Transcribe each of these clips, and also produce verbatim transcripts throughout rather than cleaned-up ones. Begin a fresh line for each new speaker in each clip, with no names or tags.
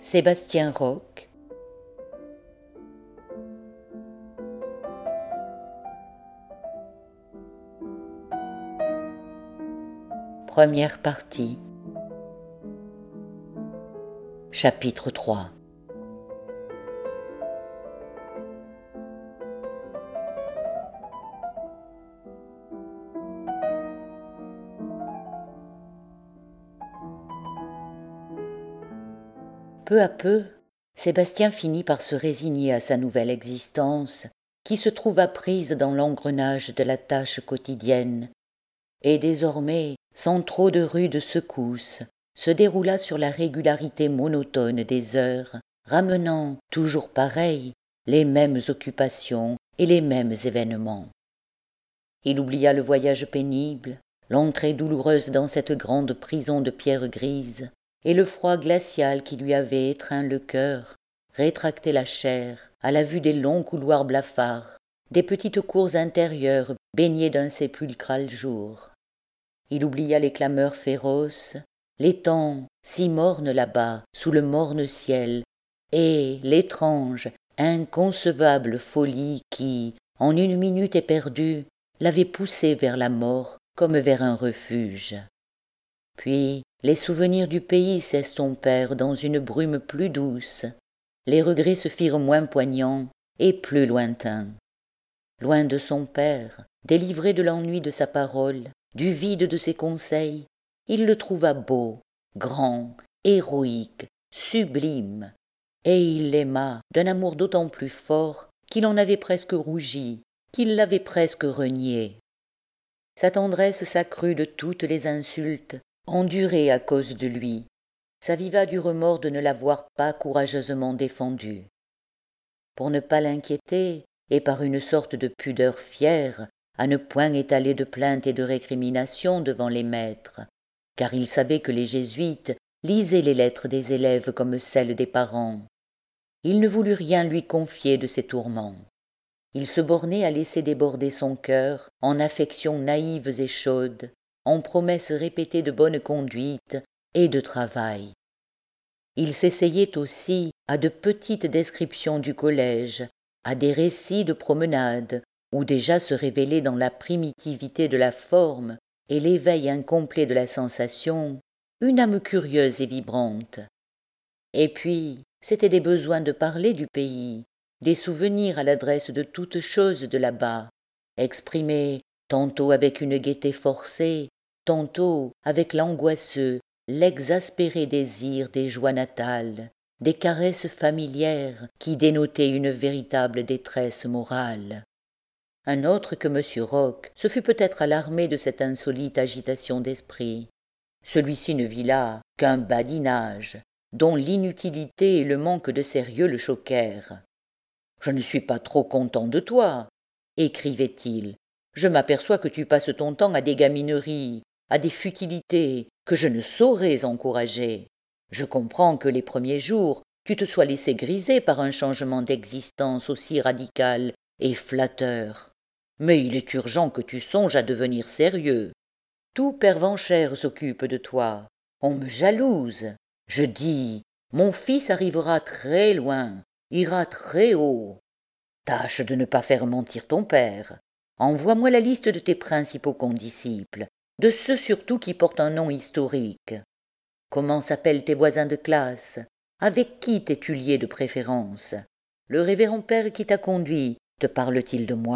Sébastien Roch. Première partie. Chapitre trois. Peu à peu, Sébastien finit par se résigner à sa nouvelle existence, qui se trouva prise dans l'engrenage de la tâche quotidienne, et désormais, sans trop de rudes secousses, se déroula sur la régularité monotone des heures, ramenant, toujours pareil, les mêmes occupations et les mêmes événements. Il oublia le voyage pénible, l'entrée douloureuse dans cette grande prison de pierre grise, et le froid glacial qui lui avait étreint le cœur, rétracté la chair, à la vue des longs couloirs blafards, des petites cours intérieures baignées d'un sépulcral jour. Il oublia les clameurs féroces, les temps si mornes là-bas, sous le morne ciel, et l'étrange, inconcevable folie qui, en une minute éperdue, l'avait poussé vers la mort comme vers un refuge. Puis les souvenirs du pays s'estompèrent dans une brume plus douce, les regrets se firent moins poignants et plus lointains. Loin de son père, délivré de l'ennui de sa parole, du vide de ses conseils, il le trouva beau, grand, héroïque, sublime, et il l'aima d'un amour d'autant plus fort qu'il en avait presque rougi, qu'il l'avait presque renié. Sa tendresse s'accrut de toutes les insultes endurées à cause de lui, s'aviva du remords de ne l'avoir pas courageusement défendu. Pour ne pas l'inquiéter, et par une sorte de pudeur fière, à ne point étaler de plaintes et de récriminations devant les maîtres, car il savait que les jésuites lisaient les lettres des élèves comme celles des parents. Il ne voulut rien lui confier de ses tourments. Il se bornait à laisser déborder son cœur en affections naïves et chaudes, en promesses répétées de bonne conduite et de travail. Il s'essayait aussi à de petites descriptions du collège, à des récits de promenades, où déjà se révélait dans la primitivité de la forme et l'éveil incomplet de la sensation une âme curieuse et vibrante. Et puis, c'étaient des besoins de parler du pays, des souvenirs à l'adresse de toutes choses de là-bas, exprimés tantôt avec une gaieté forcée, tantôt avec l'angoisseux, l'exaspéré désir des joies natales, des caresses familières qui dénotaient une véritable détresse morale. Un autre que M. Roch se fût peut-être alarmé de cette insolite agitation d'esprit. Celui-ci ne vit là qu'un badinage, dont l'inutilité et le manque de sérieux le choquèrent. « Je ne suis pas trop content de toi, » écrivait-il. « Je m'aperçois que tu passes ton temps à des gamineries, à des futilités que je ne saurais encourager. Je comprends que les premiers jours, tu te sois laissé griser par un changement d'existence aussi radical et flatteur. Mais il est urgent que tu songes à devenir sérieux. Tout Pervenchères s'occupe de toi. On me jalouse. Je dis, mon fils arrivera très loin, ira très haut. Tâche de ne pas faire mentir ton père. Envoie-moi la liste de tes principaux condisciples, de ceux surtout qui portent un nom historique. Comment s'appellent tes voisins de classe? Avec qui t'es-tu lié de préférence? Le révérend père qui t'a conduit, te parle-t-il de moi? »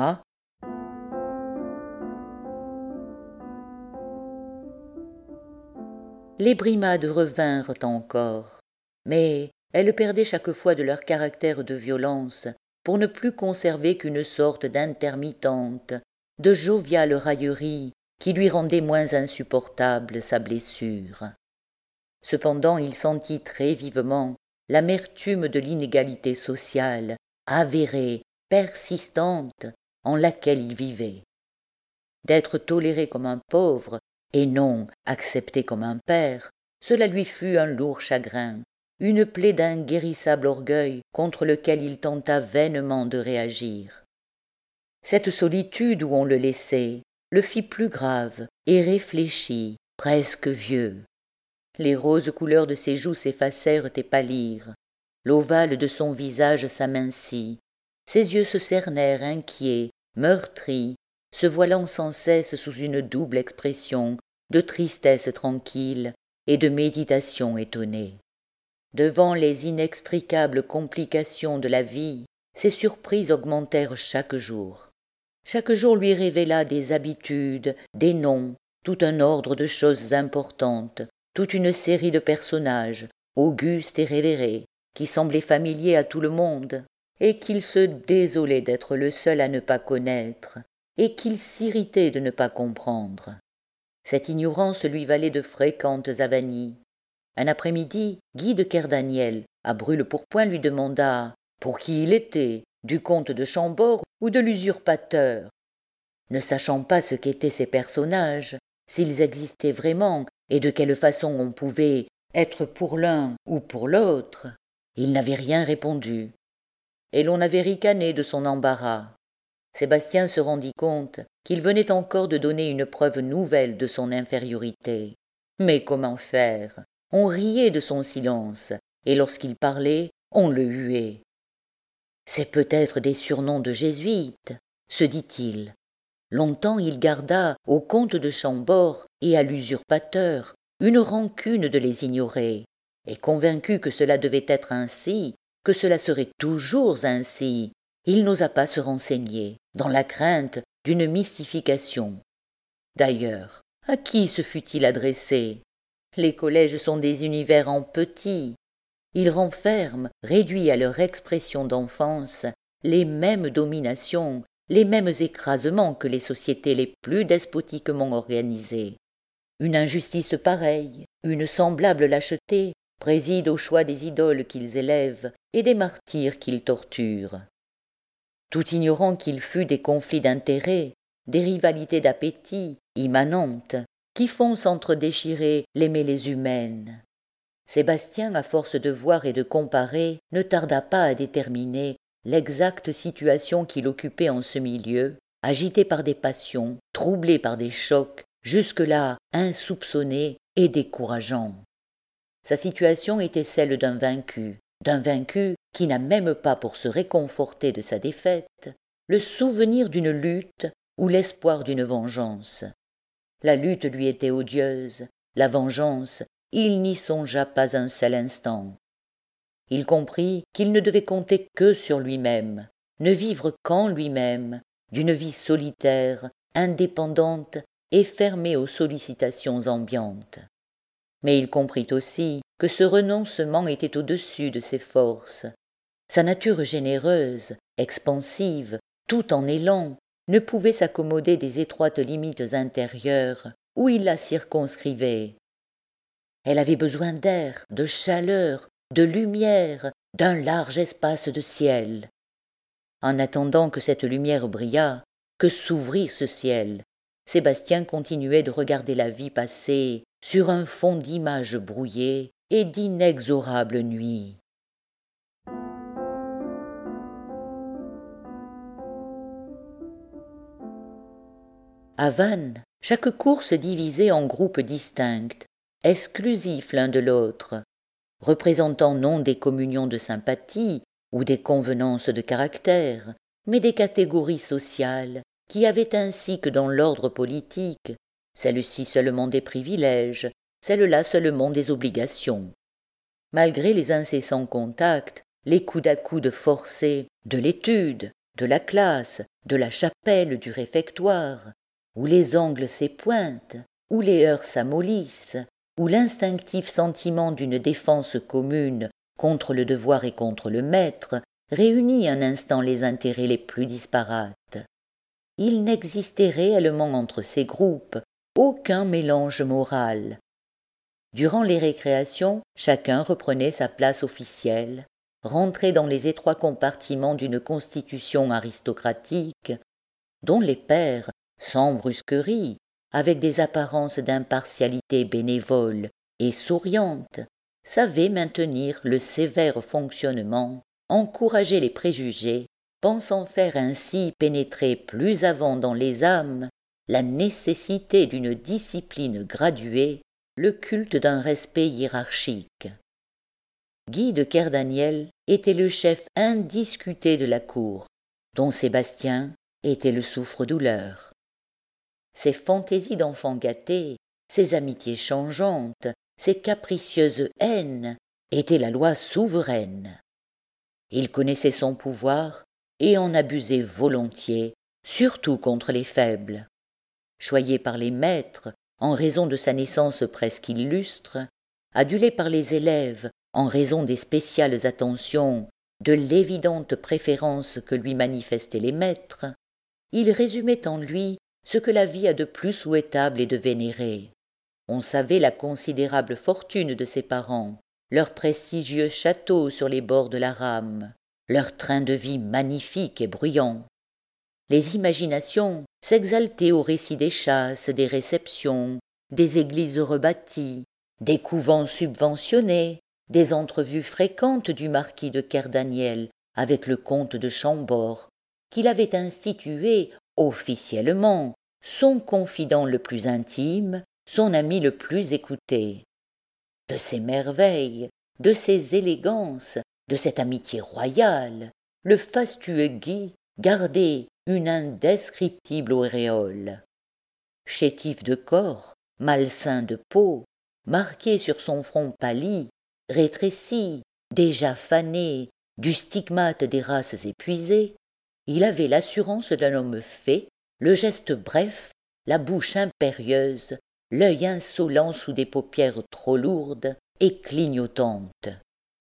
Les brimades revinrent encore, mais elles perdaient chaque fois de leur caractère de violence pour ne plus conserver qu'une sorte d'intermittente, de joviale raillerie qui lui rendait moins insupportable sa blessure. Cependant il sentit très vivement l'amertume de l'inégalité sociale, avérée, persistante, en laquelle il vivait. D'être toléré comme un pauvre, et non accepté comme un père, cela lui fut un lourd chagrin, une plaie d'inguérissable orgueil contre lequel il tenta vainement de réagir. Cette solitude où on le laissait le fit plus grave et réfléchi, presque vieux. Les roses couleurs de ses joues s'effacèrent et pâlirent. L'ovale de son visage s'amincit. Ses yeux se cernèrent inquiets, meurtris, se voilant sans cesse sous une double expression de tristesse tranquille et de méditation étonnée. Devant les inextricables complications de la vie, ses surprises augmentèrent chaque jour. Chaque jour lui révéla des habitudes, des noms, tout un ordre de choses importantes, toute une série de personnages, augustes et révérés, qui semblaient familiers à tout le monde, et qu'il se désolait d'être le seul à ne pas connaître, et qu'il s'irritait de ne pas comprendre. Cette ignorance lui valait de fréquentes avanies. Un après-midi, Guy de Kerdaniel, à brûle-pourpoint, lui demanda pour qui il était, du comte de Chambord ou de l'usurpateur. Ne sachant pas ce qu'étaient ces personnages, s'ils existaient vraiment et de quelle façon on pouvait être pour l'un ou pour l'autre, il n'avait rien répondu. Et l'on avait ricané de son embarras. Sébastien se rendit compte qu'il venait encore de donner une preuve nouvelle de son infériorité. Mais comment faire? On riait de son silence, et lorsqu'il parlait, on le huait. C'est peut-être des surnoms de jésuites, se dit-il. Longtemps il garda au comte de Chambord et à l'usurpateur une rancune de les ignorer, et convaincu que cela devait être ainsi, que cela serait toujours ainsi, il n'osa pas se renseigner, dans la crainte d'une mystification. D'ailleurs, à qui se fût-il adressé? Les collèges sont des univers en petit. Ils renferment, réduits à leur expression d'enfance, les mêmes dominations, les mêmes écrasements que les sociétés les plus despotiquement organisées. Une injustice pareille, une semblable lâcheté, préside au choix des idoles qu'ils élèvent et des martyrs qu'ils torturent. Tout ignorant qu'il fût des conflits d'intérêts, des rivalités d'appétit immanentes, qui font s'entre-déchirer les mêlées humaines. Sébastien, à force de voir et de comparer, ne tarda pas à déterminer l'exacte situation qu'il occupait en ce milieu, agité par des passions, troublé par des chocs, jusque-là insoupçonnés et décourageants. Sa situation était celle d'un vaincu, d'un vaincu qui n'a même pas pour se réconforter de sa défaite, le souvenir d'une lutte ou l'espoir d'une vengeance. La lutte lui était odieuse, la vengeance, il n'y songea pas un seul instant. Il comprit qu'il ne devait compter que sur lui-même, ne vivre qu'en lui-même, d'une vie solitaire, indépendante et fermée aux sollicitations ambiantes. Mais il comprit aussi que ce renoncement était au-dessus de ses forces. Sa nature généreuse, expansive, tout en élan, ne pouvait s'accommoder des étroites limites intérieures où il la circonscrivait. Elle avait besoin d'air, de chaleur, de lumière, d'un large espace de ciel. En attendant que cette lumière brillât, que s'ouvrît ce ciel, Sébastien continuait de regarder la vie passer sur un fond d'images brouillées et d'inexorables nuits. À Vannes, chaque cours se divisait en groupes distincts, exclusifs l'un de l'autre, représentant non des communions de sympathie ou des convenances de caractère, mais des catégories sociales qui avaient ainsi que dans l'ordre politique, celle-ci seulement des privilèges, celle-là seulement des obligations. Malgré les incessants contacts, les coudes à coudes forcés de l'étude, de la classe, de la chapelle, du réfectoire, où les angles s'épointent, où les heures s'amollissent, où l'instinctif sentiment d'une défense commune contre le devoir et contre le maître réunit un instant les intérêts les plus disparates. Il n'existait réellement entre ces groupes aucun mélange moral. Durant les récréations, chacun reprenait sa place officielle, rentrait dans les étroits compartiments d'une constitution aristocratique, dont les pères, sans brusquerie, avec des apparences d'impartialité bénévole et souriante, savaient maintenir le sévère fonctionnement, encourager les préjugés, pensant faire ainsi pénétrer plus avant dans les âmes la nécessité d'une discipline graduée, le culte d'un respect hiérarchique. Guy de Kerdaniel était le chef indiscuté de la cour, dont Sébastien était le souffre-douleur. Ses fantaisies d'enfant gâté, ses amitiés changeantes, ses capricieuses haines étaient la loi souveraine. Il connaissait son pouvoir et en abusait volontiers, surtout contre les faibles. Choyé par les maîtres en raison de sa naissance presque illustre, adulé par les élèves en raison des spéciales attentions, de l'évidente préférence que lui manifestaient les maîtres, il résumait en lui ce que la vie a de plus souhaitable et de vénéré. On savait la considérable fortune de ses parents, leur prestigieux château sur les bords de la Rame, leur train de vie magnifique et bruyant. Les imaginations s'exaltaient au récit des chasses, des réceptions, des églises rebâties, des couvents subventionnés, des entrevues fréquentes du marquis de Kerdaniel avec le comte de Chambord, qu'il avait institué officiellement son confident le plus intime, son ami le plus écouté. De ces merveilles, de ces élégances, de cette amitié royale, le fastueux Guy gardait une indescriptible auréole. Chétif de corps, malsain de peau, marqué sur son front pâli, rétréci, déjà fané, du stigmate des races épuisées, il avait l'assurance d'un homme fait, le geste bref, la bouche impérieuse, l'œil insolent sous des paupières trop lourdes et clignotantes.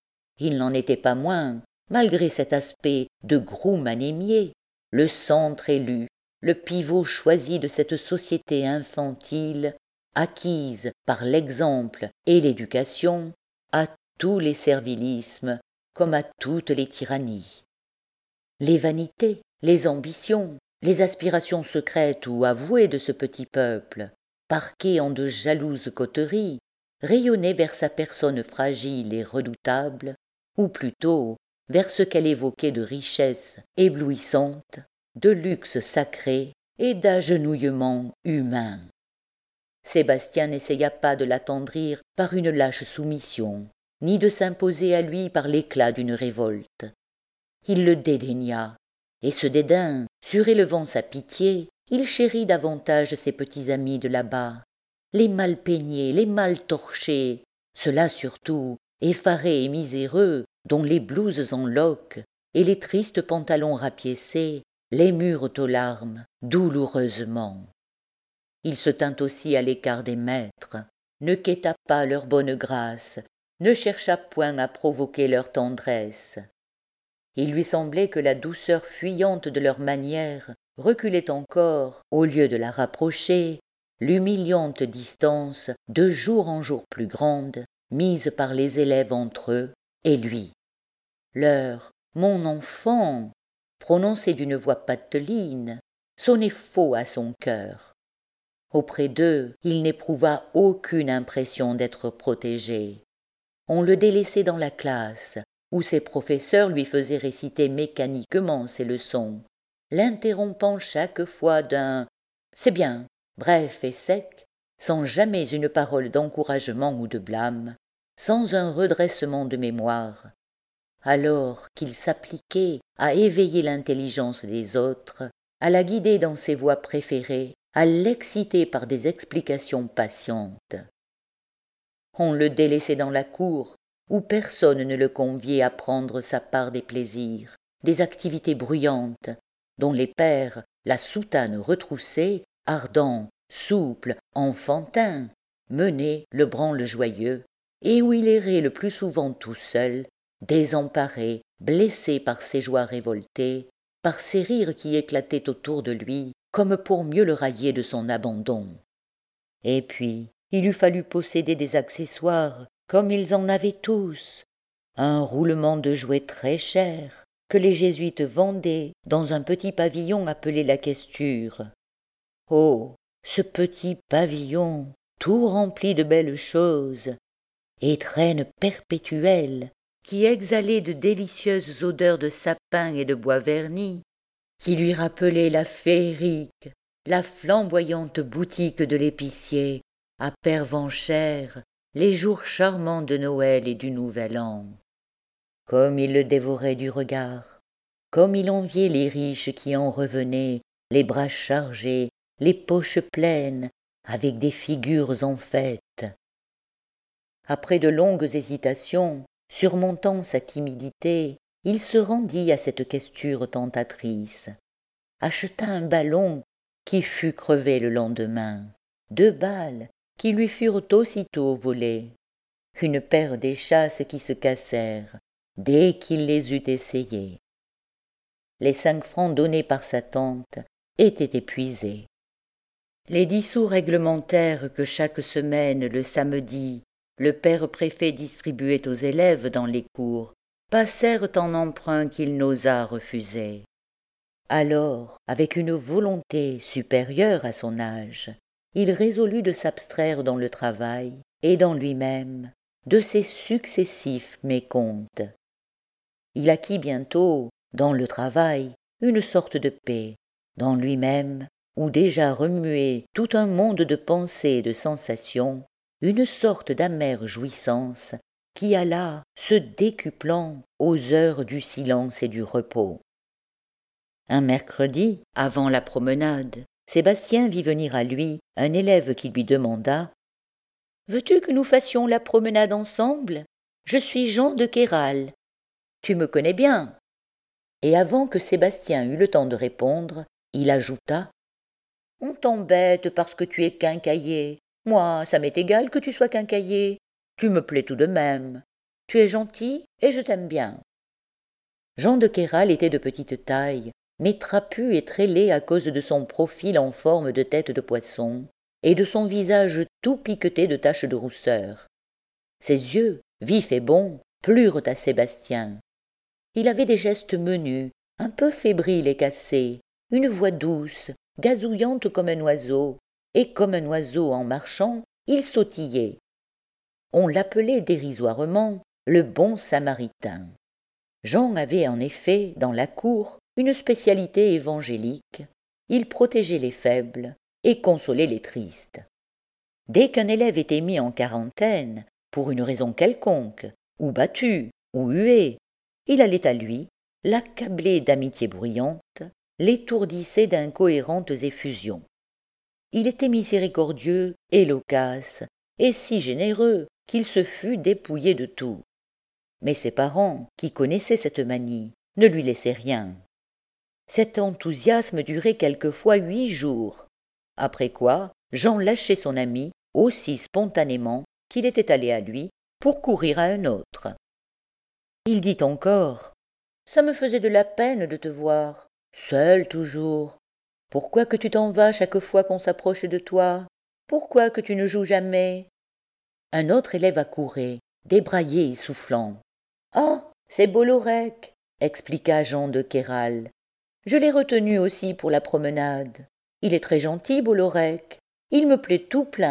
Il n'en était pas moins, malgré cet aspect de groom anémié, le centre élu, le pivot choisi de cette société infantile, acquise par l'exemple et l'éducation à tous les servilismes comme à toutes les tyrannies. Les vanités, les ambitions, les aspirations secrètes ou avouées de ce petit peuple, parqué en de jalouses coteries, rayonnaient vers sa personne fragile et redoutable, ou plutôt vers ce qu'elle évoquait de richesse éblouissante, de luxe sacré et d'agenouillement humain. Sébastien n'essaya pas de l'attendrir par une lâche soumission, ni de s'imposer à lui par l'éclat d'une révolte. Il le dédaigna, et ce dédain, surélevant sa pitié, il chérit davantage ses petits amis de là-bas, les mal peignés, les mal torchés, ceux-là surtout, effarés et miséreux, dont les blouses en loques et les tristes pantalons rapiécés l'émurent aux larmes douloureusement. Il se tint aussi à l'écart des maîtres, ne quêta pas leur bonne grâce, ne chercha point à provoquer leur tendresse. Il lui semblait que la douceur fuyante de leurs manières reculait encore, au lieu de la rapprocher, l'humiliante distance, de jour en jour plus grande, mise par les élèves entre eux et lui. Leur « mon enfant » prononcé d'une voix pateline, sonnait faux à son cœur. Auprès d'eux, il n'éprouva aucune impression d'être protégé. On le délaissait dans la classe, où ses professeurs lui faisaient réciter mécaniquement ses leçons, l'interrompant chaque fois d'un « c'est bien », bref et sec, sans jamais une parole d'encouragement ou de blâme, sans un redressement de mémoire, alors qu'il s'appliquait à éveiller l'intelligence des autres, à la guider dans ses voies préférées, à l'exciter par des explications patientes. On le délaissait dans la cour, où personne ne le conviait à prendre sa part des plaisirs, des activités bruyantes, dont les pères, la soutane retroussée, ardents, souples, enfantins, menaient le branle joyeux, et où il errait le plus souvent tout seul, désemparé, blessé par ses joies révoltées, par ces rires qui éclataient autour de lui, comme pour mieux le railler de son abandon. Et puis, il eût fallu posséder des accessoires, comme ils en avaient tous, un roulement de jouets très cher, que les jésuites vendaient dans un petit pavillon appelé la questure. Oh, ce petit pavillon, tout rempli de belles choses, étrenne perpétuelle, qui exhalait de délicieuses odeurs de sapin et de bois verni, qui lui rappelait la féerique, la flamboyante boutique de l'épicier, à Pervenchère, les jours charmants de Noël et du Nouvel An. Comme il le dévorait du regard, comme il enviait les riches qui en revenaient, les bras chargés, les poches pleines, avec des figures en fête. Après de longues hésitations, surmontant sa timidité, il se rendit à cette questure tentatrice, acheta un ballon qui fut crevé le lendemain, deux balles qui lui furent aussitôt volées, une paire d'échasses qui se cassèrent dès qu'il les eut essayées. Les cinq francs donnés par sa tante étaient épuisés. Les dix sous réglementaires que chaque semaine, le samedi, le père préfet distribuait aux élèves dans les cours passèrent en emprunt qu'il n'osa refuser. Alors, avec une volonté supérieure à son âge, il résolut de s'abstraire dans le travail et dans lui-même de ses successifs mécomptes. Il acquit bientôt, dans le travail, une sorte de paix, dans lui-même, où déjà remuait tout un monde de pensées et de sensations, une sorte d'amère jouissance qui alla se décuplant aux heures du silence et du repos. Un mercredi, avant la promenade, Sébastien vit venir à lui un élève qui lui demanda « Veux-tu que nous fassions la promenade ensemble ? Je suis Jean de Queyral. Tu me connais bien. » Et avant que Sébastien eût le temps de répondre, il ajouta « On t'embête parce que tu es quincaillier. Moi, ça m'est égal que tu sois quincaillier. Tu me plais tout de même. Tu es gentil et je t'aime bien. » Jean de Queyral était de petite taille, mais trapu et très laid à cause de son profil en forme de tête de poisson et de son visage tout piqueté de taches de rousseur. Ses yeux, vifs et bons, plurent à Sébastien. Il avait des gestes menus, un peu fébriles et cassés, une voix douce, gazouillante comme un oiseau, et comme un oiseau en marchant, il sautillait. On l'appelait dérisoirement le bon samaritain. Jean avait en effet, dans la cour, une spécialité évangélique. Il protégeait les faibles et consolait les tristes. Dès qu'un élève était mis en quarantaine, pour une raison quelconque, ou battu, ou hué, il allait à lui, l'accablait d'amitié bruyante, l'étourdissait d'incohérentes effusions. Il était miséricordieux et loquace, et si généreux qu'il se fût dépouillé de tout. Mais ses parents, qui connaissaient cette manie, ne lui laissaient rien. Cet enthousiasme durait quelquefois huit jours, après quoi Jean lâchait son ami aussi spontanément qu'il était allé à lui pour courir à un autre. Il dit encore « Ça me faisait de la peine de te voir, seul toujours. Pourquoi que tu t'en vas chaque fois qu'on s'approche de toi? Pourquoi que tu ne joues jamais ?» Un autre élève accourait, débraillé et soufflant. « Ah, c'est Bollorec !» expliqua Jean de Queyral. « Je l'ai retenu aussi pour la promenade. Il est très gentil, Bollorec. Il me plaît tout plein. »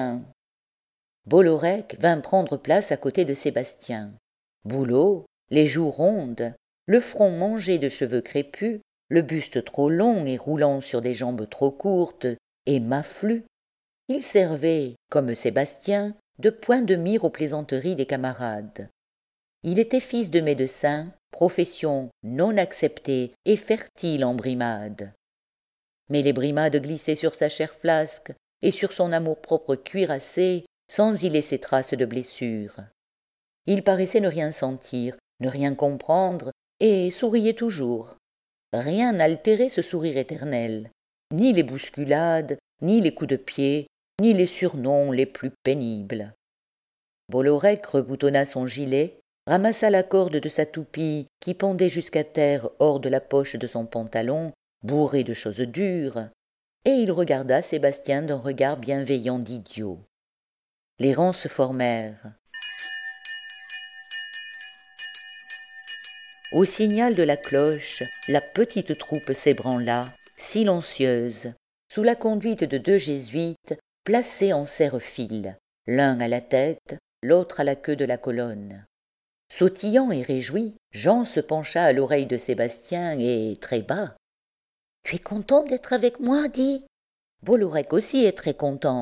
Bollorec vint prendre place à côté de Sébastien. Boulot, les joues rondes, le front mangé de cheveux crépus, le buste trop long et roulant sur des jambes trop courtes et maflu, il servait, comme Sébastien, de point de mire aux plaisanteries des camarades. Il était fils de médecin, profession non acceptée et fertile en brimades. Mais les brimades glissaient sur sa chair flasque et sur son amour-propre cuirassé sans y laisser trace de blessure. Il paraissait ne rien sentir, ne rien comprendre, et souriait toujours. Rien n'altérait ce sourire éternel, ni les bousculades, ni les coups de pied, ni les surnoms les plus pénibles. Bollorec reboutonna son gilet, ramassa la corde de sa toupie qui pendait jusqu'à terre hors de la poche de son pantalon, bourré de choses dures, et il regarda Sébastien d'un regard bienveillant d'idiot. Les rangs se formèrent. Au signal de la cloche, la petite troupe s'ébranla, silencieuse, sous la conduite de deux jésuites placés en serre-file, l'un à la tête, l'autre à la queue de la colonne. Sautillant et réjoui, Jean se pencha à l'oreille de Sébastien et, très bas, « Tu es content d'être avec moi, dis ?» Bollorec aussi est très content,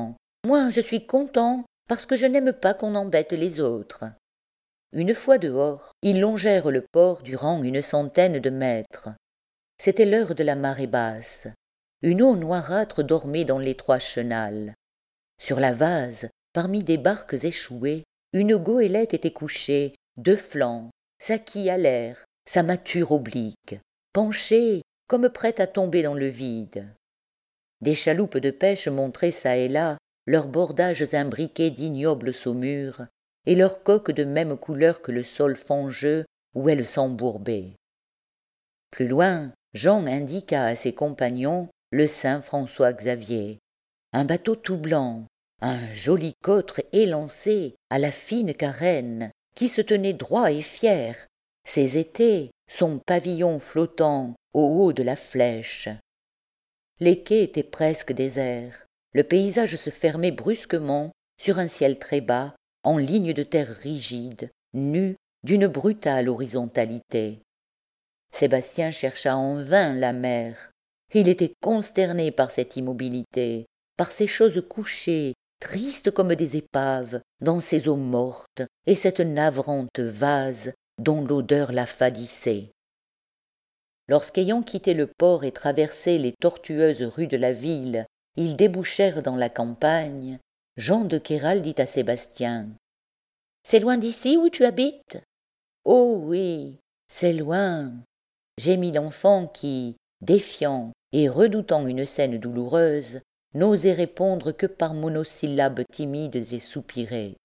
Moi, je suis content, parce que je n'aime pas qu'on embête les autres. » Une fois dehors, ils longèrent le port durant une centaine de mètres. C'était l'heure de la marée basse. Une eau noirâtre dormait dans l'étroit chenal. Sur la vase, parmi des barques échouées, une goélette était couchée, deux flancs, sa quille à l'air, sa mâture oblique, penchée comme prête à tomber dans le vide. Des chaloupes de pêche montraient çà et là leurs bordages imbriqués d'ignobles saumures et leurs coques de même couleur que le sol fangeux où elles s'embourbaient. Plus loin, Jean indiqua à ses compagnons le Saint François Xavier, un bateau tout blanc, un joli cotre élancé à la fine carène, qui se tenait droit et fier, ses étés, son pavillon flottant au haut de la flèche. Les quais étaient presque déserts, le paysage se fermait brusquement sur un ciel très bas, en ligne de terre rigide, nue, d'une brutale horizontalité. Sébastien chercha en vain la mer. Il était consterné par cette immobilité, par ces choses couchées, tristes comme des épaves, dans ces eaux mortes, et cette navrante vase dont l'odeur l'affadissait. Lorsqu'ayant quitté le port et traversé les tortueuses rues de la ville, ils débouchèrent dans la campagne, Jean de Queyral dit à Sébastien : « C'est loin d'ici où tu habites ? » ?»« Oh oui, c'est loin. » Gémit l'enfant qui, défiant et redoutant une scène douloureuse, n'osait répondre que par monosyllabes timides et soupirés.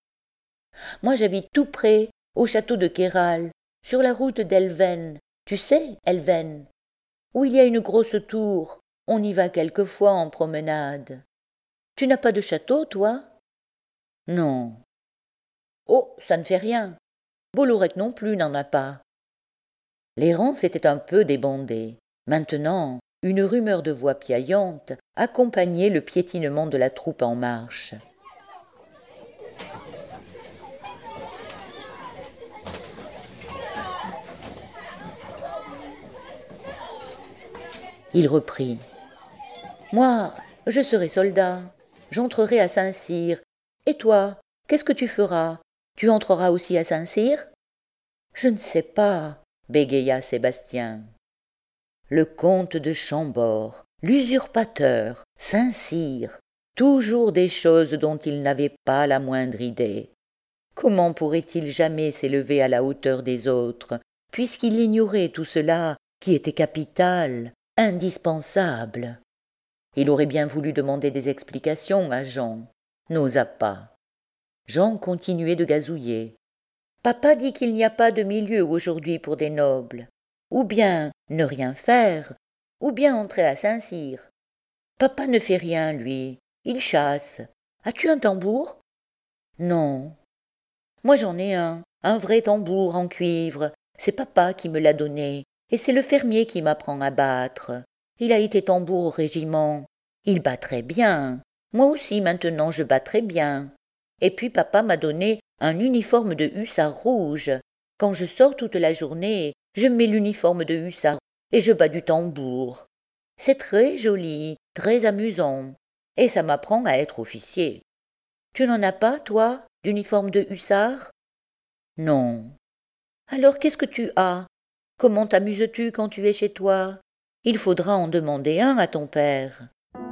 « Moi j'habite tout près, au château de Queyral, sur la route d'Elven. Tu sais, Elven, où il y a une grosse tour, on y va quelquefois en promenade. Tu n'as pas de château, toi ? » ?»« Non. »« Oh, ça ne fait rien. Bollorec non plus n'en a pas. » Les rangs s'étaient un peu débandés. Maintenant, une rumeur de voix piaillantes accompagnait le piétinement de la troupe en marche. Il reprit : « Moi, je serai soldat. J'entrerai à Saint-Cyr. Et toi, qu'est-ce que tu feras ? Tu entreras aussi à Saint-Cyr ? » ?»« Je ne sais pas, » bégaya Sébastien. Le comte de Chambord, l'usurpateur, Saint-Cyr, toujours des choses dont il n'avait pas la moindre idée. Comment pourrait-il jamais s'élever à la hauteur des autres, puisqu'il ignorait tout cela qui était capital, indispensable ? Il aurait bien voulu demander des explications à Jean, n'osa pas. Jean continuait de gazouiller. « Papa dit qu'il n'y a pas de milieu aujourd'hui pour des nobles. Ou bien ne rien faire, ou bien entrer à Saint-Cyr. Papa ne fait rien, lui, il chasse. As-tu un tambour ? » ?»« Non. »« Moi j'en ai un, un vrai tambour en cuivre. C'est papa qui me l'a donné, et c'est le fermier qui m'apprend à battre. Il a été tambour au régiment. Il bat très bien. Moi aussi maintenant je bats très bien. Et puis papa m'a donné un uniforme de hussard rouge. Quand je sors toute la journée, je mets l'uniforme de hussard et je bats du tambour. C'est très joli, très amusant, et ça m'apprend à être officier. Tu n'en as pas, toi, d'uniforme de hussard ? » ?»« Non. »« Alors qu'est-ce que tu as ? Comment t'amuses-tu quand tu es chez toi ? Il faudra en demander un à ton père. »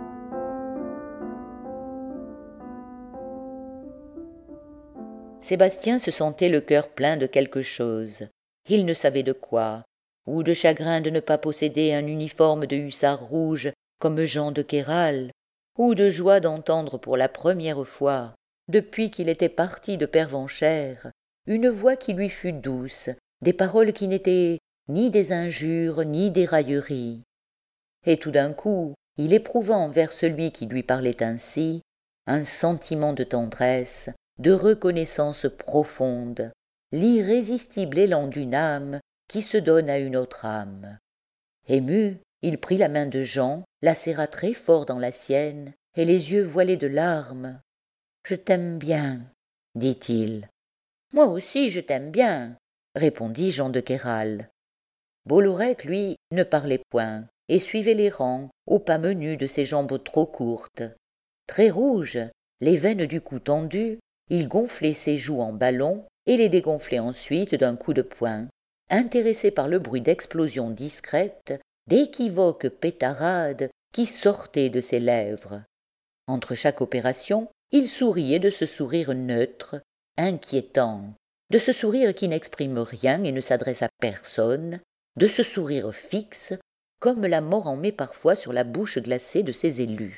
Sébastien se sentait le cœur plein de quelque chose. Il ne savait de quoi, ou de chagrin de ne pas posséder un uniforme de hussard rouge comme Jean de Queyral, ou de joie d'entendre pour la première fois, depuis qu'il était parti de Pervenchères, une voix qui lui fut douce, des paroles qui n'étaient ni des injures ni des railleries. Et tout d'un coup, il éprouva envers celui qui lui parlait ainsi un sentiment de tendresse, de reconnaissance profonde, l'irrésistible élan d'une âme qui se donne à une autre âme. Ému, il prit la main de Jean, la serra très fort dans la sienne, et les yeux voilés de larmes. « Je t'aime bien, » dit-il. « Moi aussi je t'aime bien, » répondit Jean de Queyral. Bollorec, lui, ne parlait point, et suivait les rangs, au pas menu de ses jambes trop courtes. Très rouge, les veines du cou tendues, il gonflait ses joues en ballon et les dégonflait ensuite d'un coup de poing, intéressé par le bruit d'explosions discrètes, d'équivoques pétarades qui sortaient de ses lèvres. Entre chaque opération, il souriait de ce sourire neutre, inquiétant, de ce sourire qui n'exprime rien et ne s'adresse à personne, de ce sourire fixe, comme la mort en met parfois sur la bouche glacée de ses élus.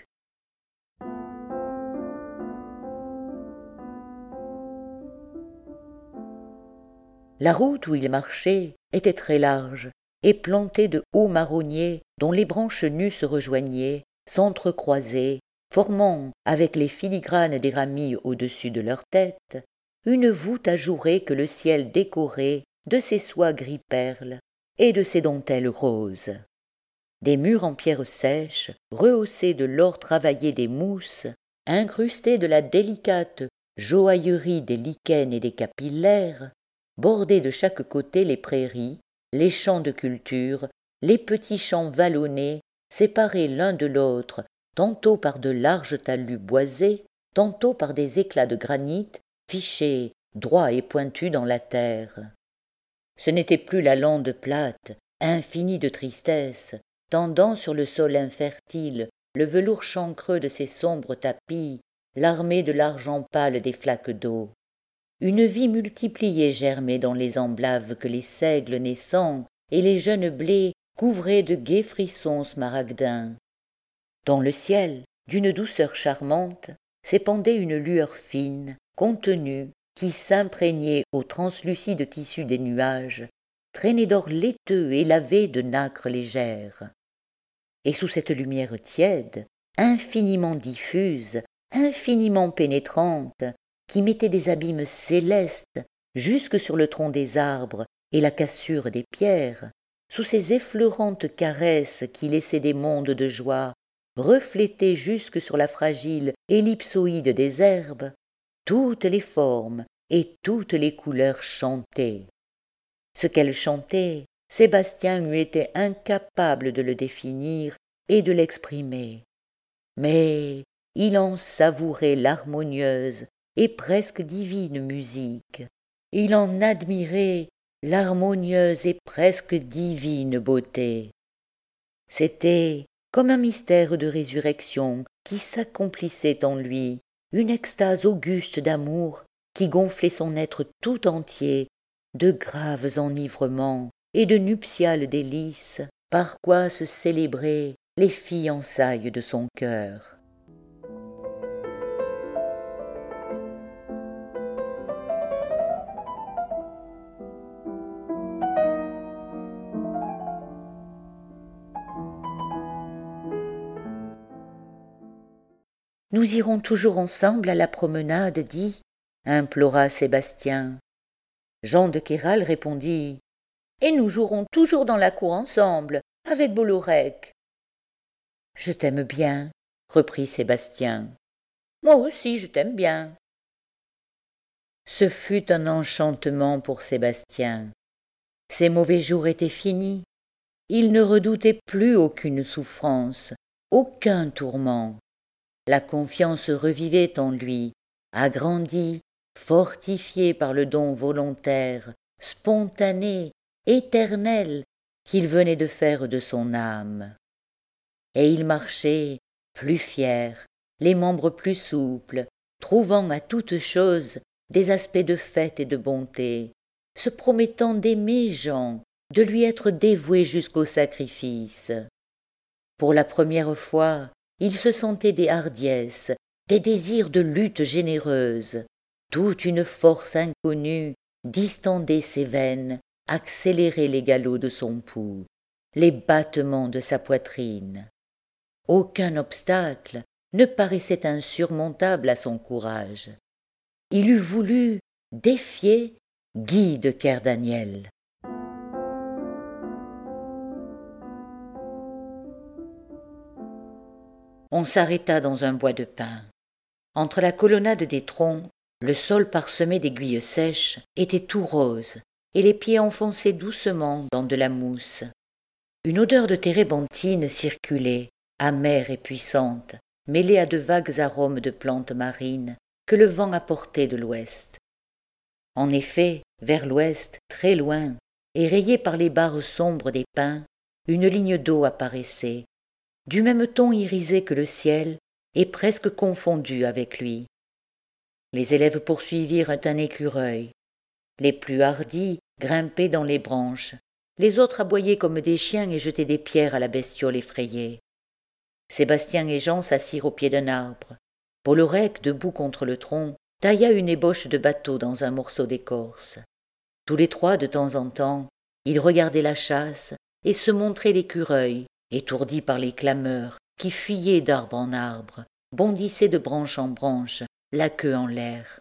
La route où il marchait était très large et plantée de hauts marronniers dont les branches nues se rejoignaient, s'entrecroisaient, formant, avec les filigranes des ramilles au-dessus de leur tête, une voûte ajourée que le ciel décorait de ses soies gris perle et de ses dentelles roses. Des murs en pierre sèche, rehaussés de l'or travaillé des mousses, incrustés de la délicate joaillerie des lichens et des capillaires, bordaient de chaque côté les prairies, les champs de culture, les petits champs vallonnés, séparés l'un de l'autre, tantôt par de larges talus boisés, tantôt par des éclats de granit fichés, droits et pointus dans la terre. Ce n'était plus la lande plate, infinie de tristesse, tendant sur le sol infertile le velours chancreux de ses sombres tapis, l'armée de l'argent pâle des flaques d'eau. Une vie multipliée germait dans les emblaves que les seigles naissants et les jeunes blés couvraient de gais frissons smaragdins. Dans le ciel, d'une douceur charmante, s'épandait une lueur fine, contenue, qui s'imprégnait au translucide tissu des nuages, traînée d'or laiteux et lavé de nacre légère. Et sous cette lumière tiède, infiniment diffuse, infiniment pénétrante, qui mettait des abîmes célestes jusque sur le tronc des arbres et la cassure des pierres, sous ces effleurantes caresses qui laissaient des mondes de joie, reflétés jusque sur la fragile ellipsoïde des herbes, toutes les formes et toutes les couleurs chantaient. Ce qu'elles chantaient, Sébastien eût été incapable de le définir et de l'exprimer. Mais il en savourait l'harmonieuse et presque divine musique. Il en admirait l'harmonieuse et presque divine beauté. C'était comme un mystère de résurrection qui s'accomplissait en lui, une extase auguste d'amour qui gonflait son être tout entier de graves enivrements et de nuptiales délices, par quoi se célébraient les fiançailles de son cœur. Nous irons toujours ensemble à la promenade, dit, implora Sébastien. Jean de Queyral répondit, et nous jouerons toujours dans la cour ensemble, avec Bolorec. Je t'aime bien, reprit Sébastien. Moi aussi, je t'aime bien. Ce fut un enchantement pour Sébastien. Ses mauvais jours étaient finis. Il ne redoutait plus aucune souffrance, aucun tourment. La confiance revivait en lui, agrandie, fortifiée par le don volontaire, spontané, éternel qu'il venait de faire de son âme. Et il marchait, plus fier, les membres plus souples, trouvant à toute chose des aspects de fête et de bonté, se promettant d'aimer Jean, de lui être dévoué jusqu'au sacrifice. Pour la première fois, il se sentait des hardiesses, des désirs de lutte généreuse. Toute une force inconnue distendait ses veines, accélérait les galops de son pouls, les battements de sa poitrine. Aucun obstacle ne paraissait insurmontable à son courage. Il eût voulu défier Guy de Kerdaniel. On s'arrêta dans un bois de pins. Entre la colonnade des troncs, le sol parsemé d'aiguilles sèches était tout rose, et les pieds enfonçaient doucement dans de la mousse. Une odeur de térébenthine circulait, amère et puissante, mêlés à de vagues arômes de plantes marines que le vent apportait de l'ouest. En effet, vers l'ouest, très loin, et rayée par les barres sombres des pins, une ligne d'eau apparaissait, du même ton irisé que le ciel, et presque confondue avec lui. Les élèves poursuivirent un écureuil. Les plus hardis grimpaient dans les branches, les autres aboyaient comme des chiens et jetaient des pierres à la bestiole effrayée. Sébastien et Jean s'assirent au pied d'un arbre. Bolorec, debout contre le tronc, tailla une ébauche de bateau dans un morceau d'écorce. Tous les trois, de temps en temps, ils regardaient la chasse et se montraient l'écureuil, étourdi par les clameurs, qui fuyaient d'arbre en arbre, bondissaient de branche en branche, la queue en l'air.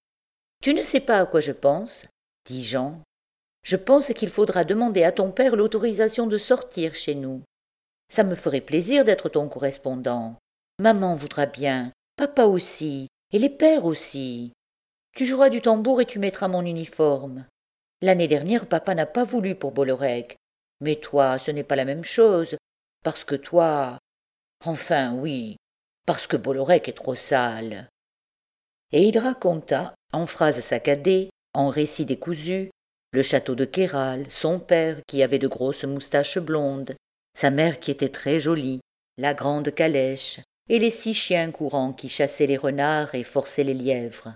« Tu ne sais pas à quoi je pense ?» dit Jean. « Je pense qu'il faudra demander à ton père l'autorisation de sortir chez nous. Ça me ferait plaisir d'être ton correspondant. Maman voudra bien, papa aussi, et les pères aussi. Tu joueras du tambour et tu mettras mon uniforme. L'année dernière, papa n'a pas voulu pour Bolorec. Mais toi, ce n'est pas la même chose, parce que toi... Enfin, oui, parce que Bolorec est trop sale. » Et il raconta, en phrases saccadées, en récits décousus, le château de Queyral, son père qui avait de grosses moustaches blondes, sa mère qui était très jolie, la grande calèche, et les six chiens courants qui chassaient les renards et forçaient les lièvres.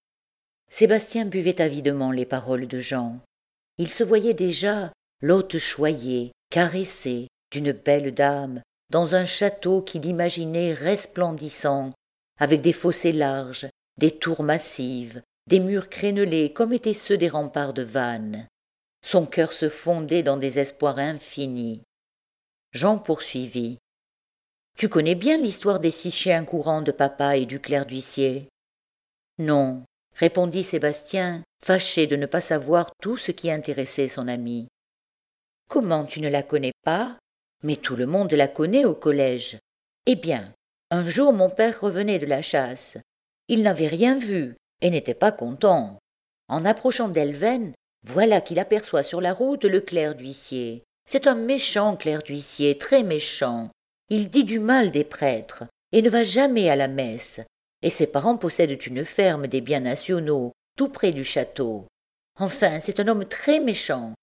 Sébastien buvait avidement les paroles de Jean. Il se voyait déjà l'hôte choyé, caressé, d'une belle dame, dans un château qu'il imaginait resplendissant, avec des fossés larges, des tours massives, des murs crénelés comme étaient ceux des remparts de Vannes. Son cœur se fondait dans des espoirs infinis. Jean poursuivit. « Tu connais bien l'histoire des six chiens courants de papa et du clerc d'huissier ?»« Non, » répondit Sébastien, fâché de ne pas savoir tout ce qui intéressait son ami. « Comment tu ne la connais pas? Mais tout le monde la connaît au collège. Eh bien, un jour mon père revenait de la chasse. Il n'avait rien vu et n'était pas content. En approchant d'Elven, voilà qu'il aperçoit sur la route le clerc d'huissier. C'est un méchant clerc d'huissier, très méchant. Il dit du mal des prêtres et ne va jamais à la messe. Et ses parents possèdent une ferme des biens nationaux, tout près du château. Enfin, c'est un homme très méchant.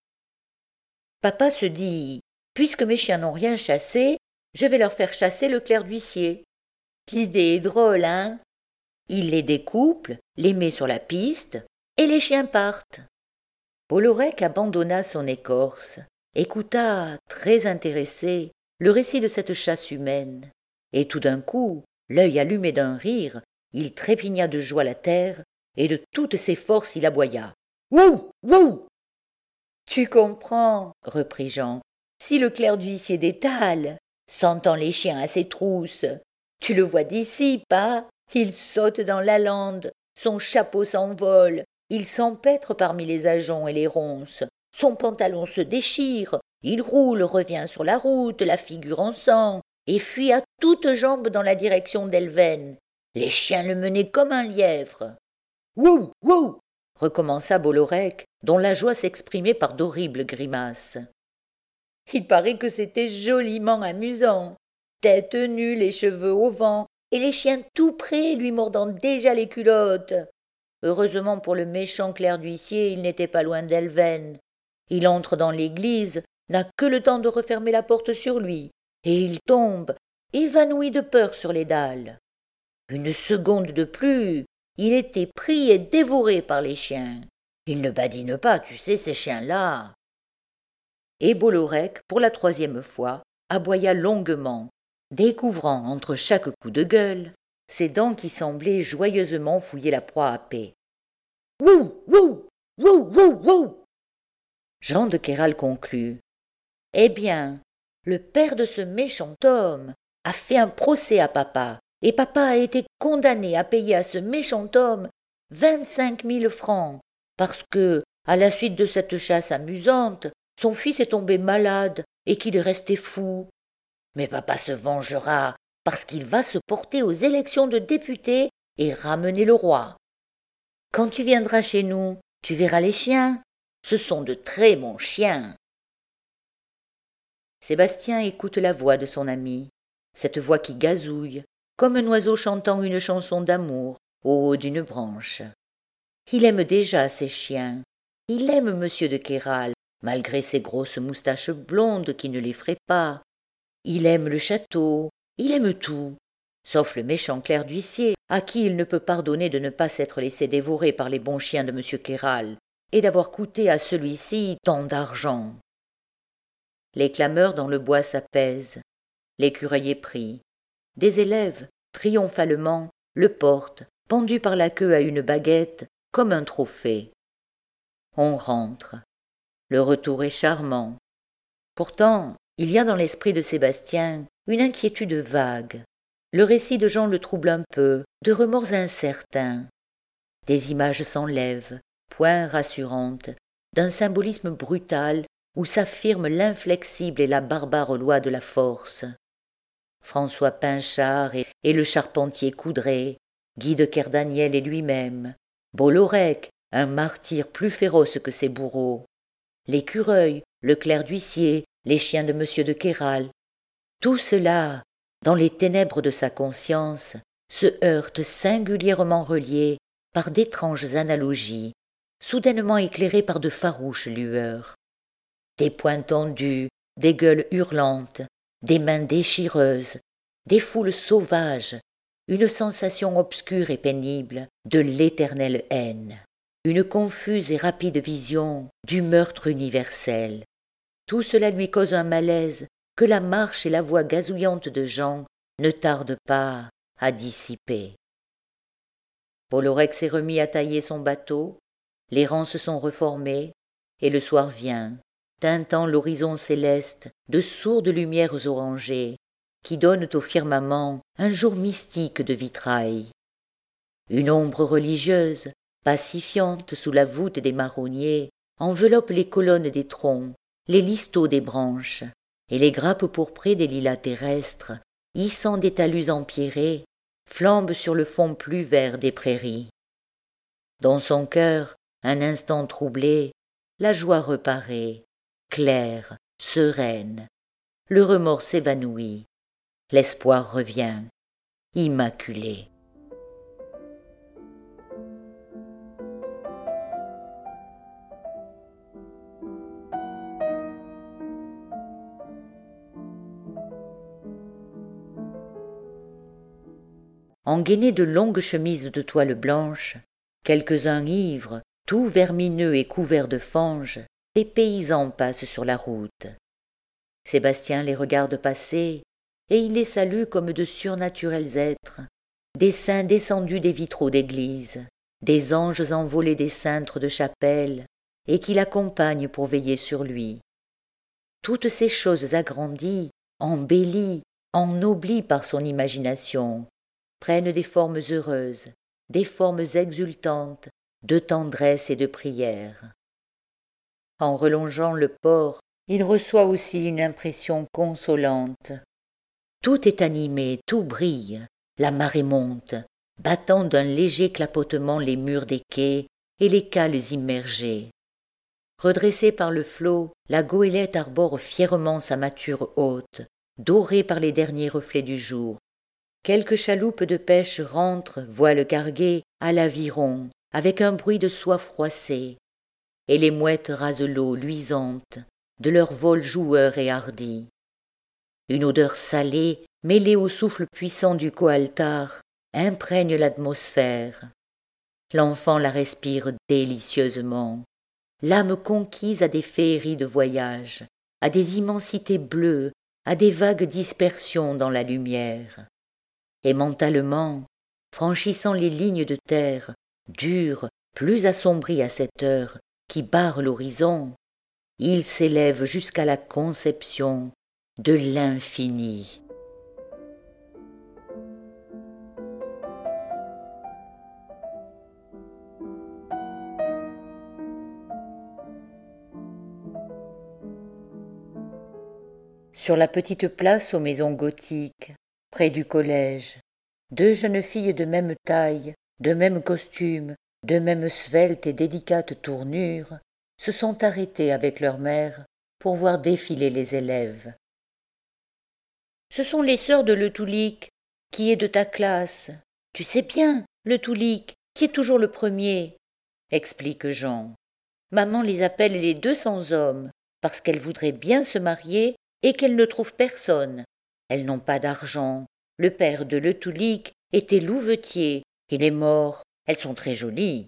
Papa se dit, puisque mes chiens n'ont rien chassé, je vais leur faire chasser le clerc d'huissier. L'idée est drôle, hein? Il les découple, les met sur la piste, et les chiens partent. » Bolorec abandonna son écorce, écouta, très intéressé, le récit de cette chasse humaine, et tout d'un coup, l'œil allumé d'un rire, il trépigna de joie la terre, et de toutes ses forces il aboya. « Wouh! Wouh !»« Tu comprends, » reprit Jean, « si le clerc d'huissier détale, sentant les chiens à ses trousses, tu le vois d'ici, pas? Il saute dans la lande, son chapeau s'envole, il s'empêtre parmi les ajoncs et les ronces, son pantalon se déchire, il roule, revient sur la route, la figure en sang, et fuit à toutes jambes dans la direction d'Elven. Les chiens le menaient comme un lièvre. « Wouh! Wouh !» recommença Bolorec, dont la joie s'exprimait par d'horribles grimaces. Il paraît que c'était joliment amusant. Tête nue, les cheveux au vent, et les chiens tout près lui mordant déjà les culottes. Heureusement pour le méchant clerc d'huissier, il n'était pas loin d'Elven. Il entre dans l'église, n'a que le temps de refermer la porte sur lui, et il tombe, évanoui de peur sur les dalles. Une seconde de plus, il était pris et dévoré par les chiens. Ils ne badinent pas, tu sais, ces chiens-là. Et Bolorec, pour la troisième fois, aboya longuement, découvrant entre chaque coup de gueule ses dents qui semblaient joyeusement fouiller la proie happée. « Wouh! Wouh! Wouh! Wouh! Wouh !» Jean de Queyral conclut. « Eh bien, le père de ce méchant homme a fait un procès à papa, et papa a été condamné à payer à ce méchant homme vingt-cinq mille francs, parce que, à la suite de cette chasse amusante, son fils est tombé malade et qu'il est resté fou. Mais papa se vengera parce qu'il va se porter aux élections de députés et ramener le roi. Quand tu viendras chez nous, tu verras les chiens. Ce sont de très bons chiens. » Sébastien écoute la voix de son ami, cette voix qui gazouille, comme un oiseau chantant une chanson d'amour au haut d'une branche. Il aime déjà ses chiens. Il aime monsieur de Queyral, malgré ses grosses moustaches blondes qui ne l'effraient pas. Il aime le château, il aime tout, sauf le méchant clerc d'huissier, à qui il ne peut pardonner de ne pas s'être laissé dévorer par les bons chiens de monsieur Queyral, et d'avoir coûté à celui-ci tant d'argent. Les clameurs dans le bois s'apaisent, l'écureuil est pris. Des élèves, triomphalement, le portent, pendu par la queue à une baguette, comme un trophée. On rentre. Le retour est charmant. Pourtant, il y a dans l'esprit de Sébastien une inquiétude vague. Le récit de Jean le trouble un peu, de remords incertains. Des images s'enlèvent, point rassurantes, d'un symbolisme brutal où s'affirment l'inflexible et la barbare loi de la force. François Pinchard et, et le charpentier Coudray, Guy de Kerdaniel et lui-même, Bollorec, un martyr plus féroce que ses bourreaux, l'écureuil, le clerc d'huissier, les chiens de monsieur de Queyral, tout cela, dans les ténèbres de sa conscience, se heurte singulièrement relié par d'étranges analogies, soudainement éclairées par de farouches lueurs. Des poings tendus, des gueules hurlantes, des mains déchireuses, des foules sauvages, une sensation obscure et pénible de l'éternelle haine, une confuse et rapide vision du meurtre universel. Tout cela lui cause un malaise que la marche et la voix gazouillante de Jean ne tardent pas à dissiper. Bollorec s'est remis à tailler son bateau, les rangs se sont reformés, et le soir vient, teintant l'horizon céleste de sourdes lumières orangées, qui donnent au firmament un jour mystique de vitrail. Une ombre religieuse, pacifiante sous la voûte des marronniers, enveloppe les colonnes des troncs, les listeaux des branches, et les grappes pourprées des lilas terrestres, hissant des talus empierrés, flambent sur le fond plus vert des prairies. Dans son cœur, un instant troublé, la joie reparaît, claire, sereine. Le remords s'évanouit, l'espoir revient, immaculé. Engainés de longues chemises de toile blanche, quelques-uns ivres, tout vermineux et couverts de fange, des paysans passent sur la route. Sébastien les regarde passer, et il les salue comme de surnaturels êtres, des saints descendus des vitraux d'église, des anges envolés des cintres de chapelle, et qui l'accompagnent pour veiller sur lui. Toutes ces choses agrandies, embellies, ennoblies par son imagination, prennent des formes heureuses, des formes exultantes, de tendresse et de prière. En relongeant le port, il reçoit aussi une impression consolante. Tout est animé, tout brille, la marée monte, battant d'un léger clapotement les murs des quais et les cales immergées. Redressée par le flot, la goélette arbore fièrement sa mâture haute, dorée par les derniers reflets du jour. Quelques chaloupes de pêche rentrent, voiles carguées, à l'aviron, avec un bruit de soie froissée, et les mouettes rasent l'eau luisante de leur vol joueur et hardi. Une odeur salée, mêlée au souffle puissant du coaltar, imprègne l'atmosphère. L'enfant la respire délicieusement, l'âme conquise à des féeries de voyage, à des immensités bleues, à des vagues dispersions dans la lumière. Et mentalement, franchissant les lignes de terre, dures, plus assombries à cette heure, qui barrent l'horizon, il s'élève jusqu'à la conception de l'infini. Sur la petite place aux maisons gothiques, près du collège, deux jeunes filles de même taille, de même costume, de même svelte et délicate tournure, se sont arrêtées avec leur mère pour voir défiler les élèves. « Ce sont les sœurs de Le Toulic, qui est de ta classe. Tu sais bien, le Toulic, qui est toujours le premier, explique Jean. Maman les appelle les deux cents hommes, parce qu'elle voudrait bien se marier et qu'elle ne trouve personne. Elles n'ont pas d'argent. Le père de Le Toulic était louvetier. Il est mort. Elles sont très jolies.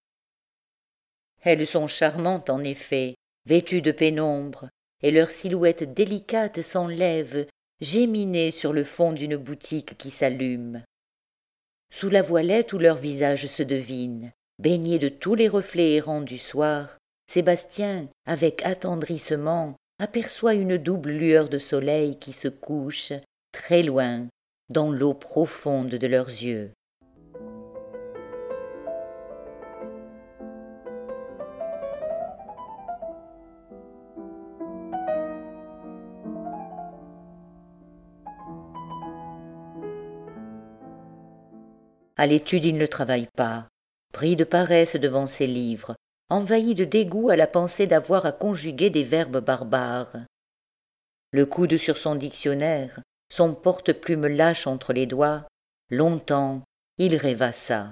Elles sont charmantes en effet, vêtues de pénombre, et leurs silhouettes délicates s'enlèvent, géminées sur le fond d'une boutique qui s'allume. Sous la voilette où leurs visages se devinent, baignés de tous les reflets errants du soir, Sébastien, avec attendrissement, aperçoit une double lueur de soleil qui se couche, très loin, dans l'eau profonde de leurs yeux. À l'étude il ne travaille pas, pris de paresse devant ses livres, envahi de dégoût à la pensée d'avoir à conjuguer des verbes barbares. Le coude sur son dictionnaire, son porte-plume lâche entre les doigts, longtemps il rêvassa.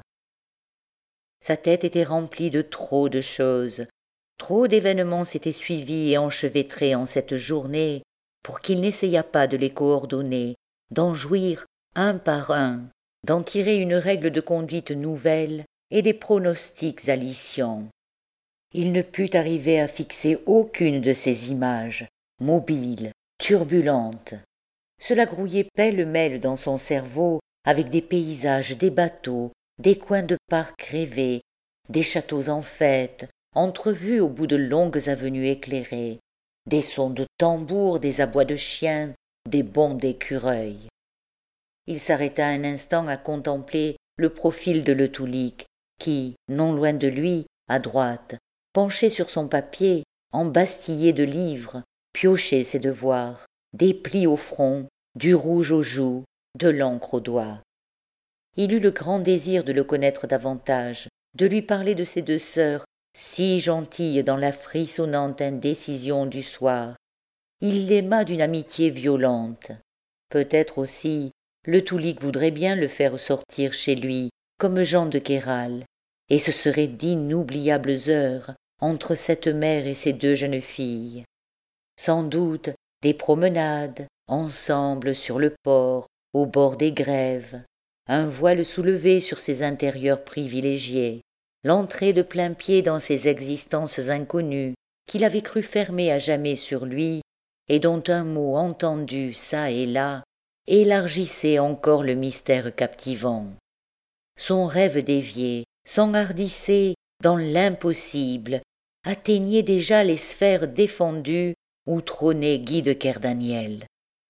Sa tête était remplie de trop de choses, trop d'événements s'étaient suivis et enchevêtrés en cette journée pour qu'il n'essayât pas de les coordonner, d'en jouir un par un, d'en tirer une règle de conduite nouvelle et des pronostics aliciants. Il ne put arriver à fixer aucune de ces images, mobiles, turbulentes. Cela grouillait pêle-mêle dans son cerveau avec des paysages, des bateaux, des coins de parcs rêvés, des châteaux en fête, entrevus au bout de longues avenues éclairées, des sons de tambour, des abois de chiens, des bonds d'écureuils. Il s'arrêta un instant à contempler le profil de Le Toulic, qui, non loin de lui, à droite, penché sur son papier, embastillé de livres, piochait ses devoirs, des plis au front, du rouge aux joues, de l'encre aux doigts. Il eut le grand désir de le connaître davantage, de lui parler de ses deux sœurs, si gentilles dans la frissonnante indécision du soir. Il l'aima d'une amitié violente. Peut-être aussi Le Toulic voudrait bien le faire sortir chez lui, comme Jean de Queyral, et ce seraient d'inoubliables heures entre cette mère et ces deux jeunes filles. Sans doute des promenades, ensemble sur le port, au bord des grèves, un voile soulevé sur ces intérieurs privilégiés, l'entrée de plain-pied dans ces existences inconnues qu'il avait cru fermer à jamais sur lui et dont un mot entendu çà et là élargissait encore le mystère captivant. Son rêve dévié s'enhardissait dans l'impossible, atteignait déjà les sphères défendues où trônait Guy de Kerdaniel.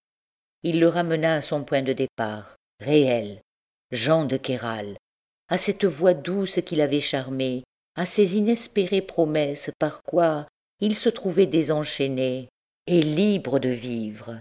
Il le ramena à son point de départ, réel, Jean de Queyral, à cette voix douce qui l'avait charmé, à ces inespérées promesses par quoi il se trouvait désenchaîné et libre de vivre.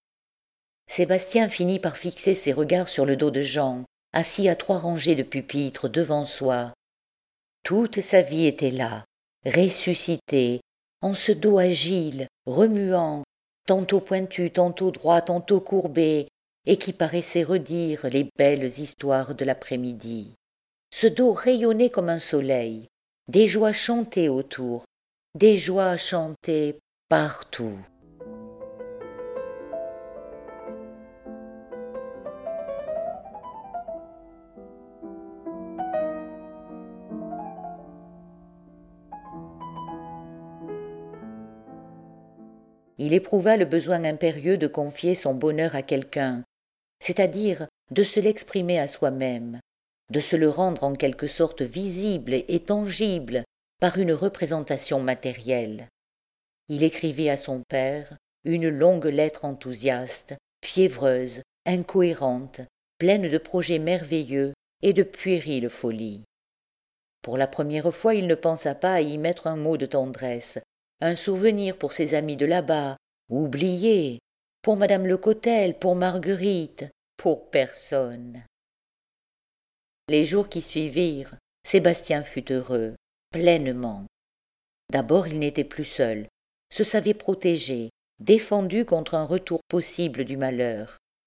Sébastien finit par fixer ses regards sur le dos de Jean, assis à trois rangées de pupitres devant soi. Toute sa vie était là, ressuscitée, en ce dos agile, remuant, tantôt pointu, tantôt droit, tantôt courbé, et qui paraissait redire les belles histoires de l'après-midi. Ce dos rayonnait comme un soleil, des joies chantaient autour, des joies chantaient partout. Il éprouva le besoin impérieux de confier son bonheur à quelqu'un, c'est-à-dire de se l'exprimer à soi-même, de se le rendre en quelque sorte visible et tangible par une représentation matérielle. Il écrivit à son père une longue lettre enthousiaste, fiévreuse, incohérente, pleine de projets merveilleux et de puériles folies. Pour la première fois, il ne pensa pas à y mettre un mot de tendresse, un souvenir pour ses amis de là-bas, oubliés, pour madame Lecotel, pour Marguerite, pour personne. Les jours qui suivirent, Sébastien fut heureux, pleinement. D'abord il n'était plus seul, se savait protégé, défendu contre un retour possible du malheur.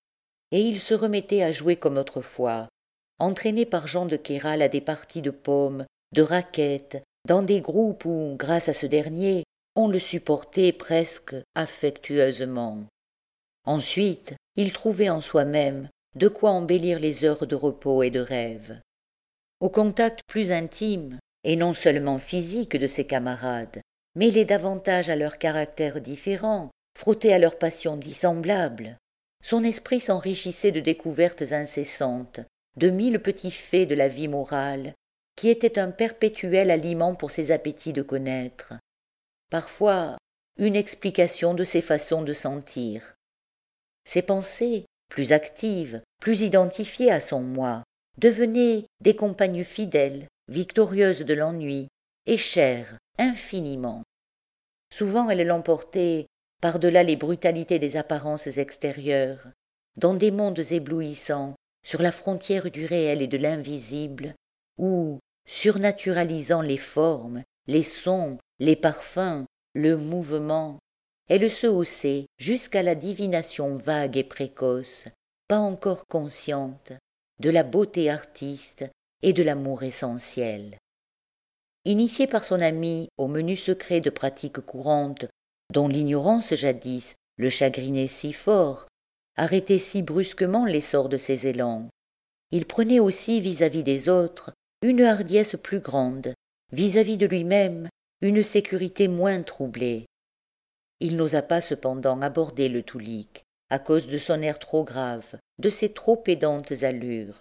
et il se remettait à jouer comme autrefois, entraîné par Jean de Queyral à des parties de paume, de raquettes, dans des groupes où, grâce à ce dernier, on le supportait presque affectueusement. Ensuite, il trouvait en soi-même de quoi embellir les heures de repos et de rêve. Au contact plus intime, et non seulement physique de ses camarades, mêlé davantage à leurs caractères différents, frotté à leurs passions dissemblables, son esprit s'enrichissait de découvertes incessantes, de mille petits faits de la vie morale, qui étaient un perpétuel aliment pour ses appétits de connaître, parfois une explication de ses façons de sentir. Ses pensées, plus actives, plus identifiées à son moi, devenaient des compagnes fidèles, victorieuses de l'ennui, et chères infiniment. Souvent elles l'emportaient par-delà les brutalités des apparences extérieures, dans des mondes éblouissants, sur la frontière du réel et de l'invisible, où, surnaturalisant les formes, les sons, les parfums, le mouvement, elle se haussait jusqu'à la divination vague et précoce, pas encore consciente, de la beauté artiste et de l'amour essentiel. Initiée par son ami au menu secret de pratiques courantes, dont l'ignorance jadis le chagrinait si fort, arrêtait si brusquement l'essor de ses élans, il prenait aussi vis-à-vis des autres une hardiesse plus grande, vis-à-vis de lui-même une sécurité moins troublée. Il n'osa pas cependant aborder le Toulique, à cause de son air trop grave, de ses trop pédantes allures.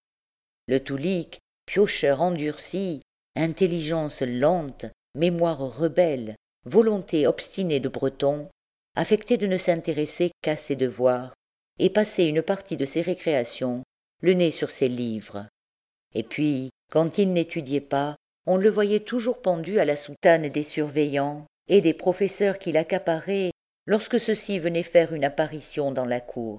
Le Toulique, piocheur endurci, intelligence lente, mémoire rebelle, volonté obstinée de Breton, affectait de ne s'intéresser qu'à ses devoirs, et passait une partie de ses récréations le nez sur ses livres. Et puis, quand il n'étudiait pas, on le voyait toujours pendu à la soutane des surveillants et des professeurs qui l'accaparaient lorsque ceux-ci venaient faire une apparition dans la cour.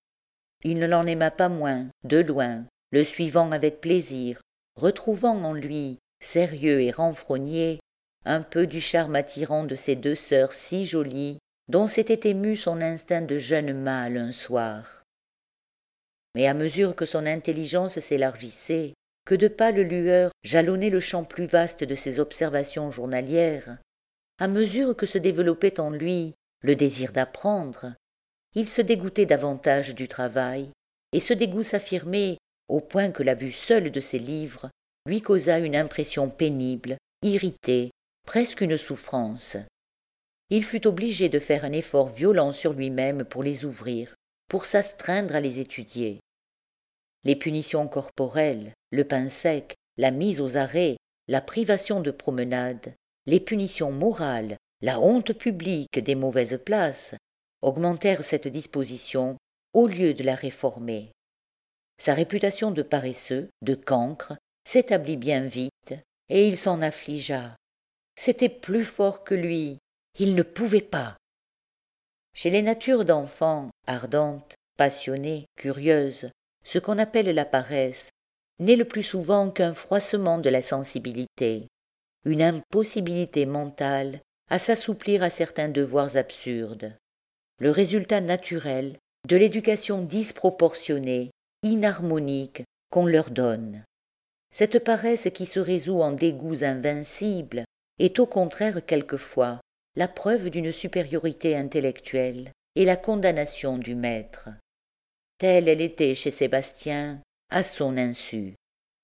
Il ne l'en aima pas moins, de loin, le suivant avec plaisir, retrouvant en lui, sérieux et renfrogné, un peu du charme attirant de ces deux sœurs si jolies, dont s'était ému son instinct de jeune mâle un soir. Mais à mesure que son intelligence s'élargissait, que de pâles lueurs jalonnaient le champ plus vaste de ses observations journalières, à mesure que se développait en lui le désir d'apprendre, il se dégoûtait davantage du travail, et ce dégoût s'affirmait au point que la vue seule de ses livres lui causa une impression pénible, irritée, presque une souffrance. Il fut obligé de faire un effort violent sur lui-même pour les ouvrir, pour s'astreindre à les étudier. Les punitions corporelles, le pain sec, la mise aux arrêts, la privation de promenade, les punitions morales, la honte publique des mauvaises places, augmentèrent cette disposition au lieu de la réformer. Sa réputation de paresseux, de cancre, s'établit bien vite, et il s'en affligea. C'était plus fort que lui, il ne pouvait pas. Chez les natures d'enfants, ardentes, passionnées, curieuses, ce qu'on appelle la paresse n'est le plus souvent qu'un froissement de la sensibilité, une impossibilité mentale à s'assouplir à certains devoirs absurdes, le résultat naturel de l'éducation disproportionnée, inharmonique qu'on leur donne. Cette paresse qui se résout en dégoûts invincibles est au contraire quelquefois la preuve d'une supériorité intellectuelle et la condamnation du maître. Telle elle était chez Sébastien, à son insu.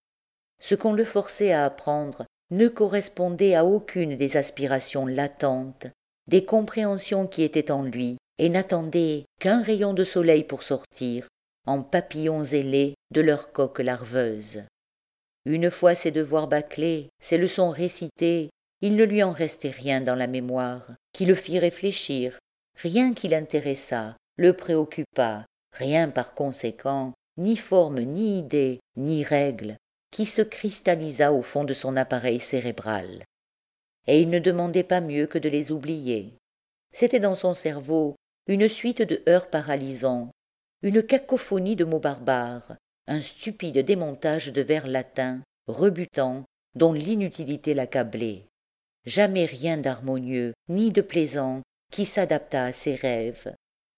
Ce qu'on le forçait à apprendre ne correspondait à aucune des aspirations latentes, des compréhensions qui étaient en lui, et n'attendait qu'un rayon de soleil pour sortir, en papillons ailés de leur coque larveuse. Une fois ses devoirs bâclés, ses leçons récitées, il ne lui en restait rien dans la mémoire, qui le fit réfléchir, rien qui l'intéressât, le préoccupa, rien par conséquent, ni forme, ni idée, ni règle, qui se cristallisa au fond de son appareil cérébral. Et il ne demandait pas mieux que de les oublier. C'était dans son cerveau une suite de heurts paralysants, une cacophonie de mots barbares, un stupide démontage de vers latins, rebutants, dont l'inutilité l'accablait. Jamais rien d'harmonieux, ni de plaisant, qui s'adaptât à ses rêves.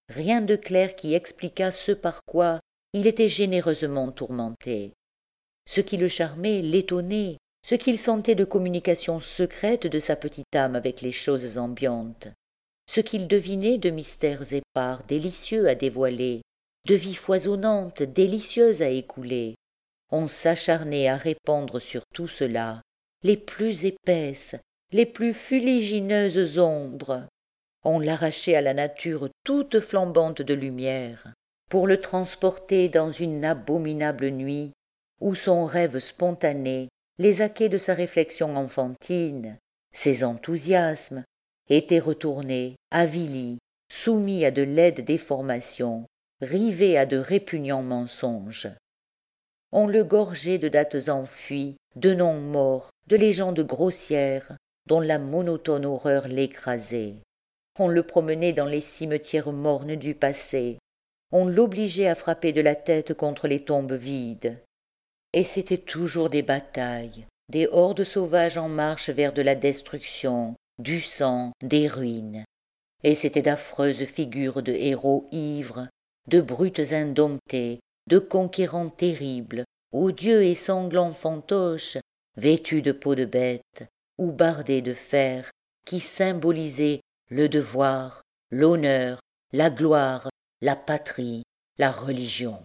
rien de clair qui expliquât ce par quoi il était généreusement tourmenté. Ce qui le charmait l'étonnait, ce qu'il sentait de communication secrète de sa petite âme avec les choses ambiantes, ce qu'il devinait de mystères épars délicieux à dévoiler, de vie foisonnante délicieuse à écouler. On s'acharnait à répandre sur tout cela les plus épaisses, les plus fuligineuses ombres. On l'arrachait à la nature toute flambante de lumière, pour le transporter dans une abominable nuit, où son rêve spontané, les acquêts de sa réflexion enfantine, ses enthousiasmes, étaient retournés, avilis, soumis à de laides déformations, rivés à de répugnants mensonges. On le gorgeait de dates enfuies, de noms morts, de légendes grossières, dont la monotone horreur l'écrasait. On le promenait dans les cimetières mornes du passé, on l'obligeait à frapper de la tête contre les tombes vides. Et c'étaient toujours des batailles, des hordes sauvages en marche vers de la destruction, du sang, des ruines. Et c'étaient d'affreuses figures de héros ivres, de brutes indomptées, de conquérants terribles, odieux et sanglants fantoches, vêtus de peau de bête, ou bardés de fer, qui symbolisaient le devoir, l'honneur, la gloire, la patrie, la religion.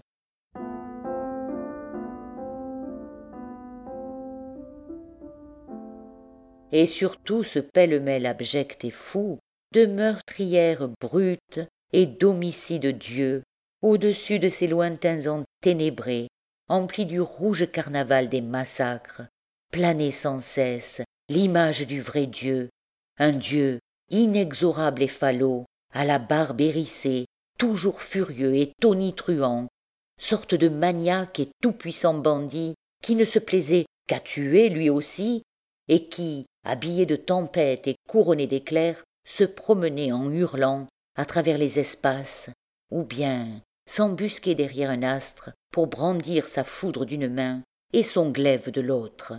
Et surtout ce pêle-mêle abject et fou de meurtrières brutes et d'homicides dieux, au-dessus de ces lointains enténébrés, emplis du rouge carnaval des massacres, planait sans cesse l'image du vrai Dieu, un Dieu inexorable et falot, à la barbe hérissée, toujours furieux et tonitruant, sorte de maniaque et tout-puissant bandit qui ne se plaisait qu'à tuer lui aussi, et qui, habillé de tempête et couronné d'éclairs, se promenait en hurlant à travers les espaces, ou bien s'embusquait derrière un astre pour brandir sa foudre d'une main et son glaive de l'autre.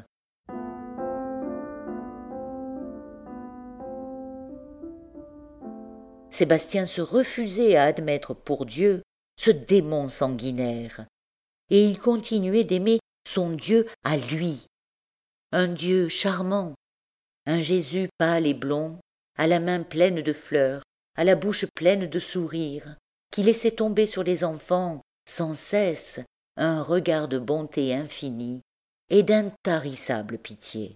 Sébastien se refusait à admettre pour Dieu ce démon sanguinaire, et il continuait d'aimer son Dieu à lui, un Dieu charmant, un Jésus pâle et blond, à la main pleine de fleurs, à la bouche pleine de sourires, qui laissait tomber sur les enfants, sans cesse, un regard de bonté infinie et d'intarissable pitié.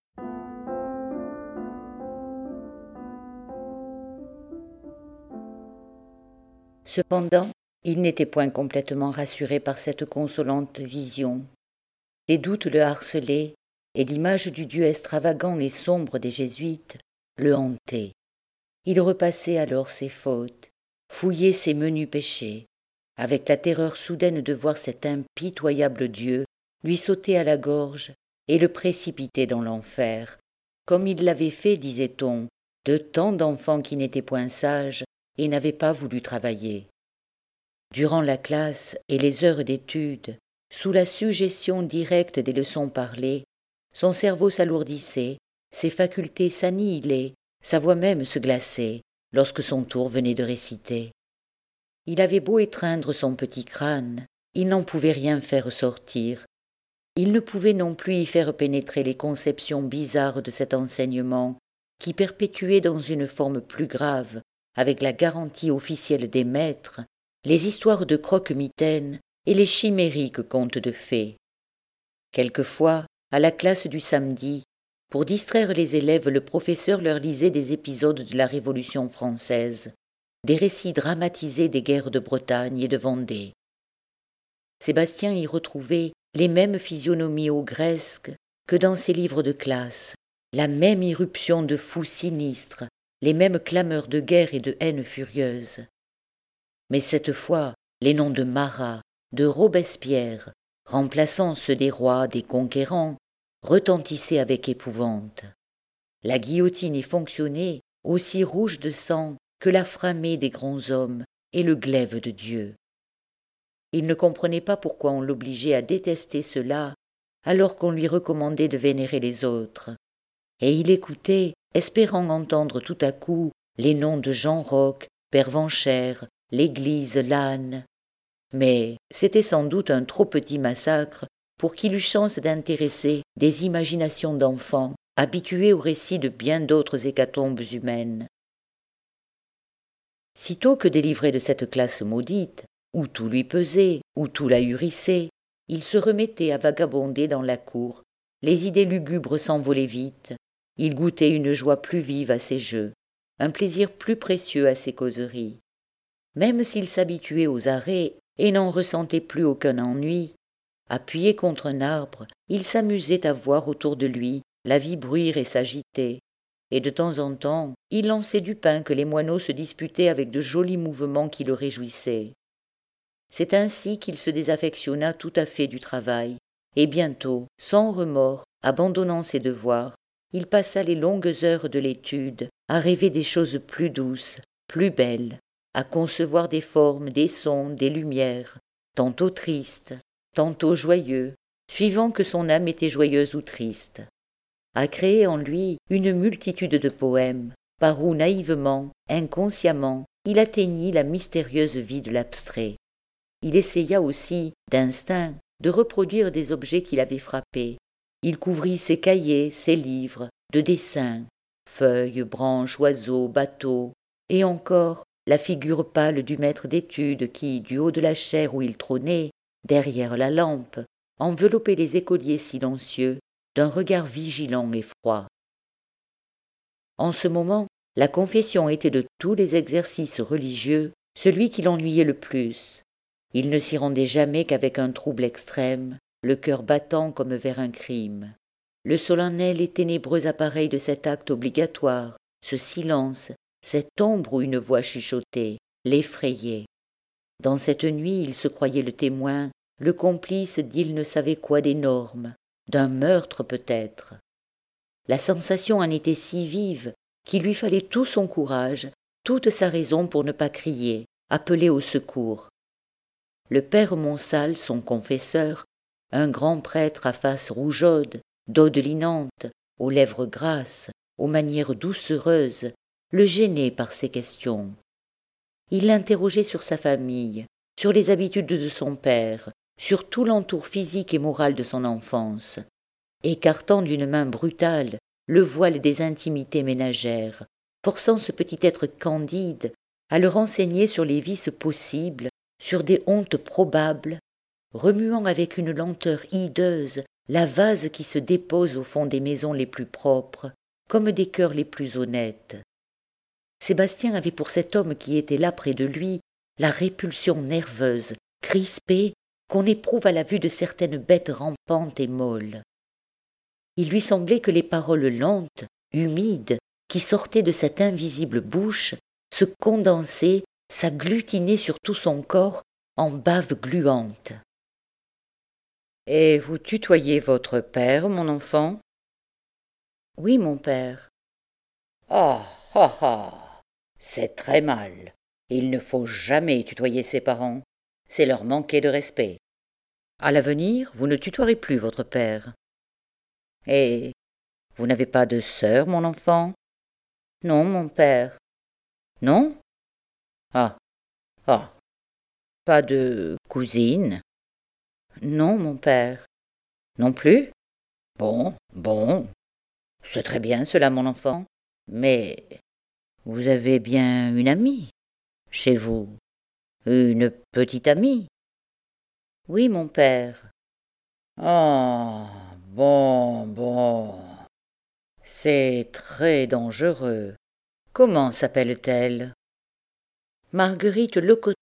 Cependant, il n'était point complètement rassuré par cette consolante vision. Des doutes le harcelaient, et l'image du Dieu extravagant et sombre des jésuites le hantait. Il repassait alors ses fautes, fouillait ses menus péchés, avec la terreur soudaine de voir cet impitoyable Dieu lui sauter à la gorge et le précipiter dans l'enfer, comme il l'avait fait, disait-on, de tant d'enfants qui n'étaient point sages et n'avaient pas voulu travailler. Durant la classe et les heures d'étude, sous la suggestion directe des leçons parlées, son cerveau s'alourdissait, ses facultés s'annihilaient, sa voix même se glaçait, lorsque son tour venait de réciter. Il avait beau étreindre son petit crâne, il n'en pouvait rien faire sortir. Il ne pouvait non plus y faire pénétrer les conceptions bizarres de cet enseignement, qui perpétuait dans une forme plus grave, avec la garantie officielle des maîtres, les histoires de croque-mitaines et les chimériques contes de fées. Quelquefois, à la classe du samedi, pour distraire les élèves, le professeur leur lisait des épisodes de la Révolution française, des récits dramatisés des guerres de Bretagne et de Vendée. Sébastien y retrouvait les mêmes physionomies ogresques que dans ses livres de classe, la même irruption de fous sinistres, les mêmes clameurs de guerre et de haine furieuse. Mais cette fois, les noms de Marat, de Robespierre, remplaçant ceux des rois, des conquérants, retentissaient avec épouvante. La guillotine y fonctionnait, aussi rouge de sang que la framée des grands hommes et le glaive de Dieu. Il ne comprenait pas pourquoi on l'obligeait à détester cela, alors qu'on lui recommandait de vénérer les autres. Et il écoutait, espérant entendre tout à coup les noms de Jean Roch, Père Venchère, l'église, l'âne. Mais c'était sans doute un trop petit massacre pour qu'il eût chance d'intéresser des imaginations d'enfants habitués au récit de bien d'autres hécatombes humaines. Sitôt que délivré de cette classe maudite, où tout lui pesait, où tout l'ahurissait, il se remettait à vagabonder dans la cour, les idées lugubres s'envolaient vite, il goûtait une joie plus vive à ses jeux, un plaisir plus précieux à ses causeries. Même s'il s'habituait aux arrêts et n'en ressentait plus aucun ennui, appuyé contre un arbre, il s'amusait à voir autour de lui la vie bruire et s'agiter, et de temps en temps il lançait du pain que les moineaux se disputaient avec de jolis mouvements qui le réjouissaient. C'est ainsi qu'il se désaffectionna tout à fait du travail, et bientôt, sans remords, abandonnant ses devoirs, il passa les longues heures de l'étude à rêver des choses plus douces, plus belles, à concevoir des formes, des sons, des lumières, tantôt tristes, tantôt joyeux, suivant que son âme était joyeuse ou triste, à créer en lui une multitude de poèmes, par où naïvement, inconsciemment, il atteignit la mystérieuse vie de l'abstrait. Il essaya aussi, d'instinct, de reproduire des objets qui l'avaient frappé. Il couvrit ses cahiers, ses livres, de dessins, feuilles, branches, oiseaux, bateaux, et encore la figure pâle du maître d'études qui, du haut de la chaire où il trônait, derrière la lampe, enveloppait les écoliers silencieux d'un regard vigilant et froid. En ce moment, la confession était de tous les exercices religieux celui qui l'ennuyait le plus. Il ne s'y rendait jamais qu'avec un trouble extrême, le cœur battant comme vers un crime. Le solennel et ténébreux appareil de cet acte obligatoire, ce silence, cette ombre où une voix chuchotait, l'effrayait. Dans cette nuit, il se croyait le témoin, le complice d'il ne savait quoi d'énorme, d'un meurtre peut-être. La sensation en était si vive qu'il lui fallait tout son courage, toute sa raison pour ne pas crier, appeler au secours. Le père Monsal, son confesseur, un grand prêtre à face rougeaude, dodelinante, aux lèvres grasses, aux manières doucereuses, le gênait par ses questions. Il l'interrogeait sur sa famille, sur les habitudes de son père, sur tout l'entour physique et moral de son enfance, écartant d'une main brutale le voile des intimités ménagères, forçant ce petit être candide à le renseigner sur les vices possibles, sur des hontes probables, remuant avec une lenteur hideuse la vase qui se dépose au fond des maisons les plus propres, comme des cœurs les plus honnêtes. Sébastien avait pour cet homme qui était là près de lui la répulsion nerveuse, crispée, qu'on éprouve à la vue de certaines bêtes rampantes et molles. Il lui semblait que les paroles lentes, humides, qui sortaient de cette invisible bouche, se condensaient, s'agglutinaient sur tout son corps en bave gluante. « Et vous tutoyez votre père, mon enfant ?»« Oui, mon père. »« Ah, ah, ah, c'est très mal. Il ne faut jamais tutoyer ses parents. C'est leur manquer de respect. À l'avenir, vous ne tutoierez plus votre père. Et vous n'avez pas de sœur, mon enfant ? » ?»« Non, mon père. »« Non ? Ah, ah. Pas de cousine ? » ?»« Non, mon père. »« Non plus ? Bon, bon. C'est très bien cela, mon enfant. Mais vous avez bien une amie chez vous ? Une petite amie ? » ?»« Oui, mon père. »« Ah, bon, bon. C'est très dangereux. Comment s'appelle-t-elle ? » ?»« Marguerite Lecotel. »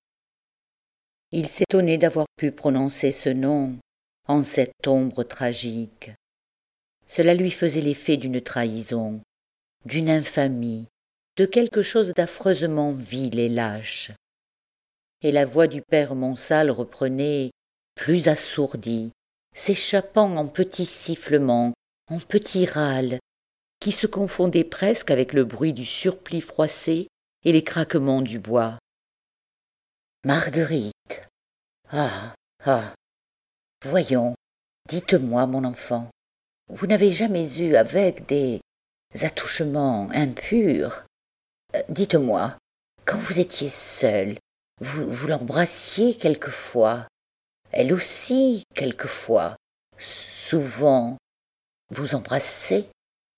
Il s'étonnait d'avoir pu prononcer ce nom en cette ombre tragique. Cela lui faisait l'effet d'une trahison, d'une infamie, de quelque chose d'affreusement vil et lâche. Et la voix du père Monsal reprenait, plus assourdie, s'échappant en petits sifflements, en petits râles, qui se confondaient presque avec le bruit du surplis froissé et les craquements du bois. « Marguerite. Ah, ah. Voyons, dites-moi, mon enfant, vous n'avez jamais eu avec des attouchements impurs ? Dites-moi, quand vous étiez seul, vous, vous l'embrassiez quelquefois, elle aussi quelquefois, souvent, vous embrassez?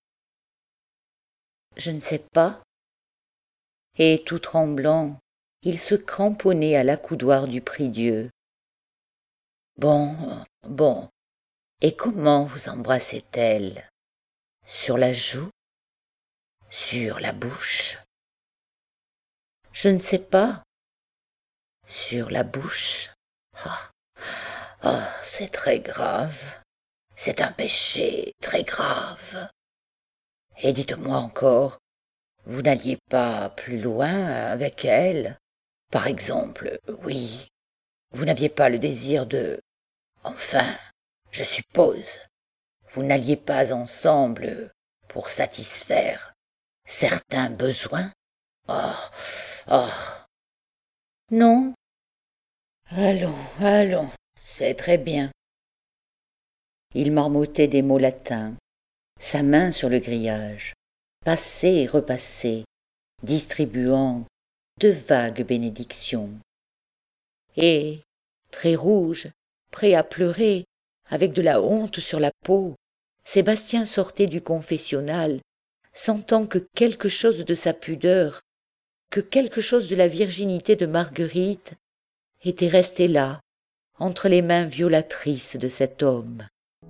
Je ne sais pas. Et tout tremblant, il se cramponnait à l'accoudoir du prie-dieu. Bon, bon, et comment vous embrassait-elle? Sur la joue? Sur la bouche? Je ne sais pas. Sur la bouche? Oh, oh, c'est très grave. C'est un péché très grave. Et dites-moi encore, vous n'alliez pas plus loin avec elle? Par exemple, oui, vous n'aviez pas le désir de... Enfin, je suppose, vous n'alliez pas ensemble pour satisfaire certains besoins? Oh, oh. Non? Allons, allons, c'est très bien. Il marmottait des mots latins, sa main sur le grillage, passait et repassait, distribuant de vagues bénédictions. Et, très rouge, prêt à pleurer, avec de la honte sur la peau, Sébastien sortait du confessionnal, sentant que quelque chose de sa pudeur, que quelque chose de la virginité de Marguerite était resté là, entre les mains violatrices de cet homme.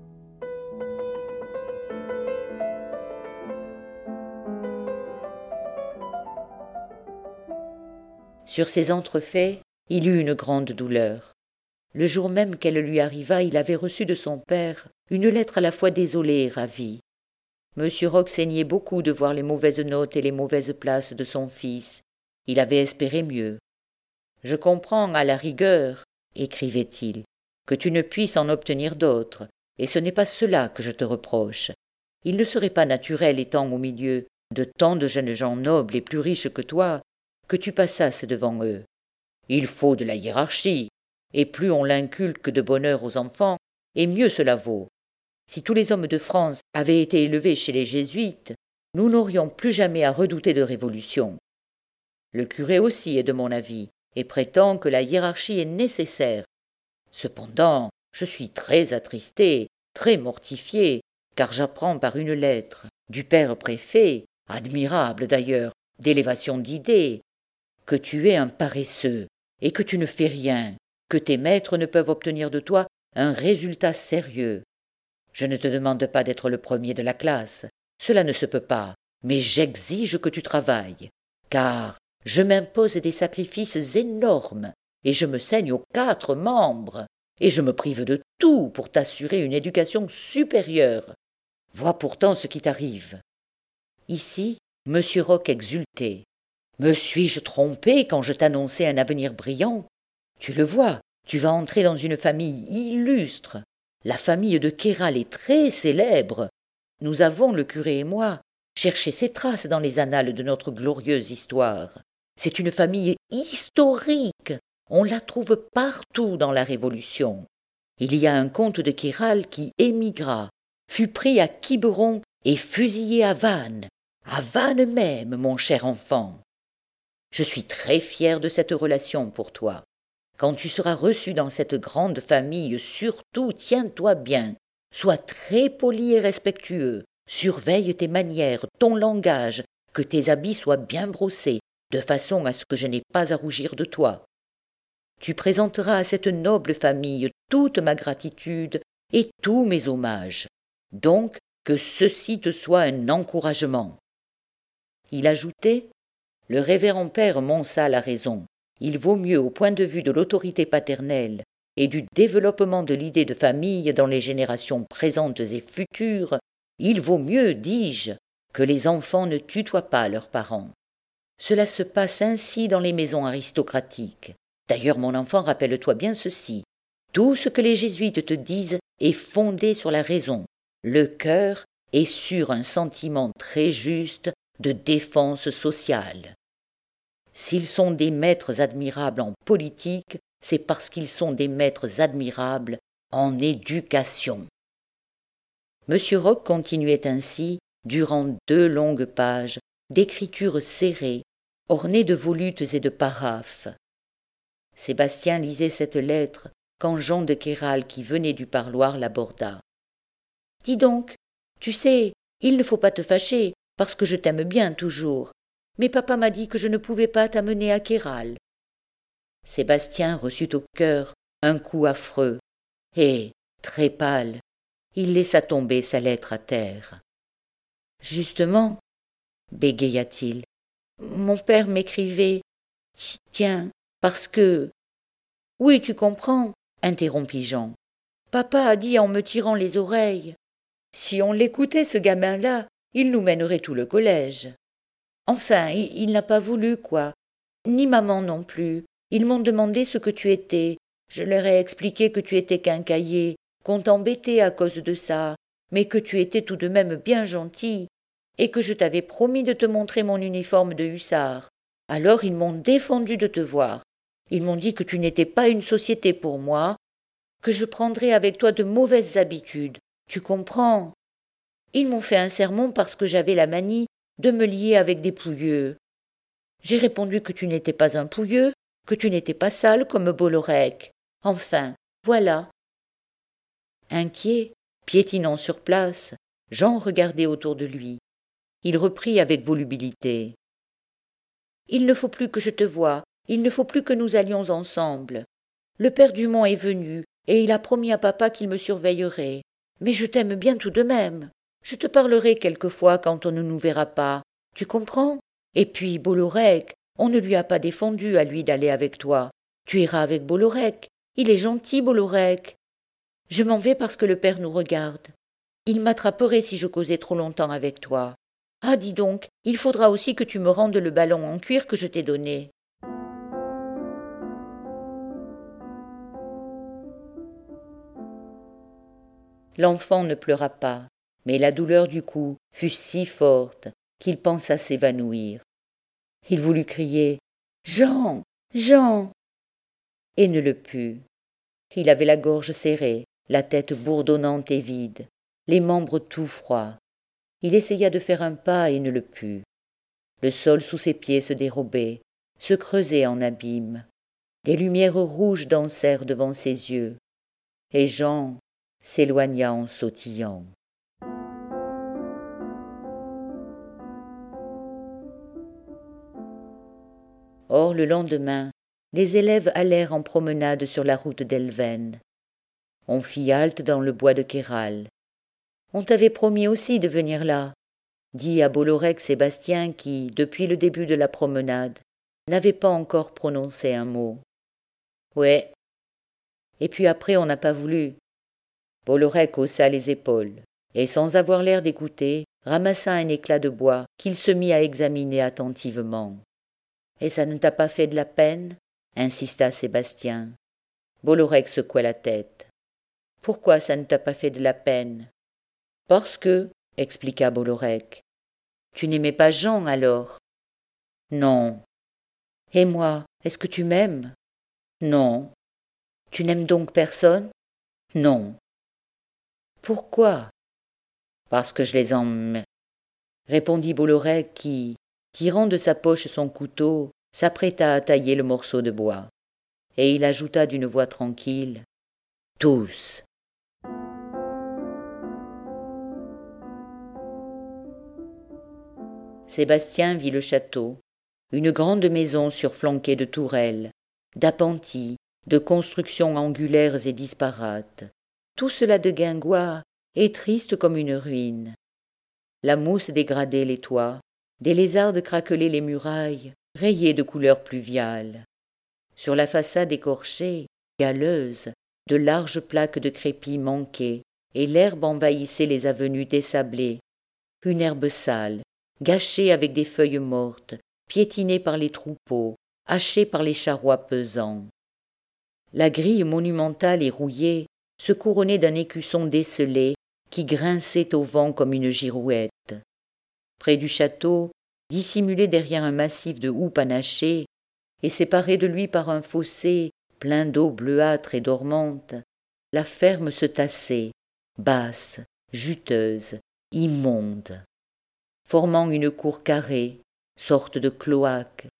Sur ces entrefaits, il eut une grande douleur. Le jour même qu'elle lui arriva, il avait reçu de son père une lettre à la fois désolée et ravie. Monsieur Roch saignait beaucoup de voir les mauvaises notes et les mauvaises places de son fils. Il avait espéré mieux. « Je comprends, à la rigueur, écrivait-il, que tu ne puisses en obtenir d'autres, et ce n'est pas cela que je te reproche. Il ne serait pas naturel, étant au milieu de tant de jeunes gens nobles et plus riches que toi, que tu passasses devant eux. Il faut de la hiérarchie, et plus on l'inculque de bonne heure aux enfants, et mieux cela vaut. Si tous les hommes de France avaient été élevés chez les jésuites, nous n'aurions plus jamais à redouter de révolution. Le curé aussi est de mon avis, et prétend que la hiérarchie est nécessaire. Cependant, je suis très attristé, très mortifié, car j'apprends par une lettre du père préfet, admirable d'ailleurs, d'élévation d'idées, que tu es un paresseux, et que tu ne fais rien, que tes maîtres ne peuvent obtenir de toi un résultat sérieux. Je ne te demande pas d'être le premier de la classe, cela ne se peut pas, mais j'exige que tu travailles, car je m'impose des sacrifices énormes, et je me saigne aux quatre membres, et je me prive de tout pour t'assurer une éducation supérieure. Vois pourtant ce qui t'arrive. » Ici, Monsieur Roch exultait. « Me suis-je trompé quand je t'annonçais un avenir brillant? Tu le vois, tu vas entrer dans une famille illustre. La famille de Kéral est très célèbre. Nous avons, le curé et moi, cherché ses traces dans les annales de notre glorieuse histoire. C'est une famille historique. On la trouve partout dans la Révolution. Il y a un comte de Kéral qui émigra, fut pris à Quiberon et fusillé à Vannes. À Vannes même, mon cher enfant. Je suis très fier de cette relation pour toi. Quand tu seras reçu dans cette grande famille, surtout tiens-toi bien, sois très poli et respectueux, surveille tes manières, ton langage, que tes habits soient bien brossés, de façon à ce que je n'ai pas à rougir de toi. Tu présenteras à cette noble famille toute ma gratitude et tous mes hommages. Donc, que ceci te soit un encouragement. » Il ajoutait, « Le révérend père Monsal a raison. Il vaut mieux au point de vue de l'autorité paternelle et du développement de l'idée de famille dans les générations présentes et futures, il vaut mieux, dis-je, que les enfants ne tutoient pas leurs parents. Cela se passe ainsi dans les maisons aristocratiques. D'ailleurs, mon enfant, rappelle-toi bien ceci. Tout ce que les jésuites te disent est fondé sur la raison, le cœur et sur un sentiment très juste de défense sociale. S'ils sont des maîtres admirables en politique, c'est parce qu'ils sont des maîtres admirables en éducation. » Monsieur Roch continuait ainsi, durant deux longues pages, d'écriture serrée, ornée de volutes et de paraphes. Sébastien lisait cette lettre quand Jean de Queyral, qui venait du parloir, l'aborda. « Dis donc, tu sais, il ne faut pas te fâcher, parce que je t'aime bien toujours. Mais papa m'a dit que je ne pouvais pas t'amener à Queyral. » Sébastien reçut au cœur un coup affreux, et, très pâle, il laissa tomber sa lettre à terre. « Justement, bégaya-t-il, mon père m'écrivait, tiens, parce que... » « Oui, tu comprends, interrompit Jean. Papa a dit en me tirant les oreilles. Si on l'écoutait, ce gamin-là, il nous mènerait tout le collège. Enfin, il, il n'a pas voulu, quoi. Ni maman non plus. Ils m'ont demandé ce que tu étais. Je leur ai expliqué que tu étais qu'un cahier, qu'on t'embêtait à cause de ça, mais que tu étais tout de même bien gentil, et que je t'avais promis de te montrer mon uniforme de hussard. Alors ils m'ont défendu de te voir. Ils m'ont dit que tu n'étais pas une société pour moi, que je prendrais avec toi de mauvaises habitudes, tu comprends. Ils m'ont fait un sermon parce que j'avais la manie de me lier avec des pouilleux. J'ai répondu que tu n'étais pas un pouilleux, que tu n'étais pas sale comme Bollorec. Enfin, voilà. » Inquiet, piétinant sur place, Jean regardait autour de lui. Il reprit avec volubilité. « Il ne faut plus que je te voie. Il ne faut plus que nous allions ensemble. Le père Dumont est venu, et il a promis à papa qu'il me surveillerait. Mais je t'aime bien tout de même. Je te parlerai quelquefois quand on ne nous verra pas. Tu comprends? Et puis, Bollorec, on ne lui a pas défendu à lui d'aller avec toi. Tu iras avec Bollorec. Il est gentil, Bollorec. Je m'en vais parce que le père nous regarde. Il m'attraperait si je causais trop longtemps avec toi. Ah, dis donc, il faudra aussi que tu me rendes le ballon en cuir que je t'ai donné. » L'enfant ne pleura pas, mais la douleur du coup fut si forte qu'il pensa s'évanouir. Il voulut crier « Jean, Jean !» et ne le put. Il avait la gorge serrée, la tête bourdonnante et vide, les membres tout froids. Il essaya de faire un pas et ne le put. Le sol sous ses pieds se dérobait, se creusait en abîme. Des lumières rouges dansèrent devant ses yeux, et Jean s'éloigna en sautillant. Or, le lendemain, les élèves allèrent en promenade sur la route d'Elven. On fit halte dans le bois de Queyral. « On t'avait promis aussi de venir là, » dit à Bollorec Sébastien qui, depuis le début de la promenade, n'avait pas encore prononcé un mot. « Ouais. Et puis après on n'a pas voulu. » Bollorec haussa les épaules, et sans avoir l'air d'écouter, ramassa un éclat de bois qu'il se mit à examiner attentivement. « Et ça ne t'a pas fait de la peine ?» insista Sébastien. Bollorec secoua la tête. « Pourquoi ça ne t'a pas fait de la peine ?»« Parce que, » expliqua Bollorec. « Tu n'aimais pas Jean alors ?»« Non. »« Et moi, est-ce que tu m'aimes ?»« Non. »« Tu n'aimes donc personne ?»« Non. » « Pourquoi ?»« Parce que je les aime, » répondit Bollorec qui, tirant de sa poche son couteau, s'apprêta à tailler le morceau de bois. Et il ajouta d'une voix tranquille, « Tous. » Sébastien vit le château, une grande maison surflanquée de tourelles, d'appentis, de constructions angulaires et disparates. Tout cela de guingois et triste comme une ruine. La mousse dégradait les toits, des lézardes craquelaient les murailles, rayées de couleurs pluviales. Sur la façade écorchée, galeuse, de larges plaques de crépi manquaient, et l'herbe envahissait les avenues dessablées. Une herbe sale, gâchée avec des feuilles mortes, piétinée par les troupeaux, hachée par les charrois pesants. La grille monumentale et rouillée se couronnait d'un écusson décelé qui grinçait au vent comme une girouette. Près du château, dissimulé derrière un massif de houx panachées, et séparé de lui par un fossé plein d'eau bleuâtre et dormante, la ferme se tassait, basse, juteuse, immonde, formant une cour carrée, sorte de cloaque,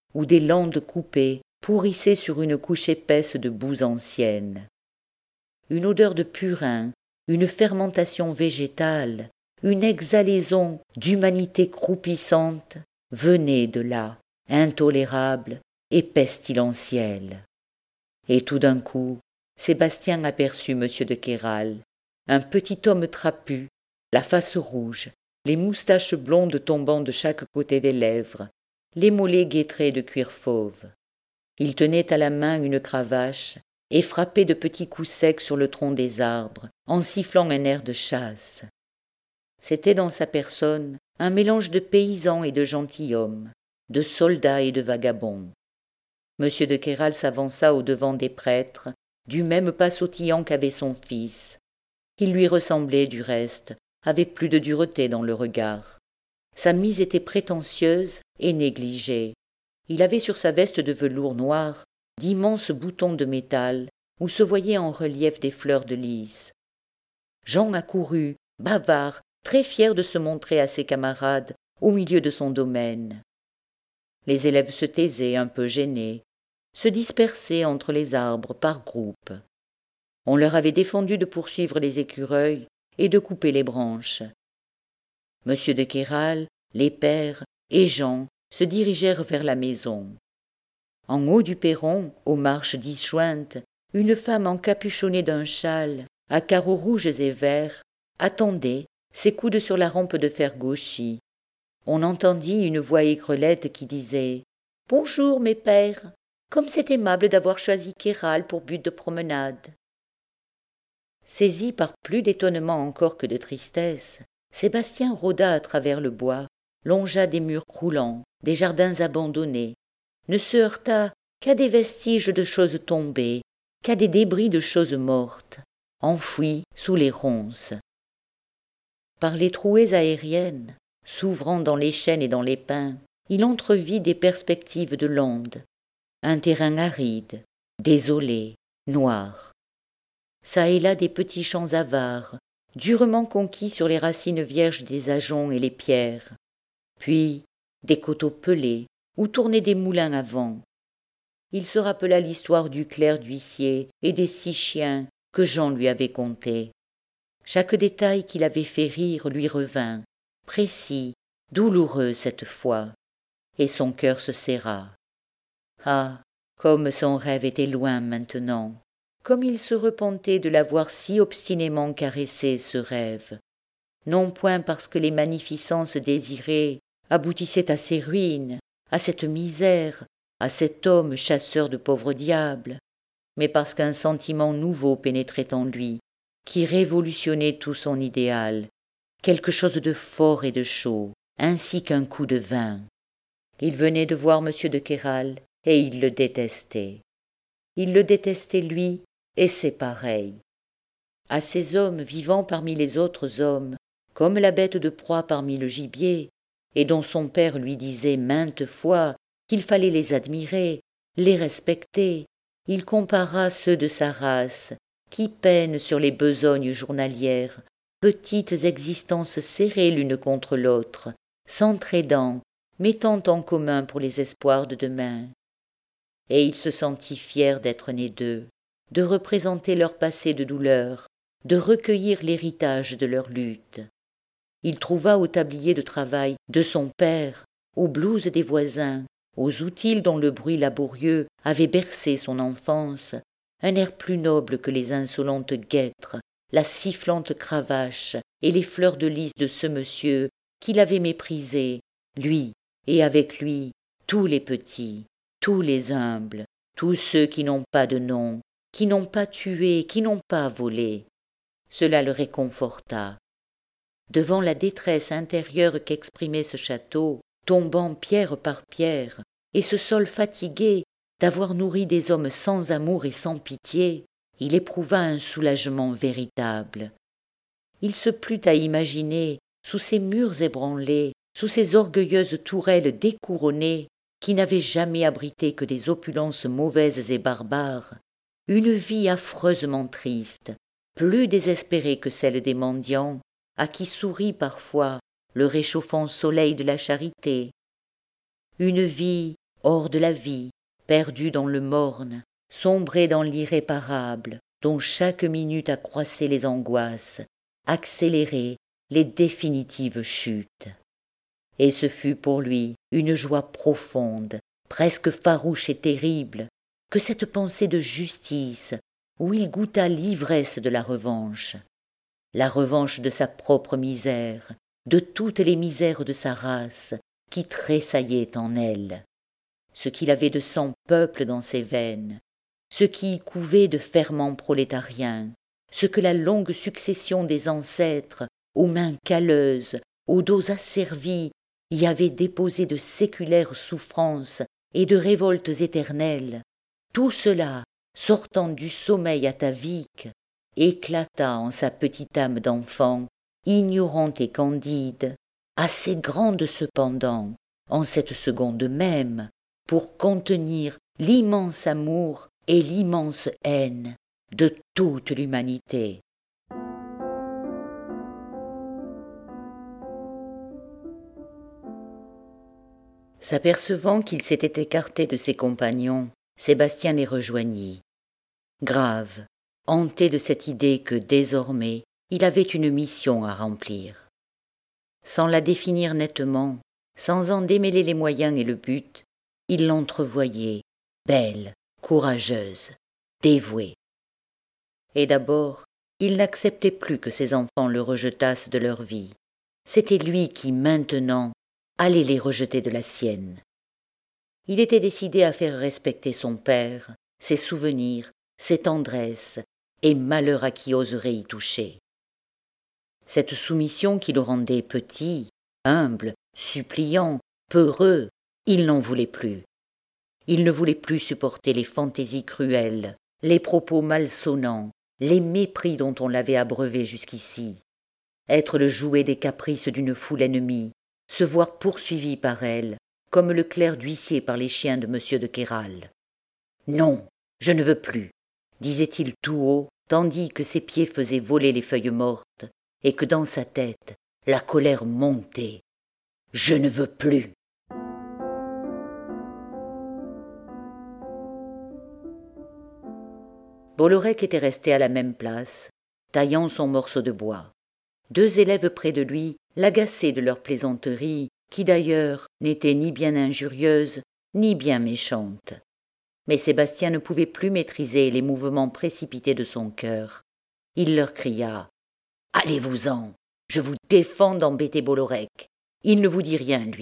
où des landes coupées pourrissaient sur une couche épaisse de boue ancienne. Une odeur de purin, une fermentation végétale, une exhalaison d'humanité croupissante venaient de là, intolérable et pestilentielle. Et tout d'un coup, Sébastien aperçut M. de Queyral, un petit homme trapu, la face rouge, les moustaches blondes tombant de chaque côté des lèvres, les mollets guêtrés de cuir fauve. Il tenait à la main une cravache et frappait de petits coups secs sur le tronc des arbres, en sifflant un air de chasse. C'était dans sa personne un mélange de paysan et de gentilhomme, de soldat et de vagabond. M. de Queyral s'avança au-devant des prêtres, du même pas sautillant qu'avait son fils. Il lui ressemblait, du reste, avec plus de dureté dans le regard. Sa mise était prétentieuse et négligée. Il avait sur sa veste de velours noir d'immenses boutons de métal où se voyaient en relief des fleurs de lys. Jean accourut, bavard, très fier de se montrer à ses camarades au milieu de son domaine. Les élèves se taisaient, un peu gênés, se dispersaient entre les arbres par groupes. On leur avait défendu de poursuivre les écureuils et de couper les branches. Monsieur de Queyral, les pères et Jean se dirigèrent vers la maison. En haut du perron, aux marches disjointes, une femme encapuchonnée d'un châle, à carreaux rouges et verts, attendait, ses coudes sur la rampe de fer gauchis. On entendit une voix aigrelette qui disait « Bonjour, mes pères, comme c'est aimable d'avoir choisi Queyral pour but de promenade. » Saisi par plus d'étonnement encore que de tristesse, Sébastien rôda à travers le bois, longea des murs croulants, des jardins abandonnés, ne se heurta qu'à des vestiges de choses tombées, qu'à des débris de choses mortes, enfouis sous les ronces. Par les trouées aériennes, s'ouvrant dans les chênes et dans les pins, il entrevit des perspectives de landes, un terrain aride, désolé, noir. Çà et là des petits champs avares, durement conquis sur les racines vierges des ajoncs et les pierres, puis des coteaux pelés où tournaient des moulins à vent. Il se rappela l'histoire du clerc d'huissier et des six chiens que Jean lui avait contés. Chaque détail qui l'avait fait rire lui revint, précis, douloureux cette fois, et son cœur se serra. Ah, comme son rêve était loin maintenant, comme il se repentait de l'avoir si obstinément caressé, ce rêve, non point parce que les magnificences désirées aboutissaient à ces ruines, à cette misère, à cet homme chasseur de pauvres diables, mais parce qu'un sentiment nouveau pénétrait en lui, qui révolutionnait tout son idéal, quelque chose de fort et de chaud, ainsi qu'un coup de vin. Il venait de voir M. de Queyral, et il le détestait. Il le détestait lui, et c'est pareil. À ces hommes vivant parmi les autres hommes, comme la bête de proie parmi le gibier, et dont son père lui disait maintes fois qu'il fallait les admirer, les respecter, il compara ceux de sa race, qui peinent sur les besognes journalières, petites existences serrées l'une contre l'autre, s'entraidant, mettant en commun pour les espoirs de demain. Et il se sentit fier d'être né d'eux, de représenter leur passé de douleur, de recueillir l'héritage de leur lutte. Il trouva au tablier de travail de son père, aux blouses des voisins, aux outils dont le bruit laborieux avait bercé son enfance, un air plus noble que les insolentes guêtres, la sifflante cravache et les fleurs de lys de ce monsieur qu'il avait méprisé, lui, et avec lui tous les petits, tous les humbles, tous ceux qui n'ont pas de nom, qui n'ont pas tué, qui n'ont pas volé. Cela le réconforta. Devant la détresse intérieure qu'exprimait ce château, tombant pierre par pierre, et ce sol fatigué d'avoir nourri des hommes sans amour et sans pitié, il éprouva un soulagement véritable. Il se plut à imaginer, sous ces murs ébranlés, sous ces orgueilleuses tourelles découronnées, qui n'avaient jamais abrité que des opulences mauvaises et barbares, une vie affreusement triste, plus désespérée que celle des mendiants, à qui sourit parfois le réchauffant soleil de la charité, une vie hors de la vie, perdu dans le morne, sombré dans l'irréparable, dont chaque minute accroissait les angoisses, accélérait les définitives chutes. Et ce fut pour lui une joie profonde, presque farouche et terrible, que cette pensée de justice, où il goûta l'ivresse de la revanche, la revanche de sa propre misère, de toutes les misères de sa race, qui tressaillaient en elle. Ce qu'il avait de sang peuple dans ses veines, ce qui y couvait de ferments prolétariens, ce que la longue succession des ancêtres, aux mains calleuses, aux dos asservis, y avait déposé de séculaires souffrances et de révoltes éternelles, tout cela, sortant du sommeil atavique, éclata en sa petite âme d'enfant, ignorante et candide, assez grande cependant, en cette seconde même, pour contenir l'immense amour et l'immense haine de toute l'humanité. S'apercevant qu'il s'était écarté de ses compagnons, Sébastien les rejoignit. Grave, hanté de cette idée que, désormais, il avait une mission à remplir. Sans la définir nettement, sans en démêler les moyens et le but, il l'entrevoyait, belle, courageuse, dévouée. Et d'abord, il n'acceptait plus que ses enfants le rejetassent de leur vie. C'était lui qui, maintenant, allait les rejeter de la sienne. Il était décidé à faire respecter son père, ses souvenirs, ses tendresses, et malheur à qui oserait y toucher. Cette soumission qui le rendait petit, humble, suppliant, peureux, il n'en voulait plus. Il ne voulait plus supporter les fantaisies cruelles, les propos malsonnants, les mépris dont on l'avait abreuvé jusqu'ici. Être le jouet des caprices d'une foule ennemie, se voir poursuivi par elle, comme le clerc d'huissier par les chiens de monsieur de Queyral. « Non, je ne veux plus », disait-il tout haut, tandis que ses pieds faisaient voler les feuilles mortes, et que dans sa tête, la colère montait. « Je ne veux plus !» Bollorec était resté à la même place, taillant son morceau de bois. Deux élèves près de lui l'agaçaient de leurs plaisanteries, qui d'ailleurs n'étaient ni bien injurieuses, ni bien méchantes. Mais Sébastien ne pouvait plus maîtriser les mouvements précipités de son cœur. Il leur cria « Allez-vous-en, je vous défends d'embêter Bollorec. Il ne vous dit rien, lui. »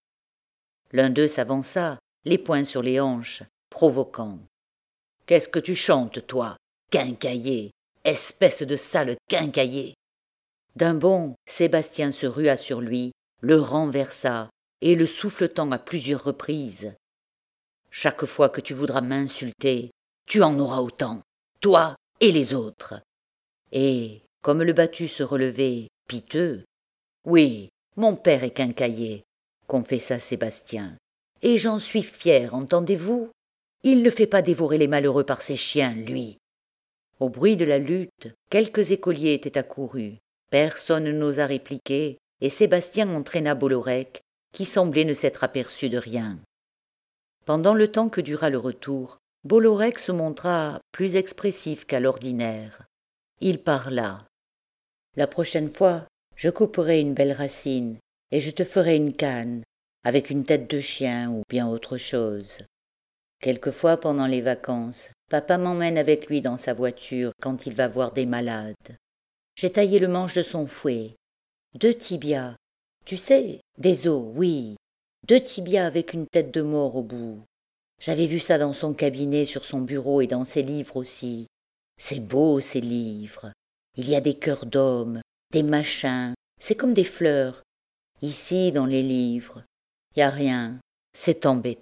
L'un d'eux s'avança, les poings sur les hanches, provoquant. « Qu'est-ce que tu chantes, toi, quincaillier, espèce de sale quincaillier !» D'un bond, Sébastien se rua sur lui, le renversa, et le souffletant à plusieurs reprises. « Chaque fois que tu voudras m'insulter, tu en auras autant, toi et les autres. » Et, comme le battu se relevait, piteux, « Oui, mon père est quincaillier, » confessa Sébastien, « et j'en suis fier, entendez-vous ? Il ne fait pas dévorer les malheureux par ses chiens, lui. » Au bruit de la lutte, quelques écoliers étaient accourus. Personne n'osa répliquer, et Sébastien entraîna Bollorec, qui semblait ne s'être aperçu de rien. Pendant le temps que dura le retour, Bollorec se montra plus expressif qu'à l'ordinaire. Il parla. « La prochaine fois, je couperai une belle racine, et je te ferai une canne, avec une tête de chien ou bien autre chose. Quelquefois, pendant les vacances, papa m'emmène avec lui dans sa voiture quand il va voir des malades. J'ai taillé le manche de son fouet. Deux tibias. Tu sais, des os, oui. Deux tibias avec une tête de mort au bout. J'avais vu ça dans son cabinet, sur son bureau et dans ses livres aussi. C'est beau, ces livres. Il y a des cœurs d'hommes, des machins. C'est comme des fleurs. Ici, dans les livres, y a rien. C'est embêtant. »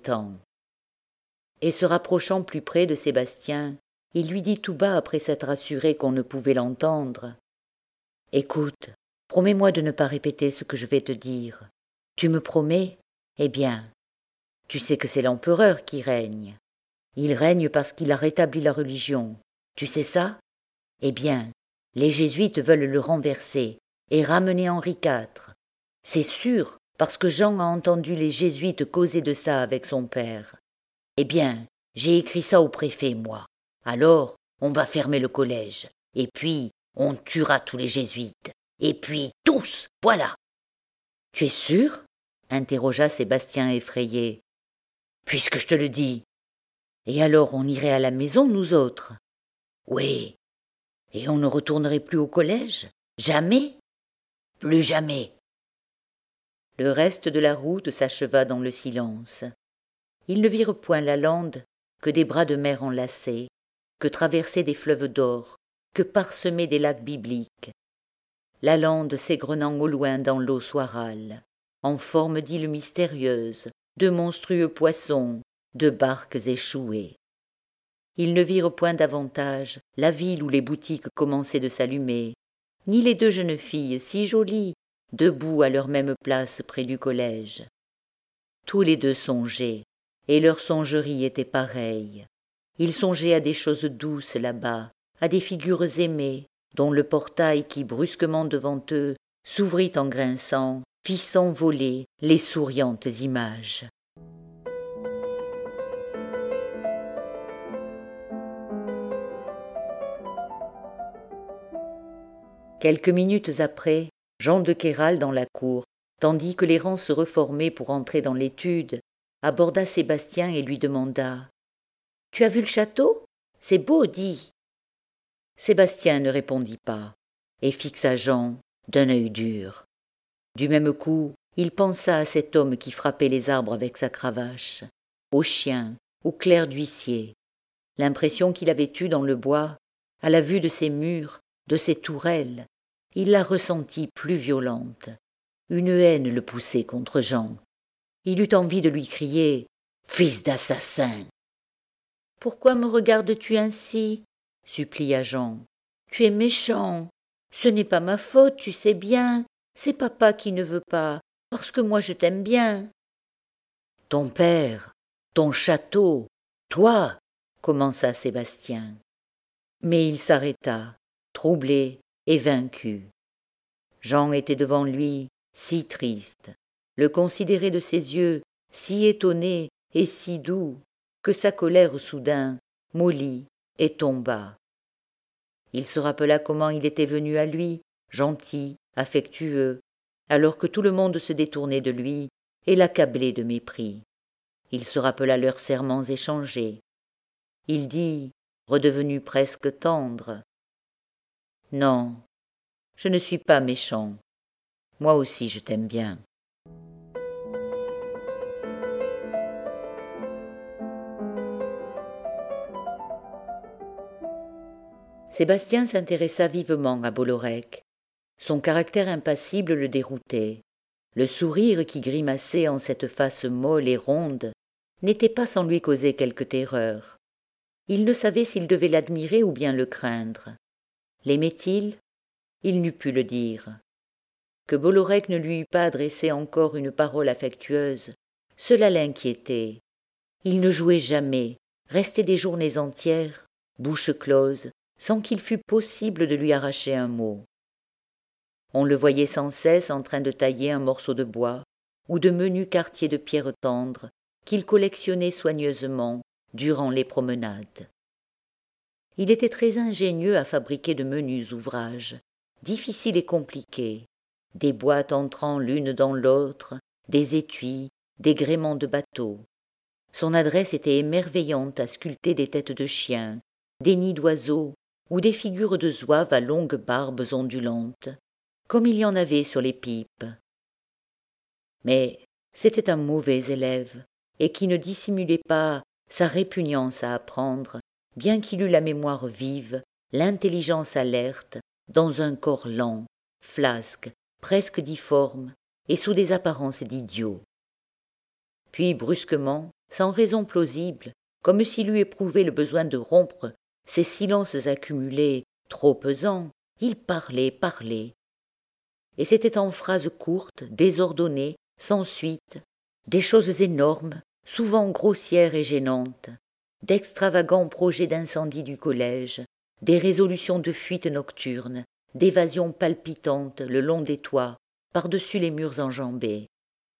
Et se rapprochant plus près de Sébastien, il lui dit tout bas après s'être assuré qu'on ne pouvait l'entendre. « Écoute, promets-moi de ne pas répéter ce que je vais te dire. Tu me promets ? Eh bien, tu sais que c'est l'empereur qui règne. Il règne parce qu'il a rétabli la religion. Tu sais ça ? Eh bien, les jésuites veulent le renverser et ramener Henri quatre. C'est sûr, parce que Jean a entendu les jésuites causer de ça avec son père. Eh bien, j'ai écrit ça au préfet, moi. Alors, on va fermer le collège. Et puis, on tuera tous les jésuites. Et puis, tous, voilà. Tu es sûr? Interrogea Sébastien effrayé. Puisque je te le dis. Et alors on irait à la maison, nous autres? Oui. Et on ne retournerait plus au collège? Jamais? Plus jamais. Le reste de la route s'acheva dans le silence. Ils ne virent point la lande que des bras de mer enlacés, que traversaient des fleuves d'or, que parsemaient des lacs bibliques. La lande s'égrenant au loin dans l'eau soirale, en forme d'îles mystérieuses, de monstrueux poissons, de barques échouées. Ils ne virent point davantage la ville où les boutiques commençaient de s'allumer, ni les deux jeunes filles si jolies, debout à leur même place près du collège. Tous les deux songeaient, et leur songerie était pareille. Ils songeaient à des choses douces là-bas, à des figures aimées, dont le portail qui, brusquement devant eux, s'ouvrit en grinçant, fit s'envoler les souriantes images. Quelques minutes après, Jean de Queyral dans la cour, tandis que les rangs se reformaient pour entrer dans l'étude, aborda Sébastien et lui demanda « Tu as vu le château? C'est beau, dis !» Sébastien ne répondit pas et fixa Jean d'un œil dur. Du même coup, il pensa à cet homme qui frappait les arbres avec sa cravache, aux chiens, au clair d'huissier. L'impression qu'il avait eue dans le bois, à la vue de ces murs, de ces tourelles, il la ressentit plus violente. Une haine le poussait contre Jean. Il eut envie de lui crier « Fils d'assassin !»« Pourquoi me regardes-tu ainsi ?» supplia Jean. « Tu es méchant. Ce n'est pas ma faute, tu sais bien. C'est papa qui ne veut pas, parce que moi je t'aime bien. »« Ton père, ton château, toi !» commença Sébastien. Mais il s'arrêta, troublé et vaincu. Jean était devant lui, si triste, le considérait de ses yeux, si étonné et si doux, que sa colère soudain mollit et tomba. Il se rappela comment il était venu à lui, gentil, affectueux, alors que tout le monde se détournait de lui et l'accablait de mépris. Il se rappela leurs serments échangés. Il dit, redevenu presque tendre, « Non, je ne suis pas méchant. Moi aussi je t'aime bien. » Sébastien s'intéressa vivement à Bollorec. Son caractère impassible le déroutait. Le sourire qui grimaçait en cette face molle et ronde n'était pas sans lui causer quelque terreur. Il ne savait s'il devait l'admirer ou bien le craindre. L'aimait-il? Il n'eût pu le dire. Que Bollorec ne lui eût pas adressé encore une parole affectueuse, cela l'inquiétait. Il ne jouait jamais, restait des journées entières, bouche close, sans qu'il fût possible de lui arracher un mot. On le voyait sans cesse en train de tailler un morceau de bois ou de menus quartiers de pierre tendre qu'il collectionnait soigneusement durant les promenades. Il était très ingénieux à fabriquer de menus ouvrages, difficiles et compliqués, des boîtes entrant l'une dans l'autre, des étuis, des gréements de bateaux. Son adresse était émerveillante à sculpter des têtes de chiens, des nids d'oiseaux ou des figures de zouaves à longues barbes ondulantes, comme il y en avait sur les pipes. Mais c'était un mauvais élève, et qui ne dissimulait pas sa répugnance à apprendre, bien qu'il eût la mémoire vive, l'intelligence alerte, dans un corps lent, flasque, presque difforme, et sous des apparences d'idiot. Puis brusquement, sans raison plausible, comme s'il eût éprouvé le besoin de rompre ces silences accumulés, trop pesants, il parlait, parlait. Et c'était en phrases courtes, désordonnées, sans suite, des choses énormes, souvent grossières et gênantes, d'extravagants projets d'incendie du collège, des résolutions de fuite nocturnes, d'évasions palpitantes le long des toits, par-dessus les murs enjambés.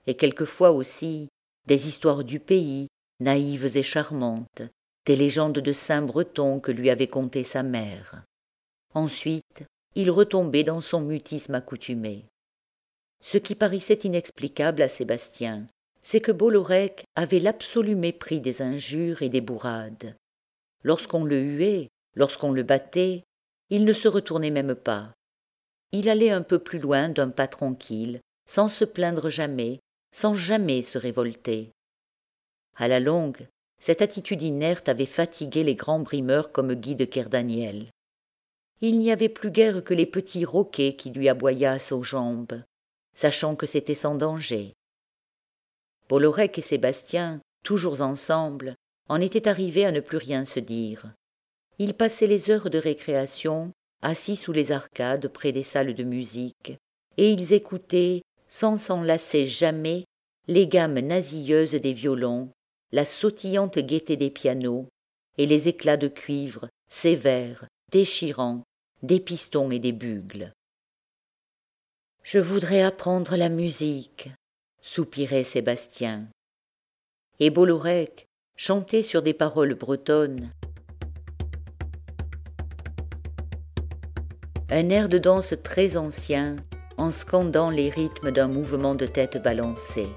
et quelquefois aussi des histoires du pays, naïves et charmantes, des légendes de saints bretons que lui avait contées sa mère. Ensuite, il retombait dans son mutisme accoutumé. Ce qui paraissait inexplicable à Sébastien, c'est que Bollorec avait l'absolu mépris des injures et des bourrades. Lorsqu'on le huait, lorsqu'on le battait, il ne se retournait même pas. Il allait un peu plus loin d'un pas tranquille, sans se plaindre jamais, sans jamais se révolter. À la longue, cette attitude inerte avait fatigué les grands brimeurs comme Guy de Kerdaniel. Il n'y avait plus guère que les petits roquets qui lui aboyassent aux jambes, sachant que c'était sans danger. Bollorec et Sébastien, toujours ensemble, en étaient arrivés à ne plus rien se dire. Ils passaient les heures de récréation, assis sous les arcades près des salles de musique, et ils écoutaient, sans s'en lasser jamais, les gammes nasilleuses des violons, la sautillante gaieté des pianos, et les éclats de cuivre, sévères, déchirants, des pistons et des bugles. « Je voudrais apprendre la musique », soupirait Sébastien. Et Bollorec chantait sur des paroles bretonnes un air de danse très ancien, en scandant les rythmes d'un mouvement de tête balancé.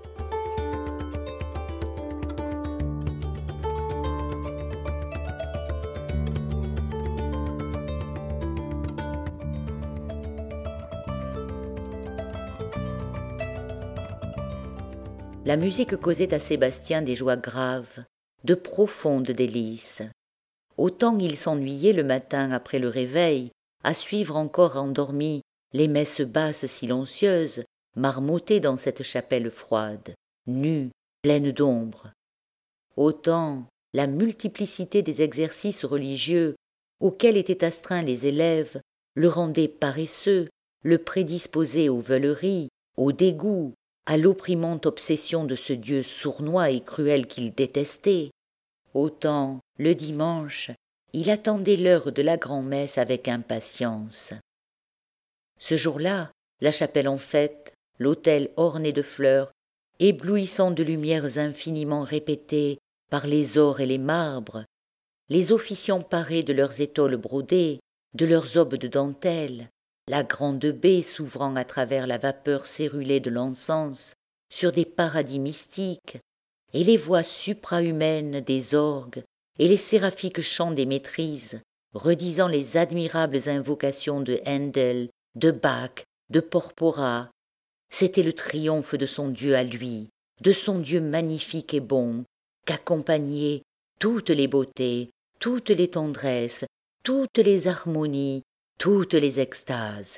La musique causait à Sébastien des joies graves, de profondes délices. Autant il s'ennuyait le matin après le réveil, à suivre encore endormi les messes basses silencieuses, marmottées dans cette chapelle froide, nue, pleine d'ombre. Autant la multiplicité des exercices religieux auxquels étaient astreints les élèves le rendait paresseux, le prédisposait aux veuleries, au dégoût, à l'opprimante obsession de ce Dieu sournois et cruel qu'il détestait. Autant, le dimanche, il attendait l'heure de la grand-messe avec impatience. Ce jour-là, la chapelle en fête, l'autel orné de fleurs, éblouissant de lumières infiniment répétées par les ors et les marbres, les officiants parés de leurs étoles brodées, de leurs aubes de dentelle, la grande baie s'ouvrant à travers la vapeur cérulée de l'encens sur des paradis mystiques, et les voix suprahumaines des orgues et les séraphiques chants des maîtrises, redisant les admirables invocations de Handel, de Bach, de Porpora. C'était le triomphe de son Dieu à lui, de son Dieu magnifique et bon, qu'accompagnaient toutes les beautés, toutes les tendresses, toutes les harmonies, toutes les extases.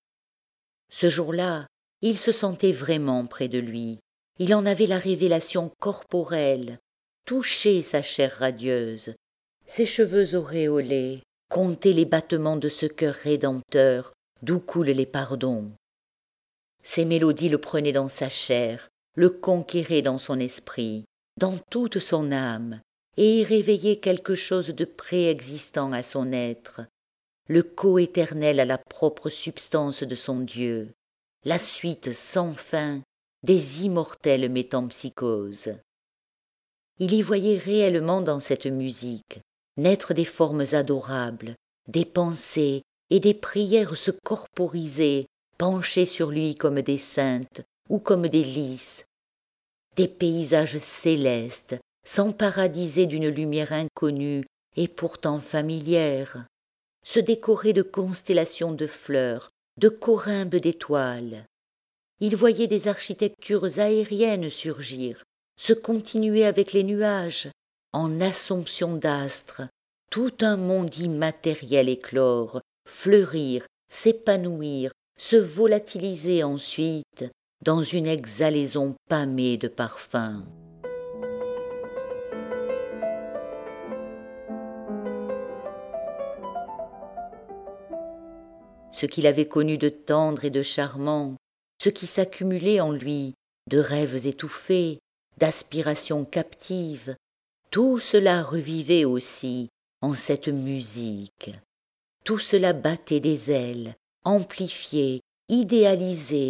Ce jour-là, il se sentait vraiment près de lui, il en avait la révélation corporelle, touchait sa chair radieuse, ses cheveux auréolés, comptait les battements de ce cœur rédempteur d'où coulent les pardons. Ces mélodies le prenaient dans sa chair, le conquéraient dans son esprit, dans toute son âme, et y réveillaient quelque chose de préexistant à son être, le coéternel à la propre substance de son Dieu, la suite sans fin des immortelles métempsychoses. Il y voyait réellement dans cette musique naître des formes adorables, des pensées et des prières se corporiser, penchées sur lui comme des saintes ou comme des lys, des paysages célestes, s'emparadisés d'une lumière inconnue et pourtant familière, se décorer de constellations de fleurs, de corymbes d'étoiles. Il voyait des architectures aériennes surgir, se continuer avec les nuages, en assomption d'astres, tout un monde immatériel éclore, fleurir, s'épanouir, se volatiliser ensuite dans une exhalaison pâmée de parfums. Ce qu'il avait connu de tendre et de charmant, ce qui s'accumulait en lui de rêves étouffés, d'aspirations captives, tout cela revivait aussi en cette musique. Tout cela battait des ailes, amplifié, idéalisé,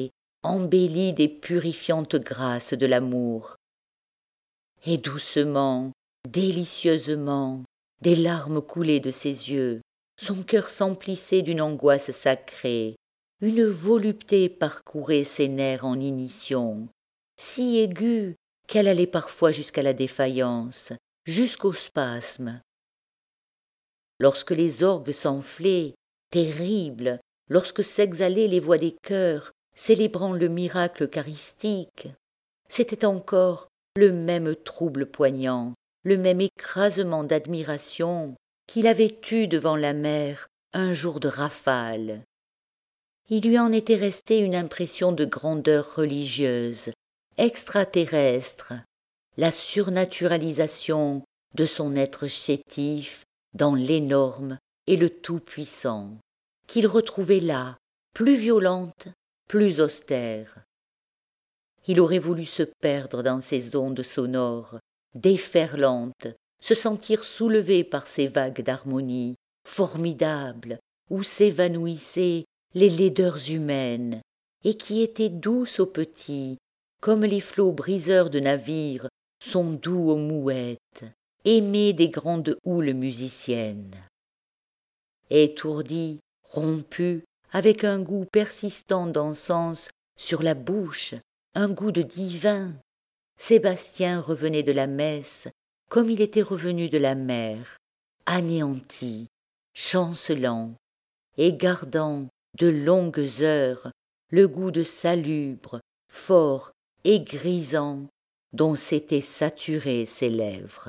embellie des purifiantes grâces de l'amour. Et doucement, délicieusement, des larmes coulaient de ses yeux, son cœur s'emplissait d'une angoisse sacrée, une volupté parcourait ses nerfs en inition, si aiguë qu'elle allait parfois jusqu'à la défaillance, jusqu'au spasme. Lorsque les orgues s'enflaient, terribles, lorsque s'exhalaient les voix des chœurs, célébrant le miracle eucharistique, c'était encore le même trouble poignant, le même écrasement d'admiration qu'il avait eu devant la mer un jour de rafale. Il lui en était resté une impression de grandeur religieuse, extraterrestre, la surnaturalisation de son être chétif dans l'énorme et le tout-puissant, qu'il retrouvait là, plus violente, plus austère. Il aurait voulu se perdre dans ces ondes sonores, déferlantes, se sentir soulevé par ces vagues d'harmonie, formidables, où s'évanouissaient les laideurs humaines, et qui étaient douces aux petits, comme les flots briseurs de navires sont doux aux mouettes, aimés des grandes houles musiciennes. Étourdi, rompu, avec un goût persistant d'encens sur la bouche, un goût de divin, Sébastien revenait de la messe comme il était revenu de la mer, anéanti, chancelant, et gardant de longues heures le goût de salubre, fort et grisant, dont s'étaient saturées ses lèvres.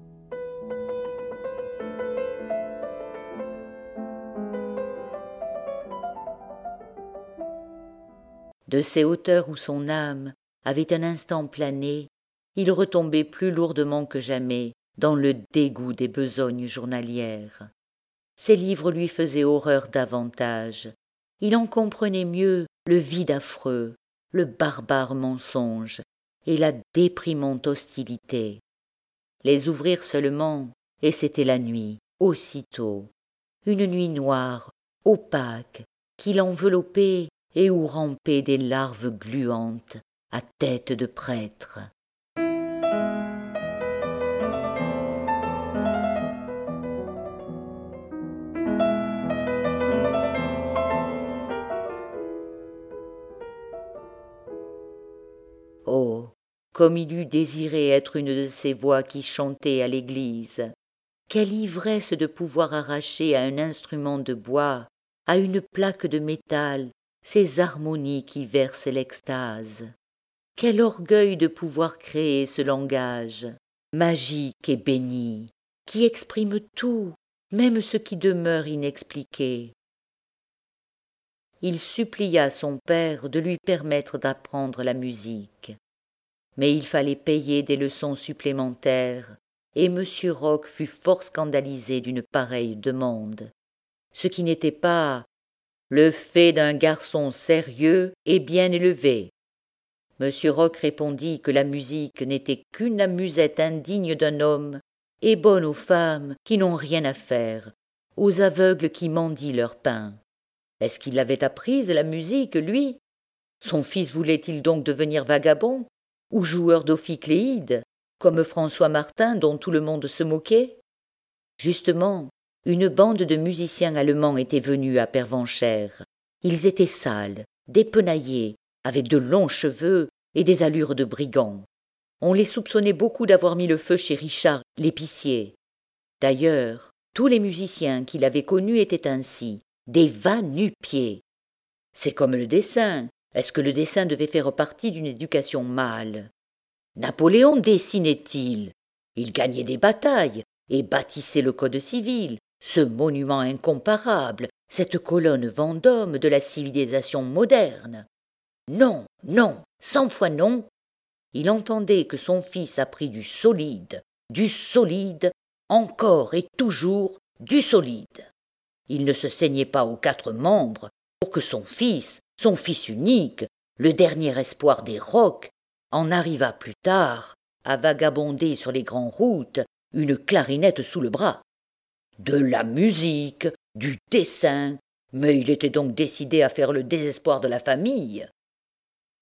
De ces hauteurs où son âme avait un instant plané, il retombait plus lourdement que jamais dans le dégoût des besognes journalières. Ces livres lui faisaient horreur davantage. Il en comprenait mieux le vide affreux, le barbare mensonge et la déprimante hostilité. Les ouvrir seulement, et c'était la nuit, aussitôt, une nuit noire, opaque, qui l'enveloppait et où rampaient des larves gluantes à tête de prêtre. Oh, comme il eût désiré être une de ces voix qui chantaient à l'église! Quelle ivresse de pouvoir arracher à un instrument de bois, à une plaque de métal, ces harmonies qui versent l'extase! Quel orgueil de pouvoir créer ce langage, magique et béni, qui exprime tout, même ce qui demeure inexpliqué! Il supplia son père de lui permettre d'apprendre la musique. Mais il fallait payer des leçons supplémentaires, et Monsieur Roch fut fort scandalisé d'une pareille demande, ce qui n'était pas le fait d'un garçon sérieux et bien élevé. Monsieur Roch répondit que la musique n'était qu'une amusette indigne d'un homme, et bonne aux femmes qui n'ont rien à faire, aux aveugles qui mendient leur pain. Est-ce qu'il l'avait apprise, la musique, lui? Son fils voulait-il donc devenir vagabond ou joueur d'ophicléide, comme François Martin dont tout le monde se moquait? Justement, une bande de musiciens allemands était venue à Pervenchères. Ils étaient sales, dépenaillés, avec de longs cheveux et des allures de brigands. On les soupçonnait beaucoup d'avoir mis le feu chez Richard l'épicier. D'ailleurs, tous les musiciens qu'il avait connus étaient ainsi, des va-nu-pieds. C'est comme le dessin. Est-ce que le dessin devait faire partie d'une éducation mâle? Napoléon dessinait-il? Il gagnait des batailles et bâtissait le Code civil, ce monument incomparable, cette colonne Vendôme de la civilisation moderne. Non, non, cent fois non. Il entendait que son fils apprit du solide, du solide, encore et toujours du solide. Il ne se saignait pas aux quatre membres pour que son fils, son fils unique, le dernier espoir des Roch, en arrivât plus tard à vagabonder sur les grandes routes, une clarinette sous le bras. De la musique, du dessin, mais il était donc décidé à faire le désespoir de la famille.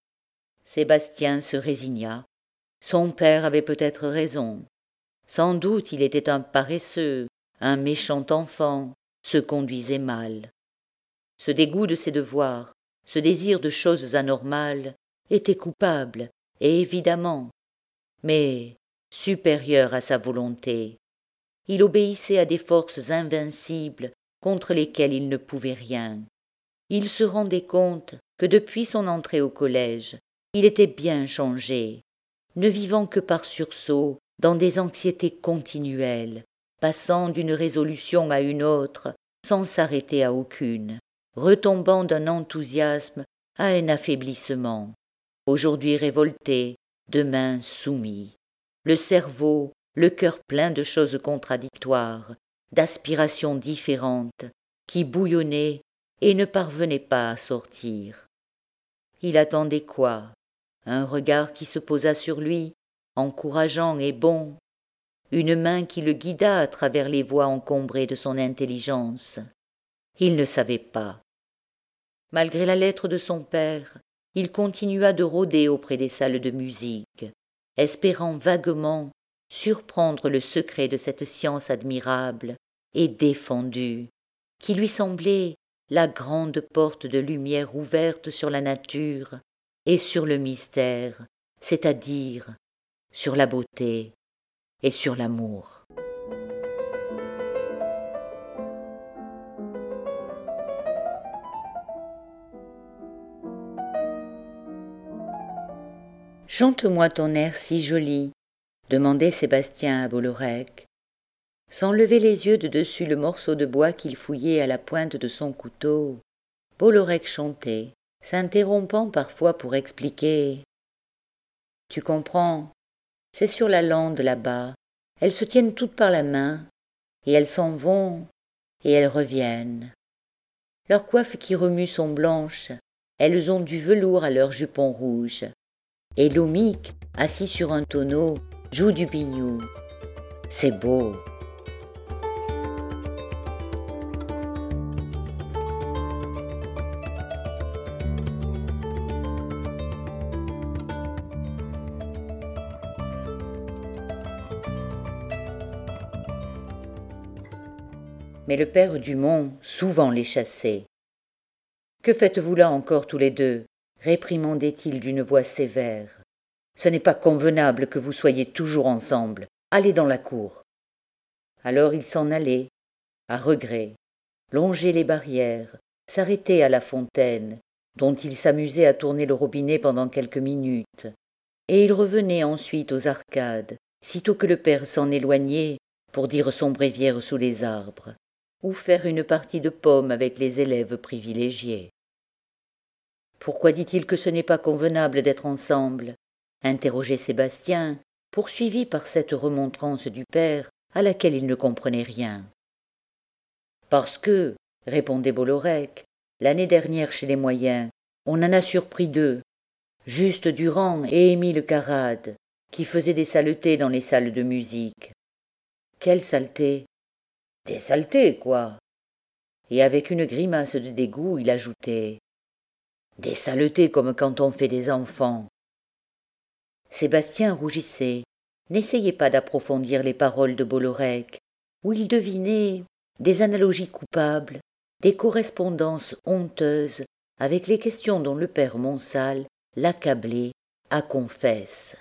Sébastien se résigna. Son père avait peut-être raison. Sans doute il était un paresseux, un méchant enfant, se conduisait mal. Ce dégoût de ses devoirs, ce désir de choses anormales, était coupable, et évidemment, mais supérieur à sa volonté. Il obéissait à des forces invincibles contre lesquelles il ne pouvait rien. Il se rendait compte que depuis son entrée au collège, il était bien changé, ne vivant que par sursaut dans des anxiétés continuelles, passant d'une résolution à une autre sans s'arrêter à aucune, retombant d'un enthousiasme à un affaiblissement, aujourd'hui révolté, demain soumis, le cerveau, le cœur plein de choses contradictoires, d'aspirations différentes, qui bouillonnaient et ne parvenaient pas à sortir. Il attendait quoi? Un regard qui se posa sur lui, encourageant et bon, une main qui le guida à travers les voies encombrées de son intelligence. Il ne savait pas. Malgré la lettre de son père, il continua de rôder auprès des salles de musique, espérant vaguement surprendre le secret de cette science admirable et défendue, qui lui semblait la grande porte de lumière ouverte sur la nature et sur le mystère, c'est-à-dire sur la beauté et sur l'amour. Chante-moi ton air si joli, demandait Sébastien à Bolorec. Sans lever les yeux de dessus le morceau de bois qu'il fouillait à la pointe de son couteau, Bolorec chantait, s'interrompant parfois pour expliquer. Tu comprends, c'est sur la lande là-bas, elles se tiennent toutes par la main, et elles s'en vont, et elles reviennent. Leurs coiffes qui remuent sont blanches, elles ont du velours à leurs jupons rouges. Et l'omique, assis sur un tonneau, joue du biniou. C'est beau. Mais le père Dumont souvent les chassait. « Que faites-vous là encore tous les deux ?» réprimandait-il d'une voix sévère. « Ce n'est pas convenable que vous soyez toujours ensemble. Allez dans la cour. » Alors il s'en allait, à regret, longer les barrières, s'arrêter à la fontaine, dont il s'amusait à tourner le robinet pendant quelques minutes, et il revenait ensuite aux arcades, sitôt que le père s'en éloignait, pour dire son bréviaire sous les arbres, ou faire une partie de pommes avec les élèves privilégiés. Pourquoi dit-il que ce n'est pas convenable d'être ensemble? Interrogeait Sébastien, poursuivi par cette remontrance du père à laquelle il ne comprenait rien. Parce que, répondait Bolorec, l'année dernière chez les moyens, on en a surpris deux, Juste Durand et Émile Carrade, qui faisaient des saletés dans les salles de musique. Quelles saletés? Des saletés, quoi. Et avec une grimace de dégoût, il ajoutait des saletés comme quand on fait des enfants. Sébastien rougissait, n'essayait pas d'approfondir les paroles de Bolorec, où il devinait des analogies coupables, des correspondances honteuses avec les questions dont le père Monsal l'accablait à confesse.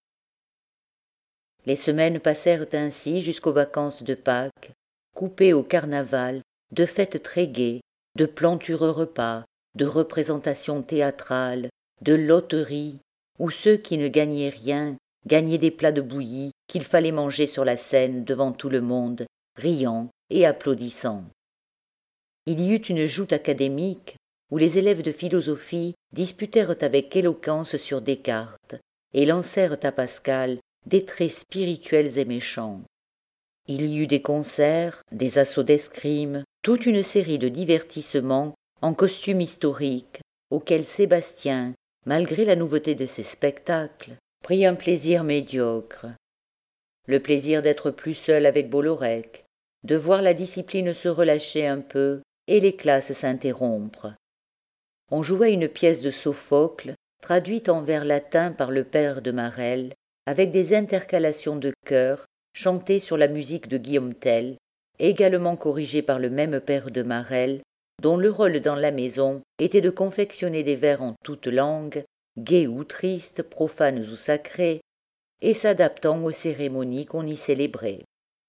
Les semaines passèrent ainsi jusqu'aux vacances de Pâques, coupées au carnaval de fêtes très gaies, de plantureux repas, de représentations théâtrales, de loteries, où ceux qui ne gagnaient rien gagnaient des plats de bouillie qu'il fallait manger sur la scène devant tout le monde, riant et applaudissant. Il y eut une joute académique où les élèves de philosophie disputèrent avec éloquence sur Descartes et lancèrent à Pascal des traits spirituels et méchants. Il y eut des concerts, des assauts d'escrime, toute une série de divertissements en costume historique, auquel Sébastien, malgré la nouveauté de ses spectacles, prit un plaisir médiocre. Le plaisir d'être plus seul avec Bolorec, de voir la discipline se relâcher un peu et les classes s'interrompre. On jouait une pièce de Sophocle traduite en vers latin par le père de Marelle, avec des intercalations de chœurs chantées sur la musique de Guillaume Tell, également corrigée par le même père de Marelle, dont le rôle dans la maison était de confectionner des vers en toutes langues, gais ou tristes, profanes ou sacrés, et s'adaptant aux cérémonies qu'on y célébrait.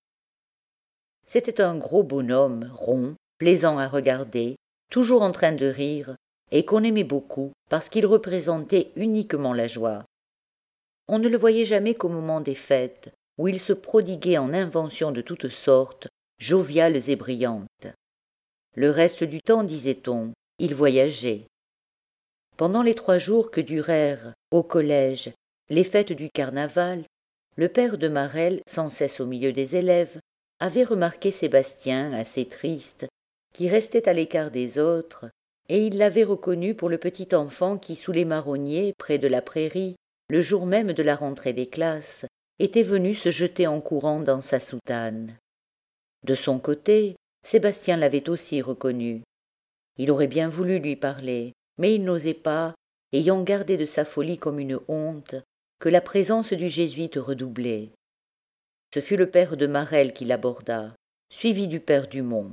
C'était un gros bonhomme, rond, plaisant à regarder, toujours en train de rire, et qu'on aimait beaucoup parce qu'il représentait uniquement la joie. On ne le voyait jamais qu'au moment des fêtes, où il se prodiguait en inventions de toutes sortes, joviales et brillantes. Le reste du temps, disait-on, il voyageait. Pendant les trois jours que durèrent, au collège, les fêtes du carnaval, le père de Marelle, sans cesse au milieu des élèves, avait remarqué Sébastien, assez triste, qui restait à l'écart des autres, et il l'avait reconnu pour le petit enfant qui, sous les marronniers, près de la prairie, le jour même de la rentrée des classes, était venu se jeter en courant dans sa soutane. De son côté, Sébastien l'avait aussi reconnu. Il aurait bien voulu lui parler, mais il n'osait pas, ayant gardé de sa folie comme une honte, que la présence du jésuite redoublait. Ce fut le père de Marelle qui l'aborda, suivi du père Dumont.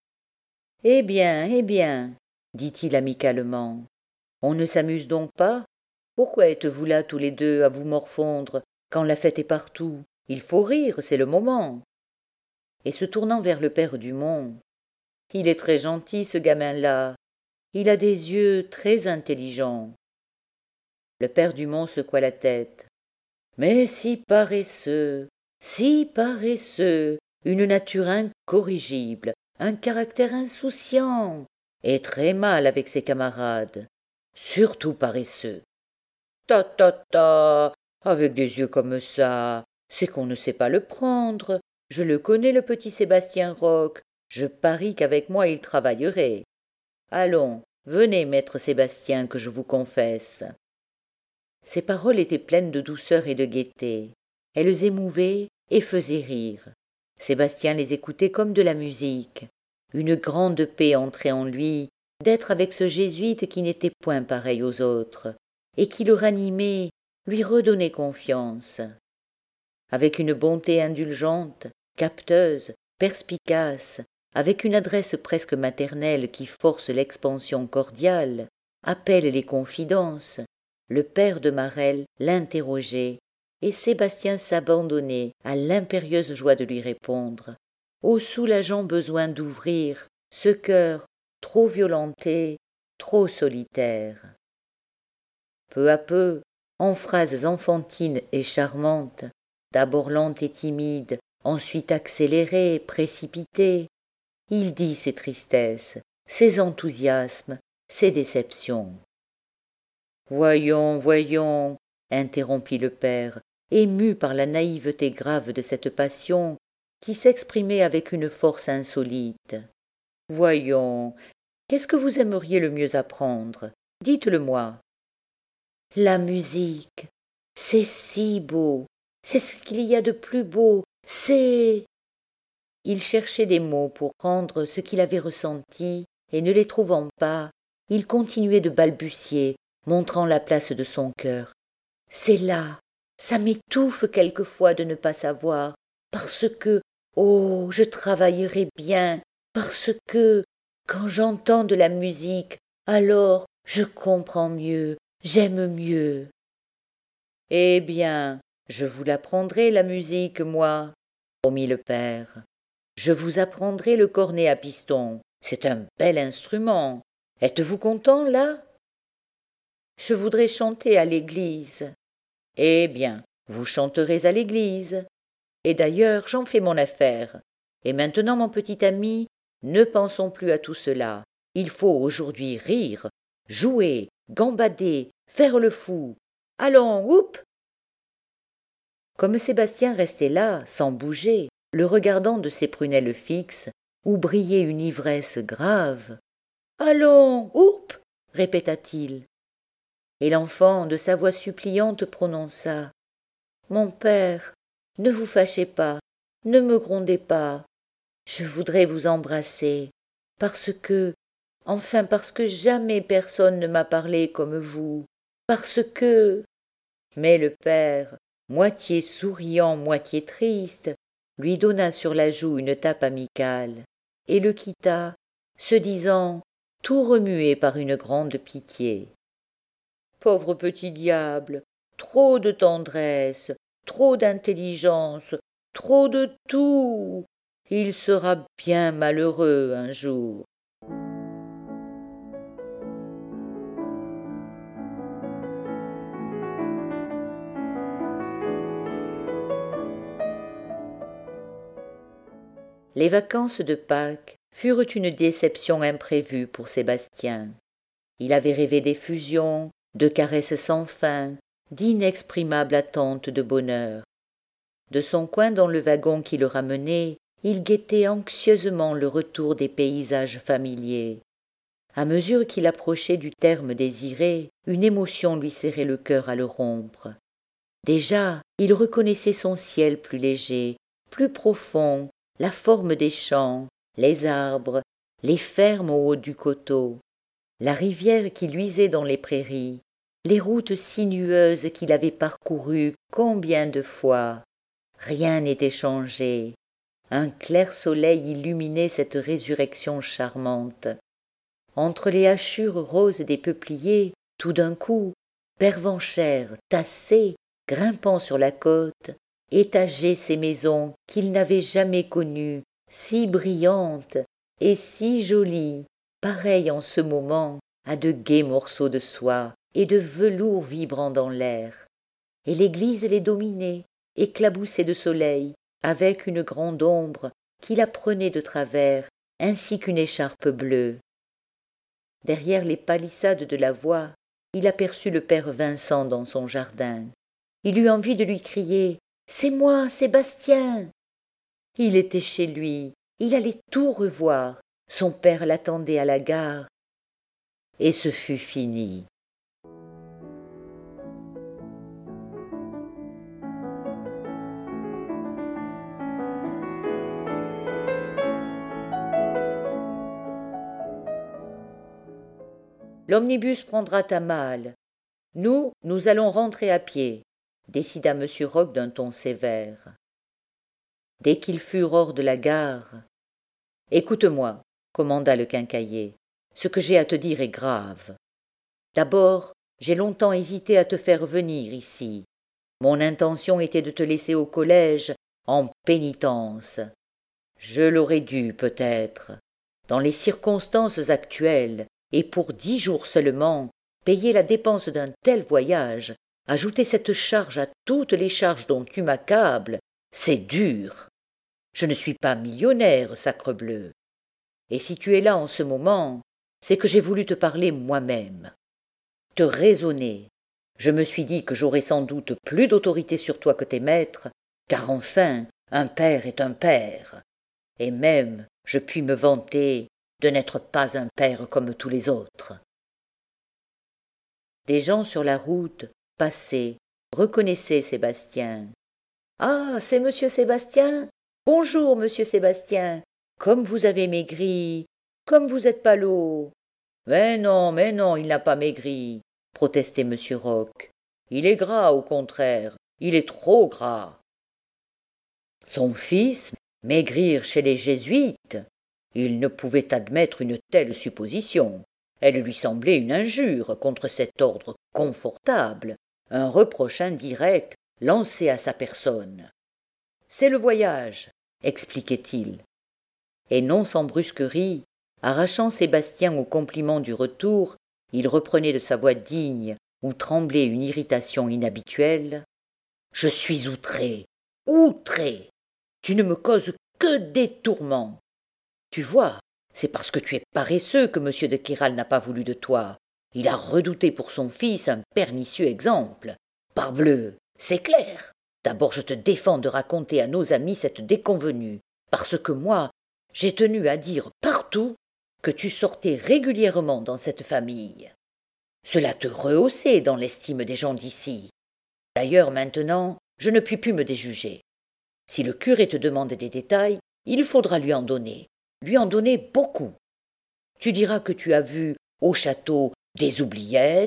« Eh bien, eh bien, dit-il amicalement, on ne s'amuse donc pas? Pourquoi êtes-vous là tous les deux à vous morfondre quand la fête est partout? Il faut rire, c'est le moment. » Et se tournant vers le père Dumont, « Il est très gentil, ce gamin-là. Il a des yeux très intelligents. » Le père Dumont secoua la tête. « Mais si paresseux, si paresseux, une nature incorrigible, un caractère insouciant, et très mal avec ses camarades, surtout paresseux. Ta ta ta, avec des yeux comme ça, c'est qu'on ne sait pas le prendre. Je le connais, le petit Sébastien Roch, je parie qu'avec moi il travaillerait. Allons, venez, maître Sébastien, que je vous confesse. » Ces paroles étaient pleines de douceur et de gaieté. Elles émouvaient et faisaient rire. Sébastien les écoutait comme de la musique. Une grande paix entrait en lui d'être avec ce jésuite qui n'était point pareil aux autres, et qui le ranimait, lui redonnait confiance. Avec une bonté indulgente, capteuse, perspicace, avec une adresse presque maternelle qui force l'expansion cordiale, appelle les confidences, le père de Marelle l'interrogeait, et Sébastien s'abandonnait à l'impérieuse joie de lui répondre, au soulageant besoin d'ouvrir ce cœur trop violenté, trop solitaire. Peu à peu, en phrases enfantines et charmantes, d'abord lentes et timides, ensuite accélérées, précipitées, il dit ses tristesses, ses enthousiasmes, ses déceptions. « Voyons, voyons, » interrompit le père, ému par la naïveté grave de cette passion qui s'exprimait avec une force insolite. « Voyons, qu'est-ce que vous aimeriez le mieux apprendre? Dites-le-moi. »« La musique, c'est si beau, c'est ce qu'il y a de plus beau, c'est... » Il cherchait des mots pour rendre ce qu'il avait ressenti, et ne les trouvant pas, il continuait de balbutier, montrant la place de son cœur. « C'est là, ça m'étouffe quelquefois de ne pas savoir, parce que, oh, je travaillerai bien, parce que, quand j'entends de la musique, alors je comprends mieux, j'aime mieux. »« Eh bien, je vous l'apprendrai, la musique, moi, » promit le père. « Je vous apprendrai le cornet à piston, c'est un bel instrument. Êtes-vous content, là ? » ?»« Je voudrais chanter à l'église. »« Eh bien, vous chanterez à l'église. Et d'ailleurs, j'en fais mon affaire. Et maintenant, mon petit ami, ne pensons plus à tout cela. Il faut aujourd'hui rire, jouer, gambader, faire le fou. Allons, oup !» Comme Sébastien restait là, sans bouger, le regardant de ses prunelles fixes, où brillait une ivresse grave. « Allons, oup !» répéta-t-il. Et l'enfant, de sa voix suppliante, prononça. « Mon père, ne vous fâchez pas, ne me grondez pas. Je voudrais vous embrasser, parce que, enfin parce que jamais personne ne m'a parlé comme vous, parce que... Mais le père, moitié souriant, moitié triste, lui donna sur la joue une tape amicale, et le quitta, se disant, tout remué par une grande pitié. Pauvre petit diable, trop de tendresse, trop d'intelligence, trop de tout. Il sera bien malheureux un jour. Les vacances de Pâques furent une déception imprévue pour Sébastien. Il avait rêvé d'effusions, de caresses sans fin, d'inexprimables attentes de bonheur. De son coin dans le wagon qui le ramenait, il guettait anxieusement le retour des paysages familiers. À mesure qu'il approchait du terme désiré, une émotion lui serrait le cœur à le rompre. Déjà, il reconnaissait son ciel plus léger, plus profond, la forme des champs, les arbres, les fermes au haut du coteau, la rivière qui luisait dans les prairies, les routes sinueuses qu'il avait parcourues combien de fois. Rien n'était changé. Un clair soleil illuminait cette résurrection charmante. Entre les hachures roses des peupliers, tout d'un coup, Pervenchère, tassé, grimpant sur la côte, étageait ces maisons qu'il n'avait jamais connues, si brillantes et si jolies, pareilles en ce moment à de gais morceaux de soie et de velours vibrant dans l'air. Et l'église les dominait, éclaboussée de soleil, avec une grande ombre qui la prenait de travers, ainsi qu'une écharpe bleue. Derrière les palissades de la voie, il aperçut le père Vincent dans son jardin. Il eut envie de lui crier « C'est moi, Sébastien !» Il était chez lui, il allait tout revoir, son père l'attendait à la gare, et ce fut fini. L'omnibus prendra ta malle. Nous, nous allons rentrer à pied, décida monsieur Roch d'un ton sévère. Dès qu'ils furent hors de la gare, « Écoute-moi, » commanda le quincaillier, « ce que j'ai à te dire est grave. D'abord, j'ai longtemps hésité à te faire venir ici. Mon intention était de te laisser au collège en pénitence. Je l'aurais dû, peut-être. Dans les circonstances actuelles, et pour dix jours seulement, payer la dépense d'un tel voyage, ajouter cette charge à toutes les charges dont tu m'accables, c'est dur. Je ne suis pas millionnaire, sacrebleu. Et si tu es là en ce moment, c'est que j'ai voulu te parler moi-même, te raisonner. Je me suis dit que j'aurais sans doute plus d'autorité sur toi que tes maîtres, car enfin, un père est un père. Et même, je puis me vanter de n'être pas un père comme tous les autres. Des gens sur la route passaient, reconnaissaient Sébastien. « Ah, c'est monsieur Sébastien ? Bonjour, monsieur Sébastien. Comme vous avez maigri, comme vous êtes pâlot. »« Mais non, mais non, il n'a pas maigri, » protestait monsieur Roch. « Il est gras, au contraire, il est trop gras. » Son fils maigrir chez les jésuites? Il ne pouvait admettre une telle supposition. Elle lui semblait une injure contre cet ordre confortable, un reproche indirect lancé à sa personne. « C'est le voyage, » expliquait-il. Et non sans brusquerie, arrachant Sébastien au compliment du retour, il reprenait de sa voix digne où tremblait une irritation inhabituelle. « Je suis outré, outré. Tu ne me causes que des tourments. Tu vois, c'est parce que tu es paresseux que M. de Kéral n'a pas voulu de toi. Il a redouté pour son fils un pernicieux exemple. Parbleu, c'est clair. D'abord je te défends de raconter à nos amis cette déconvenue, parce que moi, j'ai tenu à dire partout que tu sortais régulièrement dans cette famille. Cela te rehaussait dans l'estime des gens d'ici. D'ailleurs maintenant, je ne puis plus me déjuger. Si le curé te demande des détails, il faudra lui en donner. Lui en donner beaucoup. Tu diras que tu as vu au château des oubliettes,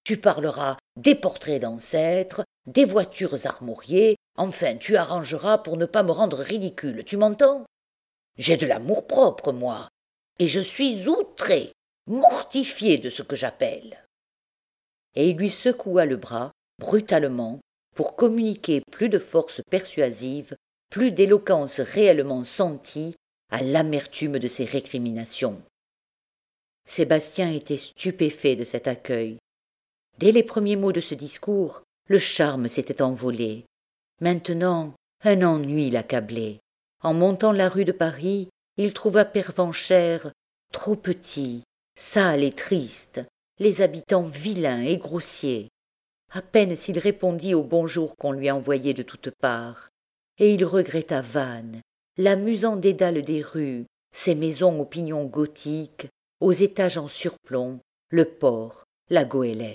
Tu parleras des portraits d'ancêtres, des voitures armoriées, enfin tu arrangeras pour ne pas me rendre ridicule, tu m'entends? J'ai de l'amour-propre, moi, et je suis outré, mortifié de ce que j'appelle. »
Et il lui secoua le bras, brutalement, pour communiquer plus de force persuasive, plus d'éloquence réellement sentie à l'amertume de ses récriminations. Sébastien était stupéfait de cet accueil. Dès les premiers mots de ce discours, le charme s'était envolé. Maintenant, un ennui l'accablait. En montant la rue de Paris, il trouva Pervenchères trop petit, sale et triste, les habitants vilains et grossiers. À peine s'il répondit aux bonjours qu'on lui envoyait de toutes parts, et il regretta Vannes, l'amusant dédale des rues, ses maisons aux pignons gothiques, aux étages en surplomb, le port, la goélette.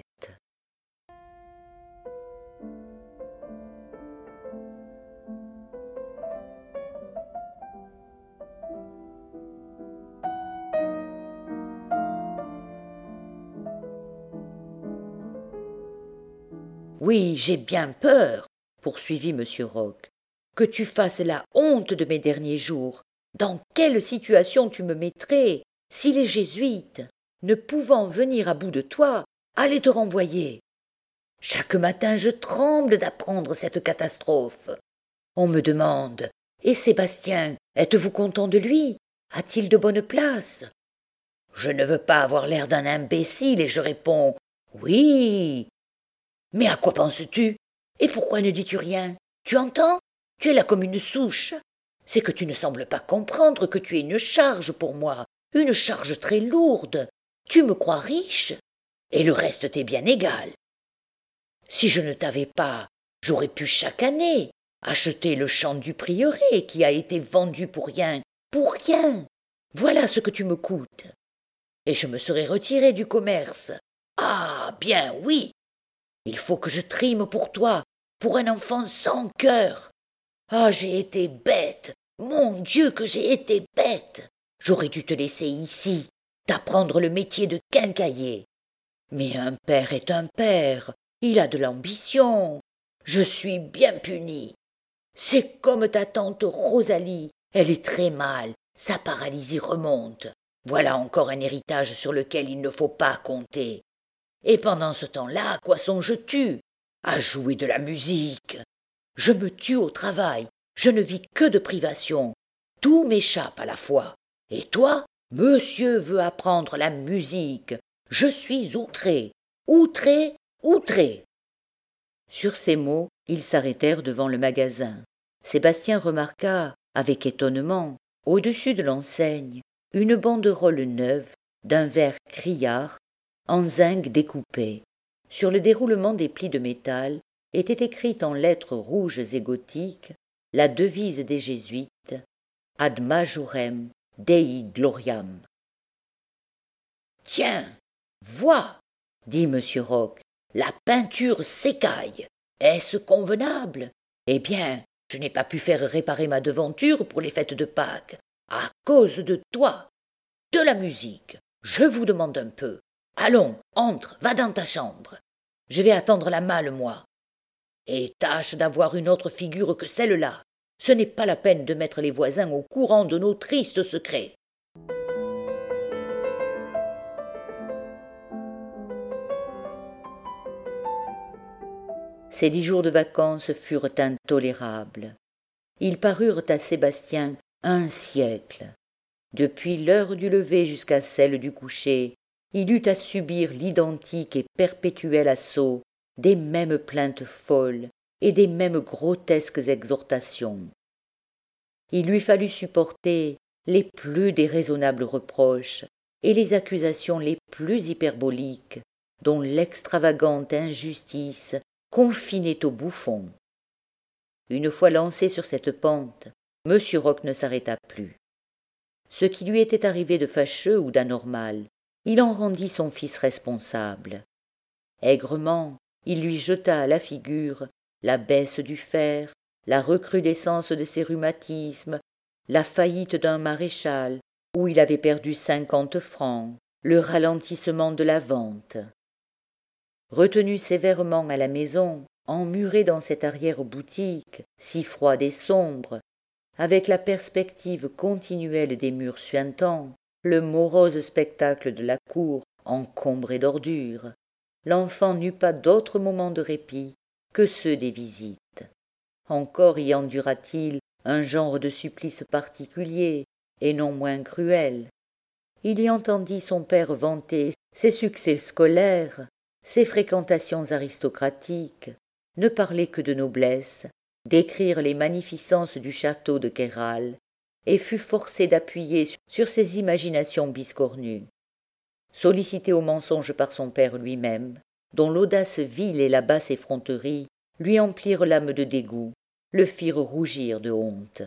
Oui, j'ai bien peur, poursuivit M. Roch, que tu fasses la honte de mes derniers jours. Dans quelle situation tu me mettrais si les jésuites, ne pouvant venir à bout de toi, allaient te renvoyer? Chaque matin je tremble d'apprendre cette catastrophe. On me demande « Et Sébastien, êtes-vous content de lui? A-t-il de bonnes places ?» Je ne veux pas avoir l'air d'un imbécile et je réponds « Oui. » Mais à quoi penses-tu? Et pourquoi ne dis-tu rien? Tu entends? Tu es là comme une souche. C'est que tu ne sembles pas comprendre que tu es une charge pour moi, une charge très lourde. Tu me crois riche, et le reste t'est bien égal. Si je ne t'avais pas, j'aurais pu chaque année acheter le champ du prieuré qui a été vendu pour rien, pour rien. Voilà ce que tu me coûtes. Et je me serais retiré du commerce. Ah, bien oui. Il faut que je trime pour toi, pour un enfant sans cœur. Ah, j'ai été bête. Mon Dieu, que j'ai été bête. J'aurais dû te laisser ici, t'apprendre le métier de quincaillier. Mais un père est un père, il a de l'ambition. Je suis bien puni. C'est comme ta tante Rosalie, elle est très mal, sa paralysie remonte. Voilà encore un héritage sur lequel il ne faut pas compter. Et pendant ce temps-là, à quoi songes-tu? À jouer de la musique. Je me tue au travail, je ne vis que de privations. Tout m'échappe à la fois. Et toi, monsieur veut apprendre la musique. Je suis outré, outré, outré.
Sur ces mots, ils s'arrêtèrent devant le magasin. Sébastien remarqua, avec étonnement, au-dessus de l'enseigne, une banderole neuve d'un vert criard, en zinc découpé. Sur le déroulement des plis de métal était écrite en lettres rouges et gothiques la devise des jésuites « Ad majorem Dei gloriam ».
« Tiens, vois, dit M. Roch, la peinture s'écaille. Est-ce convenable? Eh bien, je n'ai pas pu faire réparer ma devanture pour les fêtes de Pâques, à cause de toi. De la musique, je vous demande un peu. Allons, entre, va dans ta chambre. Je vais attendre la malle, moi. Et tâche d'avoir une autre figure que celle-là. Ce n'est pas la peine de mettre les voisins au courant de nos tristes secrets. »
Ces dix jours de vacances furent intolérables. Ils parurent à Sébastien un siècle. Depuis l'heure du lever jusqu'à celle du coucher, il eut à subir l'identique et perpétuel assaut des mêmes plaintes folles et des mêmes grotesques exhortations. Il lui fallut supporter les plus déraisonnables reproches et les accusations les plus hyperboliques, dont l'extravagante injustice confinait au bouffon. Une fois lancé sur cette pente, M. Roch ne s'arrêta plus. Ce qui lui était arrivé de fâcheux ou d'anormal, il en rendit son fils responsable. Aigrement, il lui jeta à la figure la baisse du fer, la recrudescence de ses rhumatismes, la faillite d'un maréchal, où il avait perdu cinquante francs, le ralentissement de la vente. retenu sévèrement à la maison, emmuré dans cette arrière-boutique, si froide et sombre, avec la perspective continuelle des murs suintants, le morose spectacle de la cour encombrée d'ordures, l'enfant n'eut pas d'autres moments de répit que ceux des visites. Encore y endura-t-il un genre de supplice particulier, et non moins cruel. Il y entendit son père vanter ses succès scolaires, ses fréquentations aristocratiques, ne parler que de noblesse, décrire les magnificences du château de Queyral, et fut forcé d'appuyer sur ses imaginations biscornues. Sollicité au mensonge par son père lui-même, dont l'audace vile et la basse effronterie lui emplirent l'âme de dégoût, le firent rougir de honte.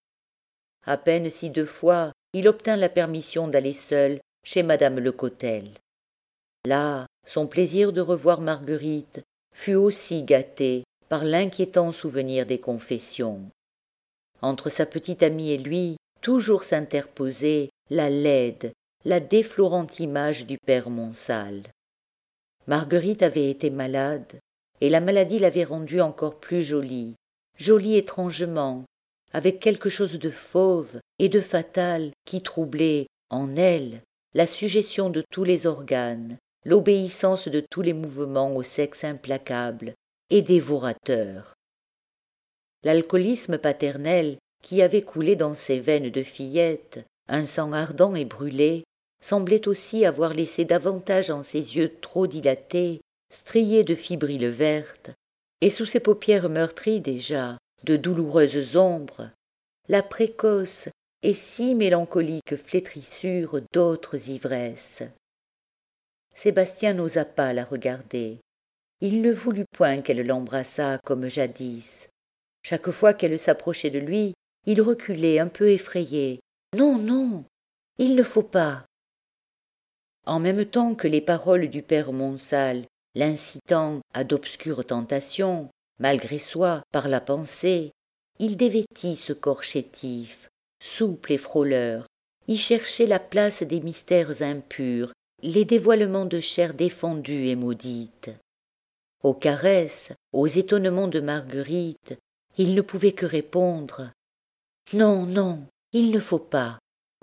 À peine si deux fois il obtint la permission d'aller seul chez madame Lecotel. Là, son plaisir de revoir Marguerite fut aussi gâté par l'inquiétant souvenir des confessions. Entre sa petite amie et lui, toujours s'interposait la laide, la déflorante image du père Monsal. Marguerite avait été malade, et la maladie l'avait rendue encore plus jolie, jolie étrangement, avec quelque chose de fauve et de fatal qui troublait, en elle, la suggestion de tous les organes, l'obéissance de tous les mouvements au sexe implacable et dévorateur. L'alcoolisme paternel qui avait coulé dans ses veines de fillette, un sang ardent et brûlé, semblait aussi avoir laissé davantage en ses yeux trop dilatés, striés de fibrilles vertes, et sous ses paupières meurtries déjà de douloureuses ombres, la précoce et si mélancolique flétrissure d'autres ivresses. Sébastien n'osa pas la regarder. Il ne voulut point qu'elle l'embrassât comme jadis. Chaque fois qu'elle s'approchait de lui, il reculait un peu effrayé. « Non, non, il ne faut pas !» En même temps que les paroles du père Monsal, l'incitant à d'obscures tentations, malgré soi, par la pensée, il dévêtit ce corps chétif, souple et frôleur, y cherchait la place des mystères impurs, les dévoilements de chair défendue et maudite. Aux caresses, aux étonnements de Marguerite, il ne pouvait que répondre « Non, non, il ne faut pas !»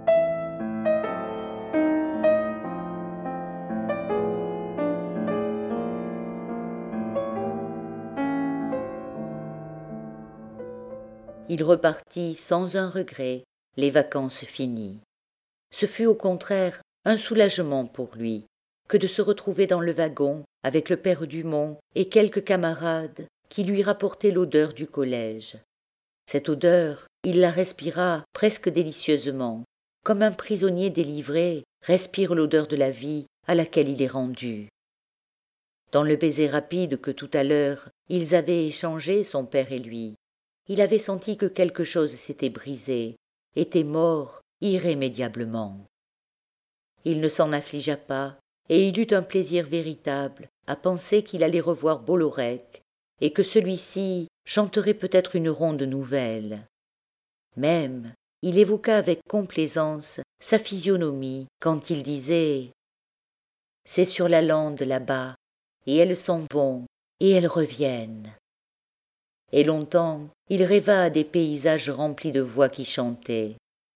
Il repartit sans un regret, les vacances finies. Ce fut au contraire un soulagement pour lui que de se retrouver dans le wagon avec le père Dumont et quelques camarades qui lui rapportaient l'odeur du collège. Cette odeur, il la respira presque délicieusement, comme un prisonnier délivré respire l'odeur de la vie à laquelle il est rendu. Dans le baiser rapide que tout à l'heure ils avaient échangé, son père et lui, il avait senti que quelque chose s'était brisé, était mort irrémédiablement. Il ne s'en affligea pas, et il eut un plaisir véritable à penser qu'il allait revoir Bollorec, et que celui-ci chanterait peut-être une ronde nouvelle. Même, il évoqua avec complaisance sa physionomie quand il disait « C'est sur la lande là-bas, et elles s'en vont, et elles reviennent. » Et longtemps, il rêva à des paysages remplis de voix qui chantaient.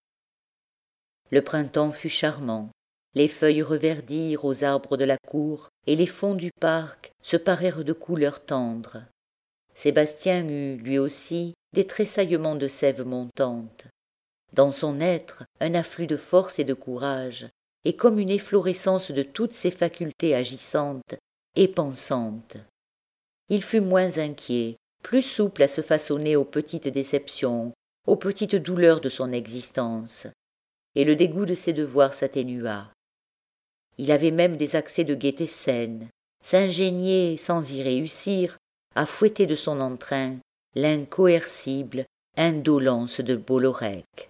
Le printemps fut charmant. Les feuilles reverdirent aux arbres de la cour, et les fonds du parc se parèrent de couleurs tendres. Sébastien eut, lui aussi, des tressaillements de sève montante. Dans son être, un afflux de force et de courage, et comme une efflorescence de toutes ses facultés agissantes et pensantes. Il fut moins inquiet, plus souple à se façonner aux petites déceptions, aux petites douleurs de son existence, et le dégoût de ses devoirs s'atténua. Il avait même des accès de gaieté saine, s'ingéniait, sans y réussir, à fouetter de son entrain l'incoercible indolence de Bollorec.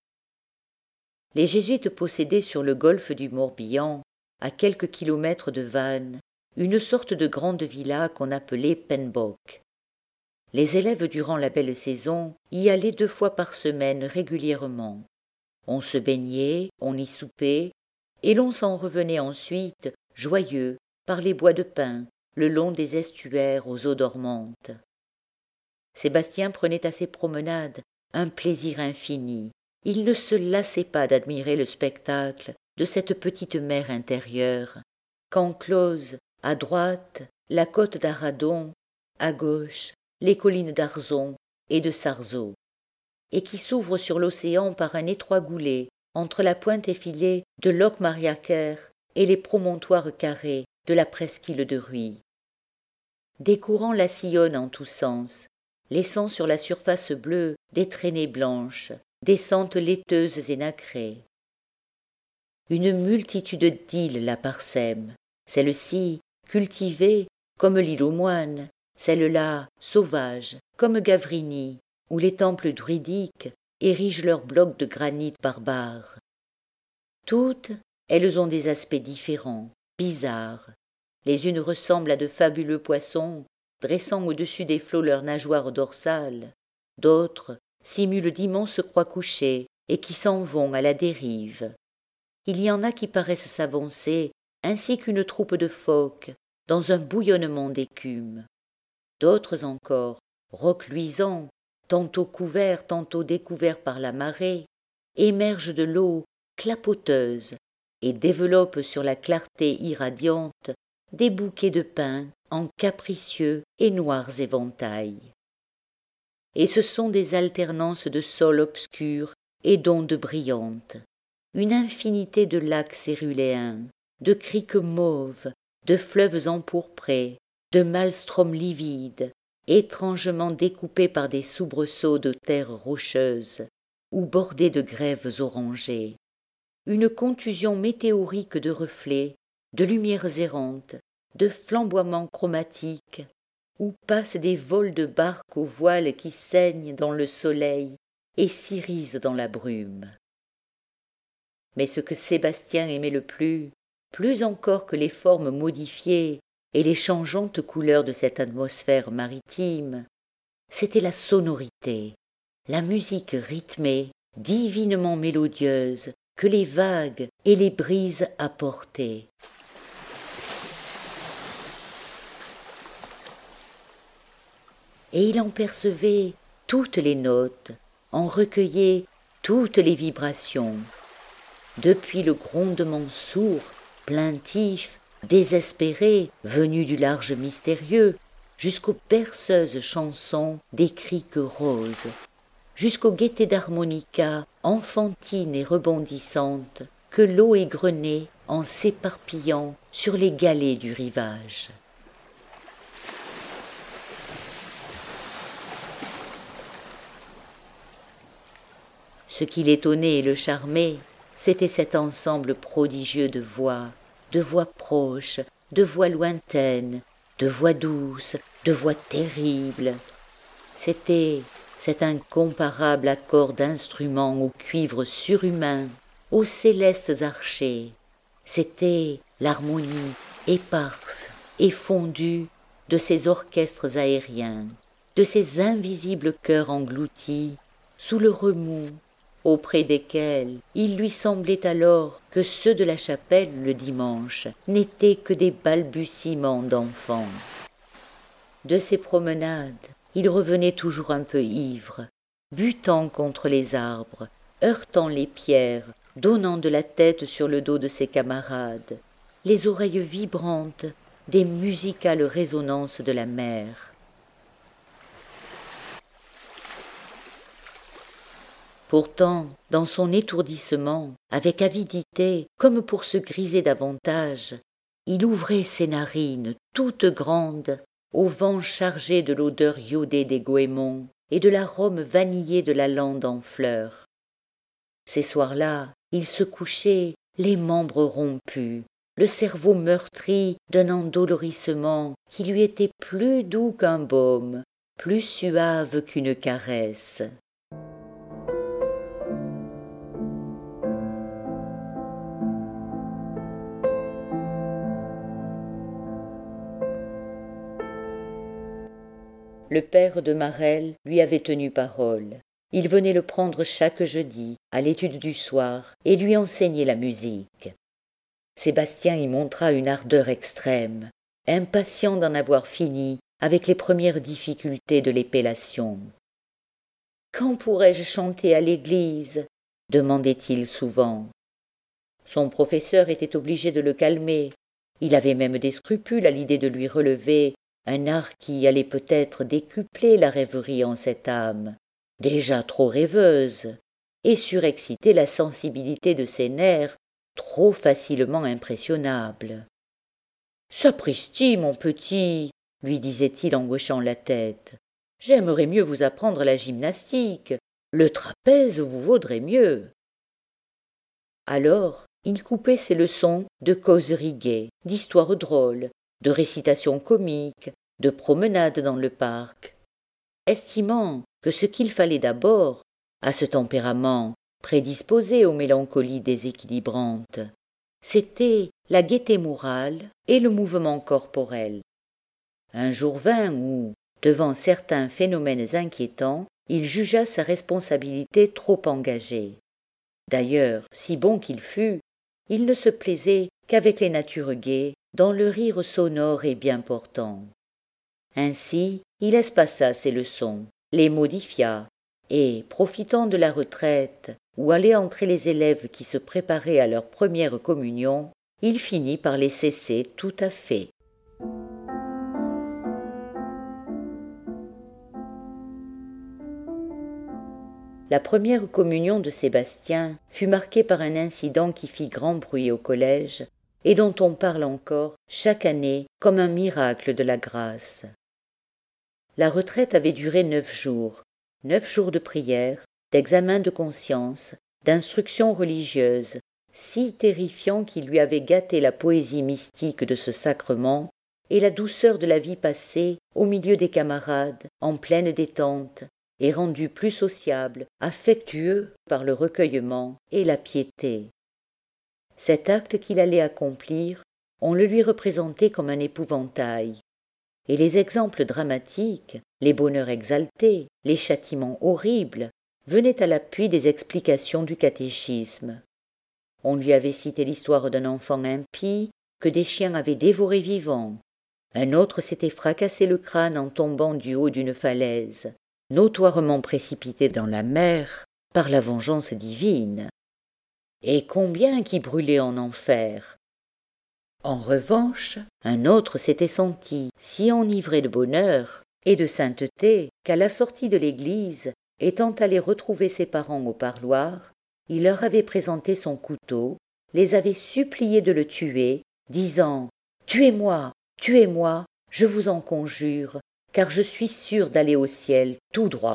Les jésuites possédaient sur le golfe du Morbihan, à quelques kilomètres de Vannes, une sorte de grande villa qu'on appelait Penbock. Les élèves durant la belle saison y allaient deux fois par semaine régulièrement. On se baignait, on y soupait, et l'on s'en revenait ensuite, joyeux, par les bois de pin, le long des estuaires aux eaux dormantes. Sébastien prenait à ses promenades un plaisir infini. Il ne se lassait pas d'admirer le spectacle de cette petite mer intérieure, qu'enclosent, à droite, la côte d'Arradon, à gauche, les collines d'Arzon et de Sarzeau, et qui s'ouvre sur l'océan par un étroit goulet entre la pointe effilée de Locmariaquer et les promontoires carrés de la presqu'île de Rhuys. Des courants la sillonnent en tous sens, laissant sur la surface bleue des traînées blanches, des sentes laiteuses et nacrées. Une multitude d'îles la parsèment, celle-ci cultivée comme l'île aux moines, celle-là sauvage comme Gavrini, où les temples druidiques érigent leurs blocs de granit barbares. Toutes, elles ont des aspects différents, bizarres. Les unes ressemblent à de fabuleux poissons, dressant au-dessus des flots leurs nageoires dorsales. D'autres simulent d'immenses croix couchées et qui s'en vont à la dérive. Il y en a qui paraissent s'avancer, ainsi qu'une troupe de phoques, dans un bouillonnement d'écume. D'autres encore, rocs luisants, tantôt couverts, tantôt découverts par la marée, émergent de l'eau clapoteuse et développent sur la clarté irradiante des bouquets de pins en capricieux et noirs éventails. Et ce sont des alternances de sols obscurs et d'ondes brillantes, une infinité de lacs céruléens, de criques mauves, de fleuves empourprés, de maelstroms livides, étrangement découpés par des soubresauts de terres rocheuses ou bordés de grèves orangées, une contusion météorique de reflets, de lumières errantes, de flamboiements chromatiques, où passent des vols de barques aux voiles qui saignent dans le soleil et s'irisent dans la brume. Mais ce que Sébastien aimait le plus, plus encore que les formes modifiées et les changeantes couleurs de cette atmosphère maritime, c'était la sonorité, la musique rythmée, divinement mélodieuse, que les vagues et les brises apportaient. Et il en percevait toutes les notes, en recueillait toutes les vibrations, depuis le grondement sourd, plaintif, désespéré, venu du large mystérieux, jusqu'aux berceuses chansons des criques roses, jusqu'aux gaietés d'harmonica enfantines et rebondissantes que l'eau égrenait en s'éparpillant sur les galets du rivage. Ce qui l'étonnait et le charmait, c'était cet ensemble prodigieux de voix, de voix proches, de voix lointaines, de voix douces, de voix terribles. C'était cet incomparable accord d'instruments au cuivre surhumain, aux célestes archers. C'était l'harmonie éparse et fondue de ces orchestres aériens, de ces invisibles chœurs engloutis sous le remous, auprès desquels il lui semblait alors que ceux de la chapelle le dimanche n'étaient que des balbutiements d'enfants. De ses promenades, il revenait toujours un peu ivre, butant contre les arbres, heurtant les pierres, donnant de la tête sur le dos de ses camarades, les oreilles vibrantes des musicales résonances de la mer. Pourtant, dans son étourdissement, avec avidité, comme pour se griser davantage, il ouvrait ses narines toutes grandes au vent chargé de l'odeur iodée des goémons et de l'arôme vanillé de la lande en fleurs. Ces soirs-là, il se couchait, les membres rompus, le cerveau meurtri d'un endolorissement qui lui était plus doux qu'un baume, plus suave qu'une caresse. Le père de Marelle lui avait tenu parole. Il venait le prendre chaque jeudi, à l'étude du soir, et lui enseignait la musique. Sébastien y montra une ardeur extrême. impatient d'en avoir fini avec les premières difficultés de l'épellation. « Quand pourrais-je chanter à l'église ?» demandait-il souvent. Son professeur était obligé de le calmer. Il avait même des scrupules à l'idée de lui relever un art qui allait peut-être décupler la rêverie en cette âme, déjà trop rêveuse, et surexciter la sensibilité de ses nerfs, trop facilement impressionnables. « Sapristi, mon petit, lui disait-il en hochant la tête, j'aimerais mieux vous apprendre la gymnastique, le trapèze vous vaudrait mieux. » Alors, il coupait ses leçons de causeries gaies, d'histoires drôles, de récitations comiques, de promenades dans le parc, estimant que ce qu'il fallait d'abord, à ce tempérament prédisposé aux mélancolies déséquilibrantes, c'était la gaieté morale et le mouvement corporel. Un jour vint où, devant certains phénomènes inquiétants, il jugea sa responsabilité trop engagée. D'ailleurs, si bon qu'il fût, il ne se plaisait qu'avec les natures gaies, dans le rire sonore et bien portant. Ainsi, il espaça ses leçons, les modifia, et, profitant de la retraite, où allaient entrer les élèves qui se préparaient à leur première communion, il finit par les cesser tout à fait. La première communion de Sébastien fut marquée par un incident qui fit grand bruit au collège et dont on parle encore chaque année comme un miracle de la grâce. La retraite avait duré neuf jours, neuf jours de prière, d'examen de conscience, d'instruction religieuse, si terrifiants qu'il lui avait gâté la poésie mystique de ce sacrement et la douceur de la vie passée au milieu des camarades, en pleine détente, et rendu plus sociable, affectueux par le recueillement et la piété. Cet acte qu'il allait accomplir, on le lui représentait comme un épouvantail, et les exemples dramatiques, les bonheurs exaltés, les châtiments horribles, venaient à l'appui des explications du catéchisme. On lui avait cité l'histoire d'un enfant impie que des chiens avaient dévoré vivant. Un autre s'était fracassé le crâne en tombant du haut d'une falaise, notoirement précipité dans la mer par la vengeance divine. Et combien qui brûlaient en enfer! En revanche, un autre s'était senti si enivré de bonheur et de sainteté qu'à la sortie de l'église, étant allé retrouver ses parents au parloir, il leur avait présenté son couteau, les avait suppliés de le tuer, disant « Tuez-moi, tuez-moi, je vous en conjure, car je suis sûr d'aller au ciel tout droit. »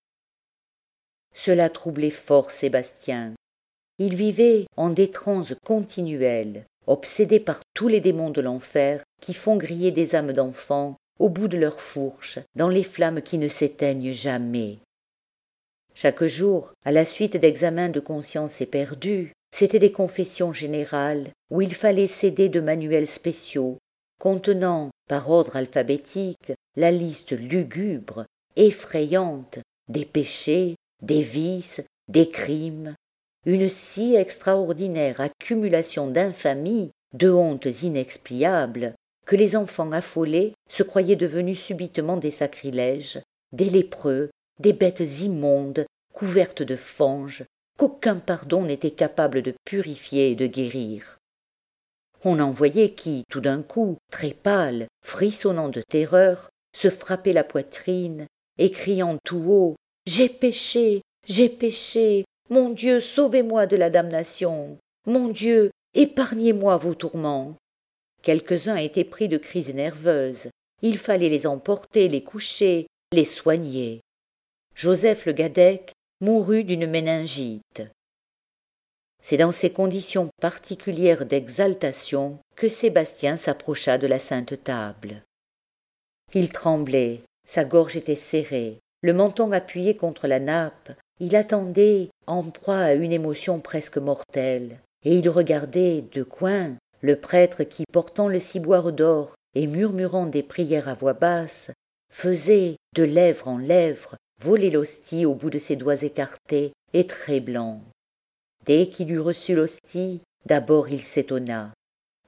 Cela troublait fort Sébastien. Il vivait en des transes continuelles, obsédé par tous les démons de l'enfer qui font griller des âmes d'enfants au bout de leurs fourches, dans les flammes qui ne s'éteignent jamais. Chaque jour, à la suite d'examens de conscience éperdus, c'étaient des confessions générales où il fallait s'aider de manuels spéciaux, contenant, par ordre alphabétique, la liste lugubre, effrayante, des péchés, des vices, des crimes, une si extraordinaire accumulation d'infamies, de hontes inexpiables, que les enfants affolés se croyaient devenus subitement des sacrilèges, des lépreux, des bêtes immondes, couvertes de fange, qu'aucun pardon n'était capable de purifier et de guérir. On en voyait qui, tout d'un coup, très pâles, frissonnant de terreur, se frappaient la poitrine et criant tout haut « J'ai péché, j'ai péché, mon Dieu, sauvez-moi de la damnation, mon Dieu, épargnez-moi vos tourments. » Quelques-uns étaient pris de crises nerveuses, il fallait les emporter, les coucher, les soigner. Joseph le Gadec mourut d'une méningite. C'est dans ces conditions particulières d'exaltation que Sébastien s'approcha de la sainte table. Il tremblait, sa gorge était serrée, le menton appuyé contre la nappe, il attendait, en proie à une émotion presque mortelle, et il regardait, de coin, le prêtre qui, portant le ciboire d'or et murmurant des prières à voix basse, faisait, de lèvre en lèvre, voler l'hostie au bout de ses doigts écartés et très blancs. Dès qu'il eut reçu l'hostie, d'abord il s'étonna.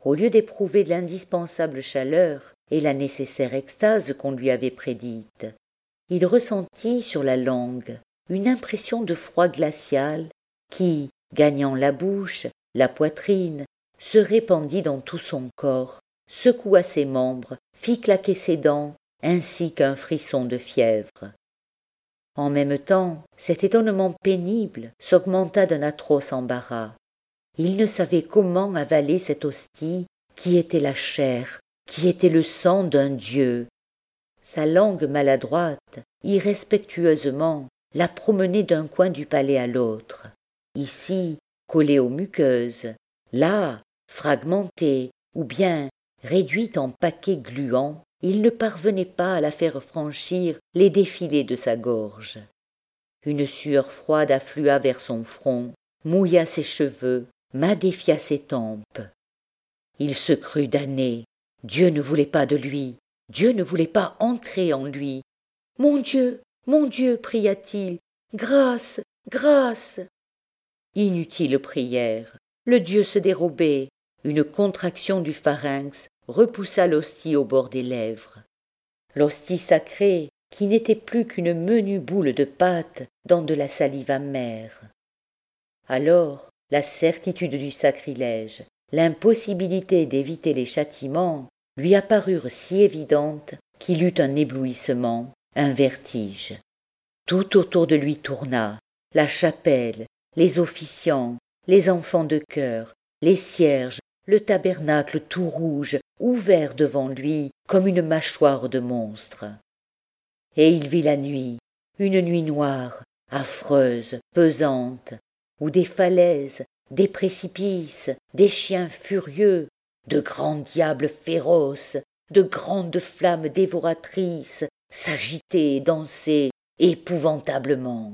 Au lieu d'éprouver l'indispensable chaleur et la nécessaire extase qu'on lui avait prédite, il ressentit sur la langue une impression de froid glacial qui, gagnant la bouche, la poitrine, se répandit dans tout son corps, secoua ses membres, fit claquer ses dents, ainsi qu'un frisson de fièvre. En même temps, cet étonnement pénible s'augmenta d'un atroce embarras. Il ne savait comment avaler cette hostie qui était la chair, qui était le sang d'un dieu. Sa langue maladroite, irrespectueusement, la promenait d'un coin du palais à l'autre. Ici, collée aux muqueuses, là, fragmentée, ou bien réduite en paquets gluants, il ne parvenait pas à la faire franchir les défilés de sa gorge. Une sueur froide afflua vers son front, mouilla ses cheveux, madéfia ses tempes. Il se crut damné. Dieu ne voulait pas de lui. Dieu ne voulait pas entrer en lui. « Mon Dieu, mon Dieu !» pria-t-il. « Grâce, grâce !» Inutile prière. Le Dieu se dérobait. Une contraction du pharynx repoussa l'hostie au bord des lèvres. L'hostie sacrée, qui n'était plus qu'une menue boule de pâte dans de la salive amère. Alors, la certitude du sacrilège, l'impossibilité d'éviter les châtiments, lui apparurent si évidentes qu'il eut un éblouissement, un vertige. Tout autour de lui tourna, la chapelle, les officiants, les enfants de chœur, les cierges, le tabernacle tout rouge, ouvert devant lui comme une mâchoire de monstre. Et il vit la nuit, une nuit noire, affreuse, pesante, où des falaises, des précipices, des chiens furieux, de grands diables féroces, de grandes flammes dévoratrices s'agitaient et dansaient épouvantablement.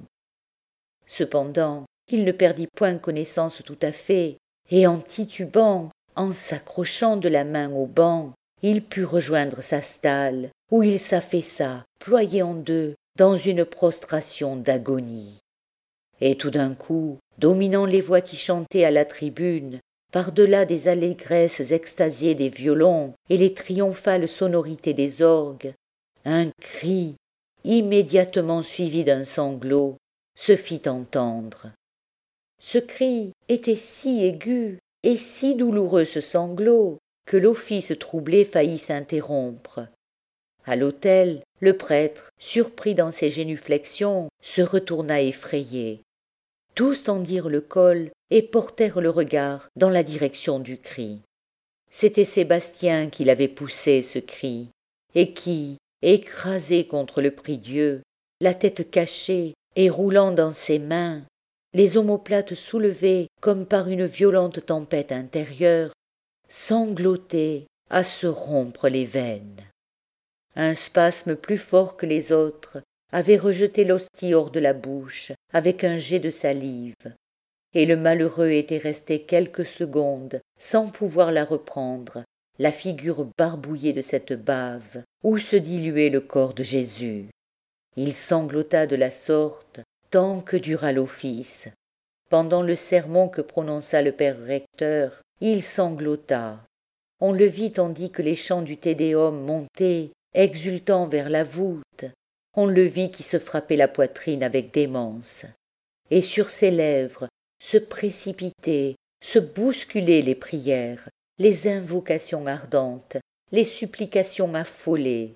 Cependant, il ne perdit point connaissance tout à fait, et en titubant, en s'accrochant de la main au banc, il put rejoindre sa stalle, où il s'affaissa, ployé en deux, dans une prostration d'agonie. Et tout d'un coup, dominant les voix qui chantaient à la tribune, par-delà des allégresses extasiées des violons et les triomphales sonorités des orgues, un cri, immédiatement suivi d'un sanglot, se fit entendre. Ce cri était si aigu et si douloureux ce sanglot que l'office troublé faillit s'interrompre. À l'autel, le prêtre, surpris dans ses génuflexions, se retourna effrayé. Tous tendirent le col et portèrent le regard dans la direction du cri. C'était Sébastien qui l'avait poussé, ce cri, et qui, écrasé contre le prie-Dieu, la tête cachée et roulant dans ses mains, les omoplates soulevées comme par une violente tempête intérieure, sanglotait à se rompre les veines. Un spasme plus fort que les autres avait rejeté l'hostie hors de la bouche avec un jet de salive, et le malheureux était resté quelques secondes sans pouvoir la reprendre, la figure barbouillée de cette bave où se diluait le corps de Jésus. Il sanglota de la sorte tant que dura l'office. Pendant le sermon que prononça le père recteur, il sanglota. On le vit tandis que les chants du Te Deum montaient, exultant vers la voûte. On le vit qui se frappait la poitrine avec démence. Et sur ses lèvres se précipitaient, se bousculaient les prières, les invocations ardentes, les supplications affolées.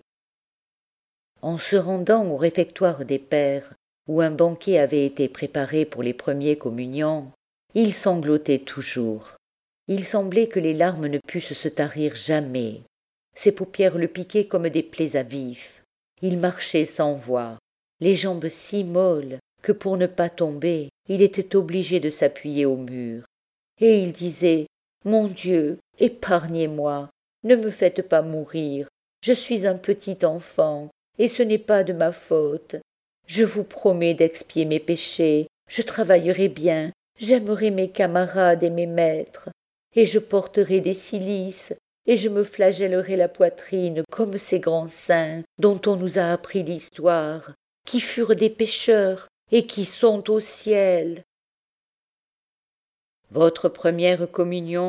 En se rendant au réfectoire des pères, où un banquet avait été préparé pour les premiers communiants, il sanglotait toujours. Il semblait que les larmes ne pussent se tarir jamais. Ses paupières le piquaient comme des plaies à vif. Il marchait sans voix, les jambes si molles que pour ne pas tomber, il était obligé de s'appuyer au mur. Et il disait « Mon Dieu, épargnez-moi, ne me faites pas mourir, je suis un petit enfant, et ce n'est pas de ma faute. Je vous promets d'expier mes péchés, je travaillerai bien, j'aimerai mes camarades et mes maîtres, et je porterai des cilices, et je me flagellerai la poitrine comme ces grands saints dont on nous a appris l'histoire, qui furent des pécheurs et qui sont au ciel. Votre première communion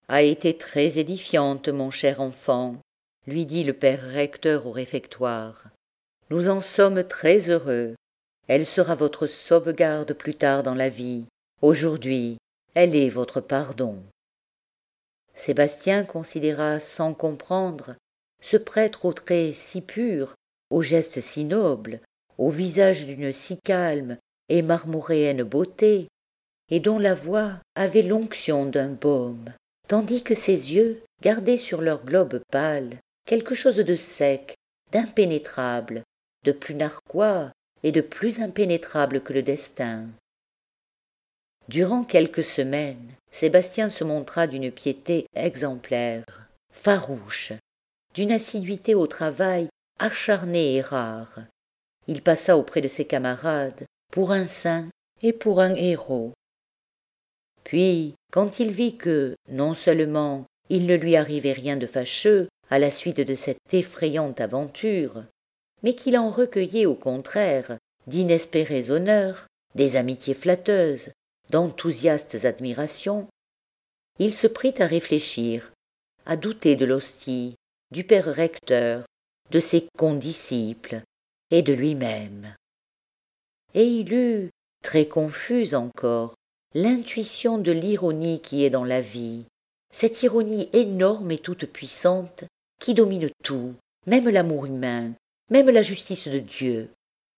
a été très édifiante, mon cher enfant, lui dit le père recteur au réfectoire. Nous en sommes très heureux. Elle sera votre sauvegarde plus tard dans la vie. Aujourd'hui, elle est votre pardon. Sébastien considéra sans comprendre ce prêtre aux traits si purs, aux gestes si nobles, au visage d'une si calme et marmoréenne beauté, et dont la voix avait l'onction d'un baume, tandis que ses yeux gardaient sur leur globe pâle quelque chose de sec, d'impénétrable, de plus narquois et de plus impénétrable que le destin. Durant quelques semaines, Sébastien se montra d'une piété exemplaire, farouche, d'une assiduité au travail acharnée et rare. Il passa auprès de ses camarades pour un saint et pour un héros. Puis, quand il vit que, non seulement il ne lui arrivait rien de fâcheux à la suite de cette effrayante aventure, mais qu'il en recueillait au contraire d'inespérés honneurs, des amitiés flatteuses, d'enthousiastes admirations, il se prit à réfléchir, à douter de l'hostie, du père recteur, de ses condisciples et de lui-même. Et il eut, très confuse encore, l'intuition de l'ironie qui est dans la vie, cette ironie énorme et toute puissante qui domine tout, même l'amour humain, même la justice de Dieu.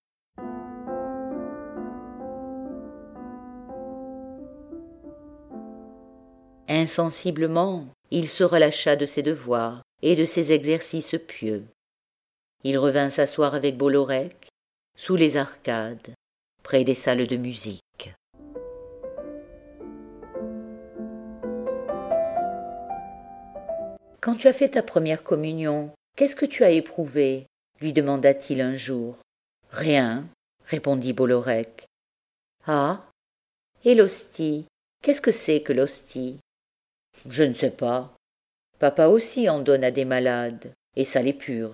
Insensiblement, il se relâcha de ses devoirs et de ses exercices pieux. Il revint s'asseoir avec Bollorec, sous les arcades, près des salles de musique. « Quand tu as fait ta première communion, qu'est-ce que tu as éprouvé ?» lui demanda-t-il un jour. « Rien, » répondit Bollorec. « Ah, et l'hostie, qu'est-ce que c'est que l'hostie ?»« Je ne sais pas. Papa aussi en donne à des malades, et ça les purge. »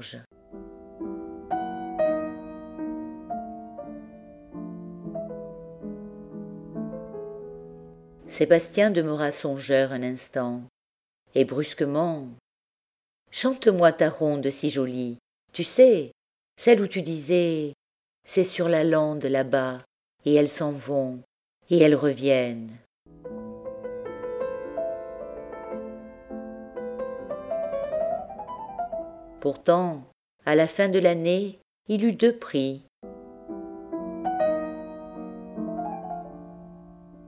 Sébastien demeura songeur un instant, et brusquement « Chante-moi ta ronde si jolie, tu sais, celle où tu disais « C'est sur la lande là-bas, et elles s'en vont, et elles reviennent. » Pourtant, à la fin de l'année, il eut deux prix.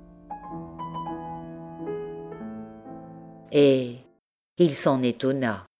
Et il s'en étonna.